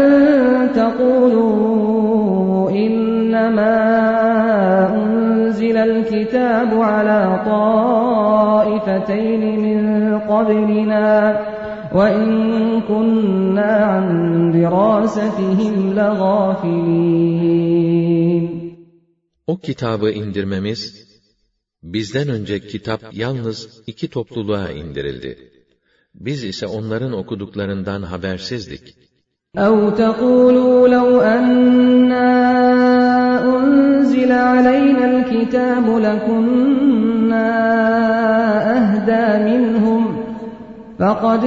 تَقُولُوا إِنَّمَا أُنزِلَ الْكِتَابُ عَلَى طَائِفَتَيْنِ مِنْ قَبْلِنَا وَإِنْ كُنَّا عَنْ دِرَاسَتِهِمْ لَغَافِلِينَ. O kitabı indirmemiz, bizden önce kitap yalnız iki topluluğa indirildi. Biz ise onların okuduklarından habersizdik. أَوْ تَقُولُوا لَوْ أَنَّا أُنزِلَ عَلَيْنَا الْكِتَابُ لَكُنَّا أَهْدَىٰ مِنْهُمْ فَقَدْ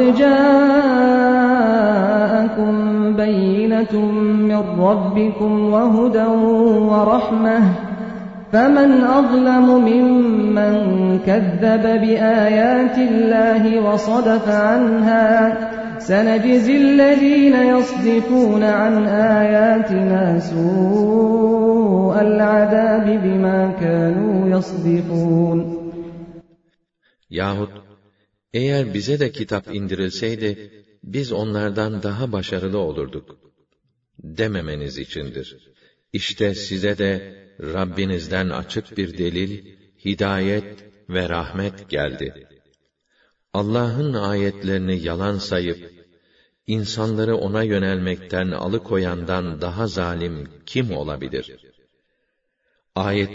جَاءَكُمْ بَيِّنَةٌ مِّن رَّبِّكُمْ وَهُدًى وَرَحْمَةٌ فَمَنْ أَظْلَمُ مِمَّنْ كَذَّبَ بِآيَاتِ اللَّهِ وَصَدَفَ عَنْهَا سَنَجْزِي الَّذِينَ يَصْدِفُونَ عَنْ آيَاتِنَا سُوءَ الْعَذَابِ بِمَا كَانُوا يَصْدِفُونَ. Yahut, eğer bize de kitap indirilseydi, biz onlardan daha başarılı olurduk dememeniz içindir. İşte size de Rabbinizden açık bir delil, hidayet ve rahmet geldi. Allah'ın ayetlerini yalan sayıp, insanları ona yönelmekten alıkoyandan daha zalim kim olabilir?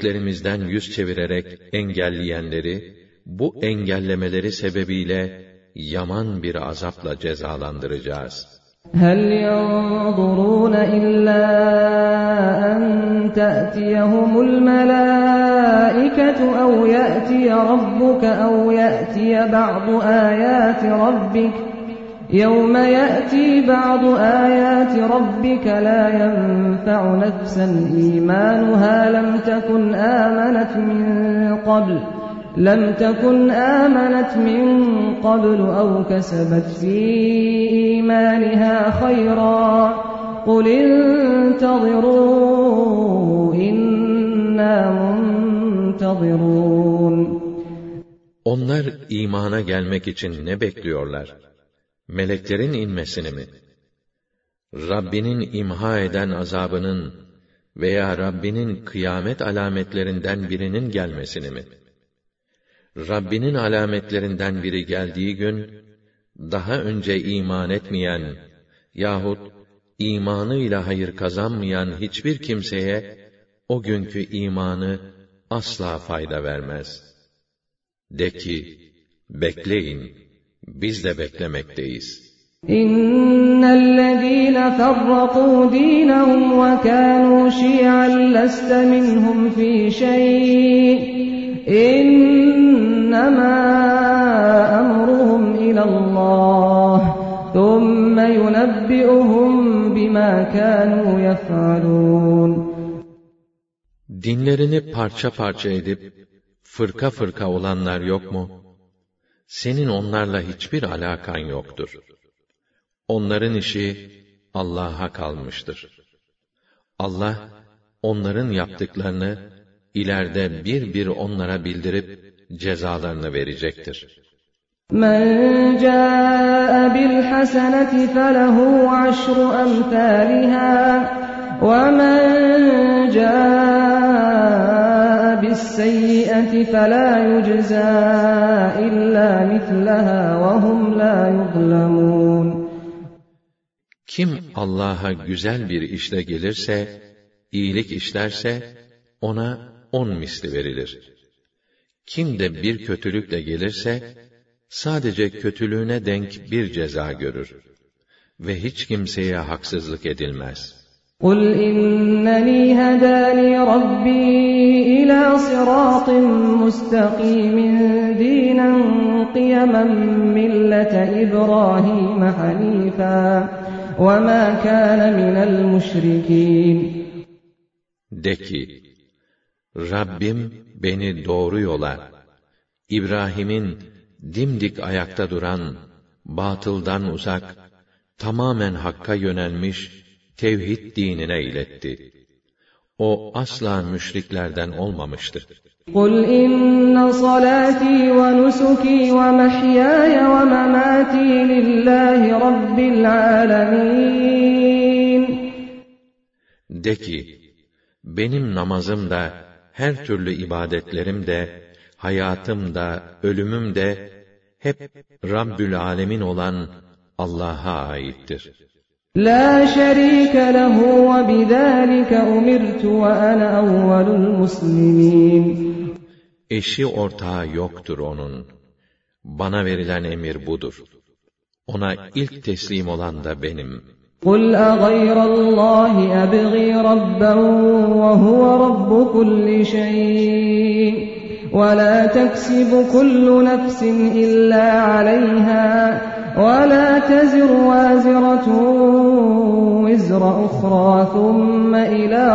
Ayetlerimizden yüz çevirerek engelleyenleri, bu engellemeleri sebebiyle yaman bir azapla cezalandıracağız. هَلْ يَنظُرُونَ إِلَّا أَن تَأْتِيَهُمُ الْمَلَائِكَةُ أَوْ يَأْتِيَ رَبُّكَ أَوْ يَأْتِيَ بَعْضُ آيَاتِ رَبِّكَ يَوْمَ يَأْتِي بَعْضُ آيَاتِ رَبِّكَ لَا يَنفَعُ نَفْسًا إِيمَانُهَا لَمْ تَكُنْ آمَنَتْ مِنْ قَبْلُ أَوْ كَسَبَتْ فِي إِيمَانِهَا خَيْرًا قُلِ انْتَظِرُوا إِنَّا مُنْتَظِرُونَ. Onlar imana gelmek için ne bekliyorlar? Meleklerin inmesini mi? Rabbinin imha eden azabının veya Rabbinin kıyamet alametlerinden birinin gelmesini mi? Rabbinin alametlerinden biri geldiği gün, daha önce iman etmeyen yahut imanıyla hayır kazanmayan hiçbir kimseye o günkü imanı asla fayda vermez. De ki, bekleyin, biz de beklemekteyiz. İnnellezîne ferrakû dînehum ve kânû şi'an leste minhum fî şey'. İnnemâ emruhum ilallâh thumme yunebbi'uhum bimâ kânû yef'alûn. Dinlerini parça parça edip fırka fırka olanlar yok mu? Senin onlarla hiçbir alakan yoktur. Onların işi Allah'a kalmıştır. Allah onların yaptıklarını ileride bir bir onlara bildirip cezalarını verecektir. Men ca'e bil haseneti felehu aşru emthâliha ve men ca'e bis seyyi'eti felâ yüczâ illâ mitlehâ ve hum lâ yuzlemûn. Kim Allah'a güzel bir işle gelirse, iyilik işlerse, ona 10 misli verilir. Kim de bir kötülükle gelirse, sadece kötülüğüne denk bir ceza görür. Ve hiç kimseye haksızlık edilmez. قُلْ إِنَّنِي هَدَانِي رَبِّي إِلَى صِرَاطٍ مُسْتَقِيمٍ دِينًا قِيَمًا مِلَّةَ إِبْرَاهِيمَ حَنِيفًا وَمَا كَانَ مِنَ الْمُشْرِكِينَ. De ki, Rabbim beni doğru yola, İbrahim'in dimdik ayakta duran, batıldan uzak, tamamen hakka yönelmiş, tevhid dinine iletti. O asla müşriklerden olmamıştır. قُلْ إِنَّ صَلَاتِي وَنُسُكِي وَمَحْيَايَ وَمَمَاتِي لِلَّهِ رَبِّ الْعَالَمِينَ. De ki, benim namazım da, her türlü ibadetlerim de, hayatım da, ölümüm de, hep Rabbül Alemin olan Allah'a aittir. La şerike lehu ve bidâlike umirtu ve ana evvelul muslimin. Eşi ortağı yoktur onun. Bana verilen emir budur. Ona ilk teslim olan da benim. قُلْ أَغَيْرَ اللّٰهِ أَبْغِي رَبًّا وَهُوَ رَبُّ كُلِّ شَيْءٍ وَلَا تَكْسِبُ كُلُّ نَفْسٍ إِلَّا عَلَيْهَا وَلَا تَزِرُ وَازِرَةٌ وِزْرَ أُخْرَى ثُمَّ إِلَى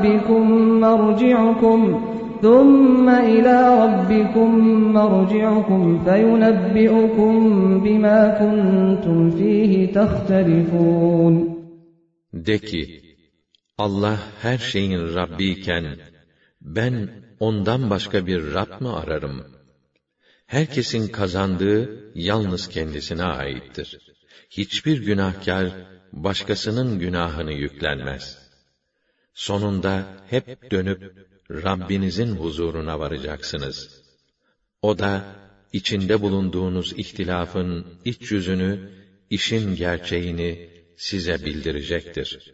رَبِّكُمْ مَرْجِعُكُمْ فَيُنَبِّئُكُمْ بِمَا كُنْتُمْ فِيهِ تَخْتَلِفُونَ. De ki, Allah her şeyin Rabbiyken, ben ondan başka bir Rab mı ararım? Herkesin kazandığı yalnız kendisine aittir. Hiçbir günahkar başkasının günahını yüklenmez. Sonunda hep dönüp Rabbinizin huzuruna varacaksınız. O da içinde bulunduğunuz ihtilafın iç yüzünü, işin gerçeğini size bildirecektir.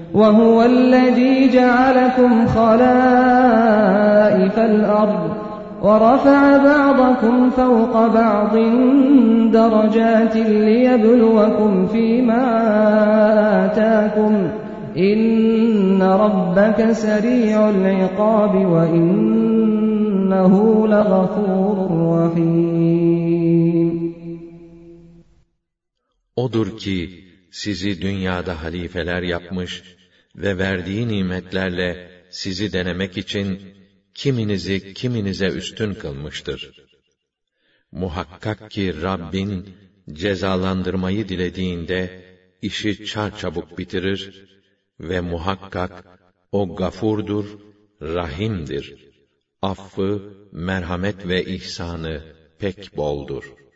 وَهُوَ الَّذ۪ي جَعَلَكُمْ خَلَائِفَ الْأَرْضِ وَرَفَعَ بَعْضَكُمْ فَوْقَ بَعْضٍ دَرَجَاتٍ لِيَبْلُوَكُمْ فِيمَا آتَاكُمْ إِنَّ رَبَّكَ سَرِيعُ الْعِقَابِ وَإِنَّهُ لَغَفُورٌ رَحِيمٌ. Odur ki sizi dünyada halifeler yapmış ve verdiği nimetlerle sizi denemek için kiminizi kiminize üstün kılmıştır. Muhakkak ki Rabbin cezalandırmayı dilediğinde işi çarçabuk bitirir ve muhakkak o gafurdur, rahimdir. Affı, merhamet ve ihsanı pek boldur.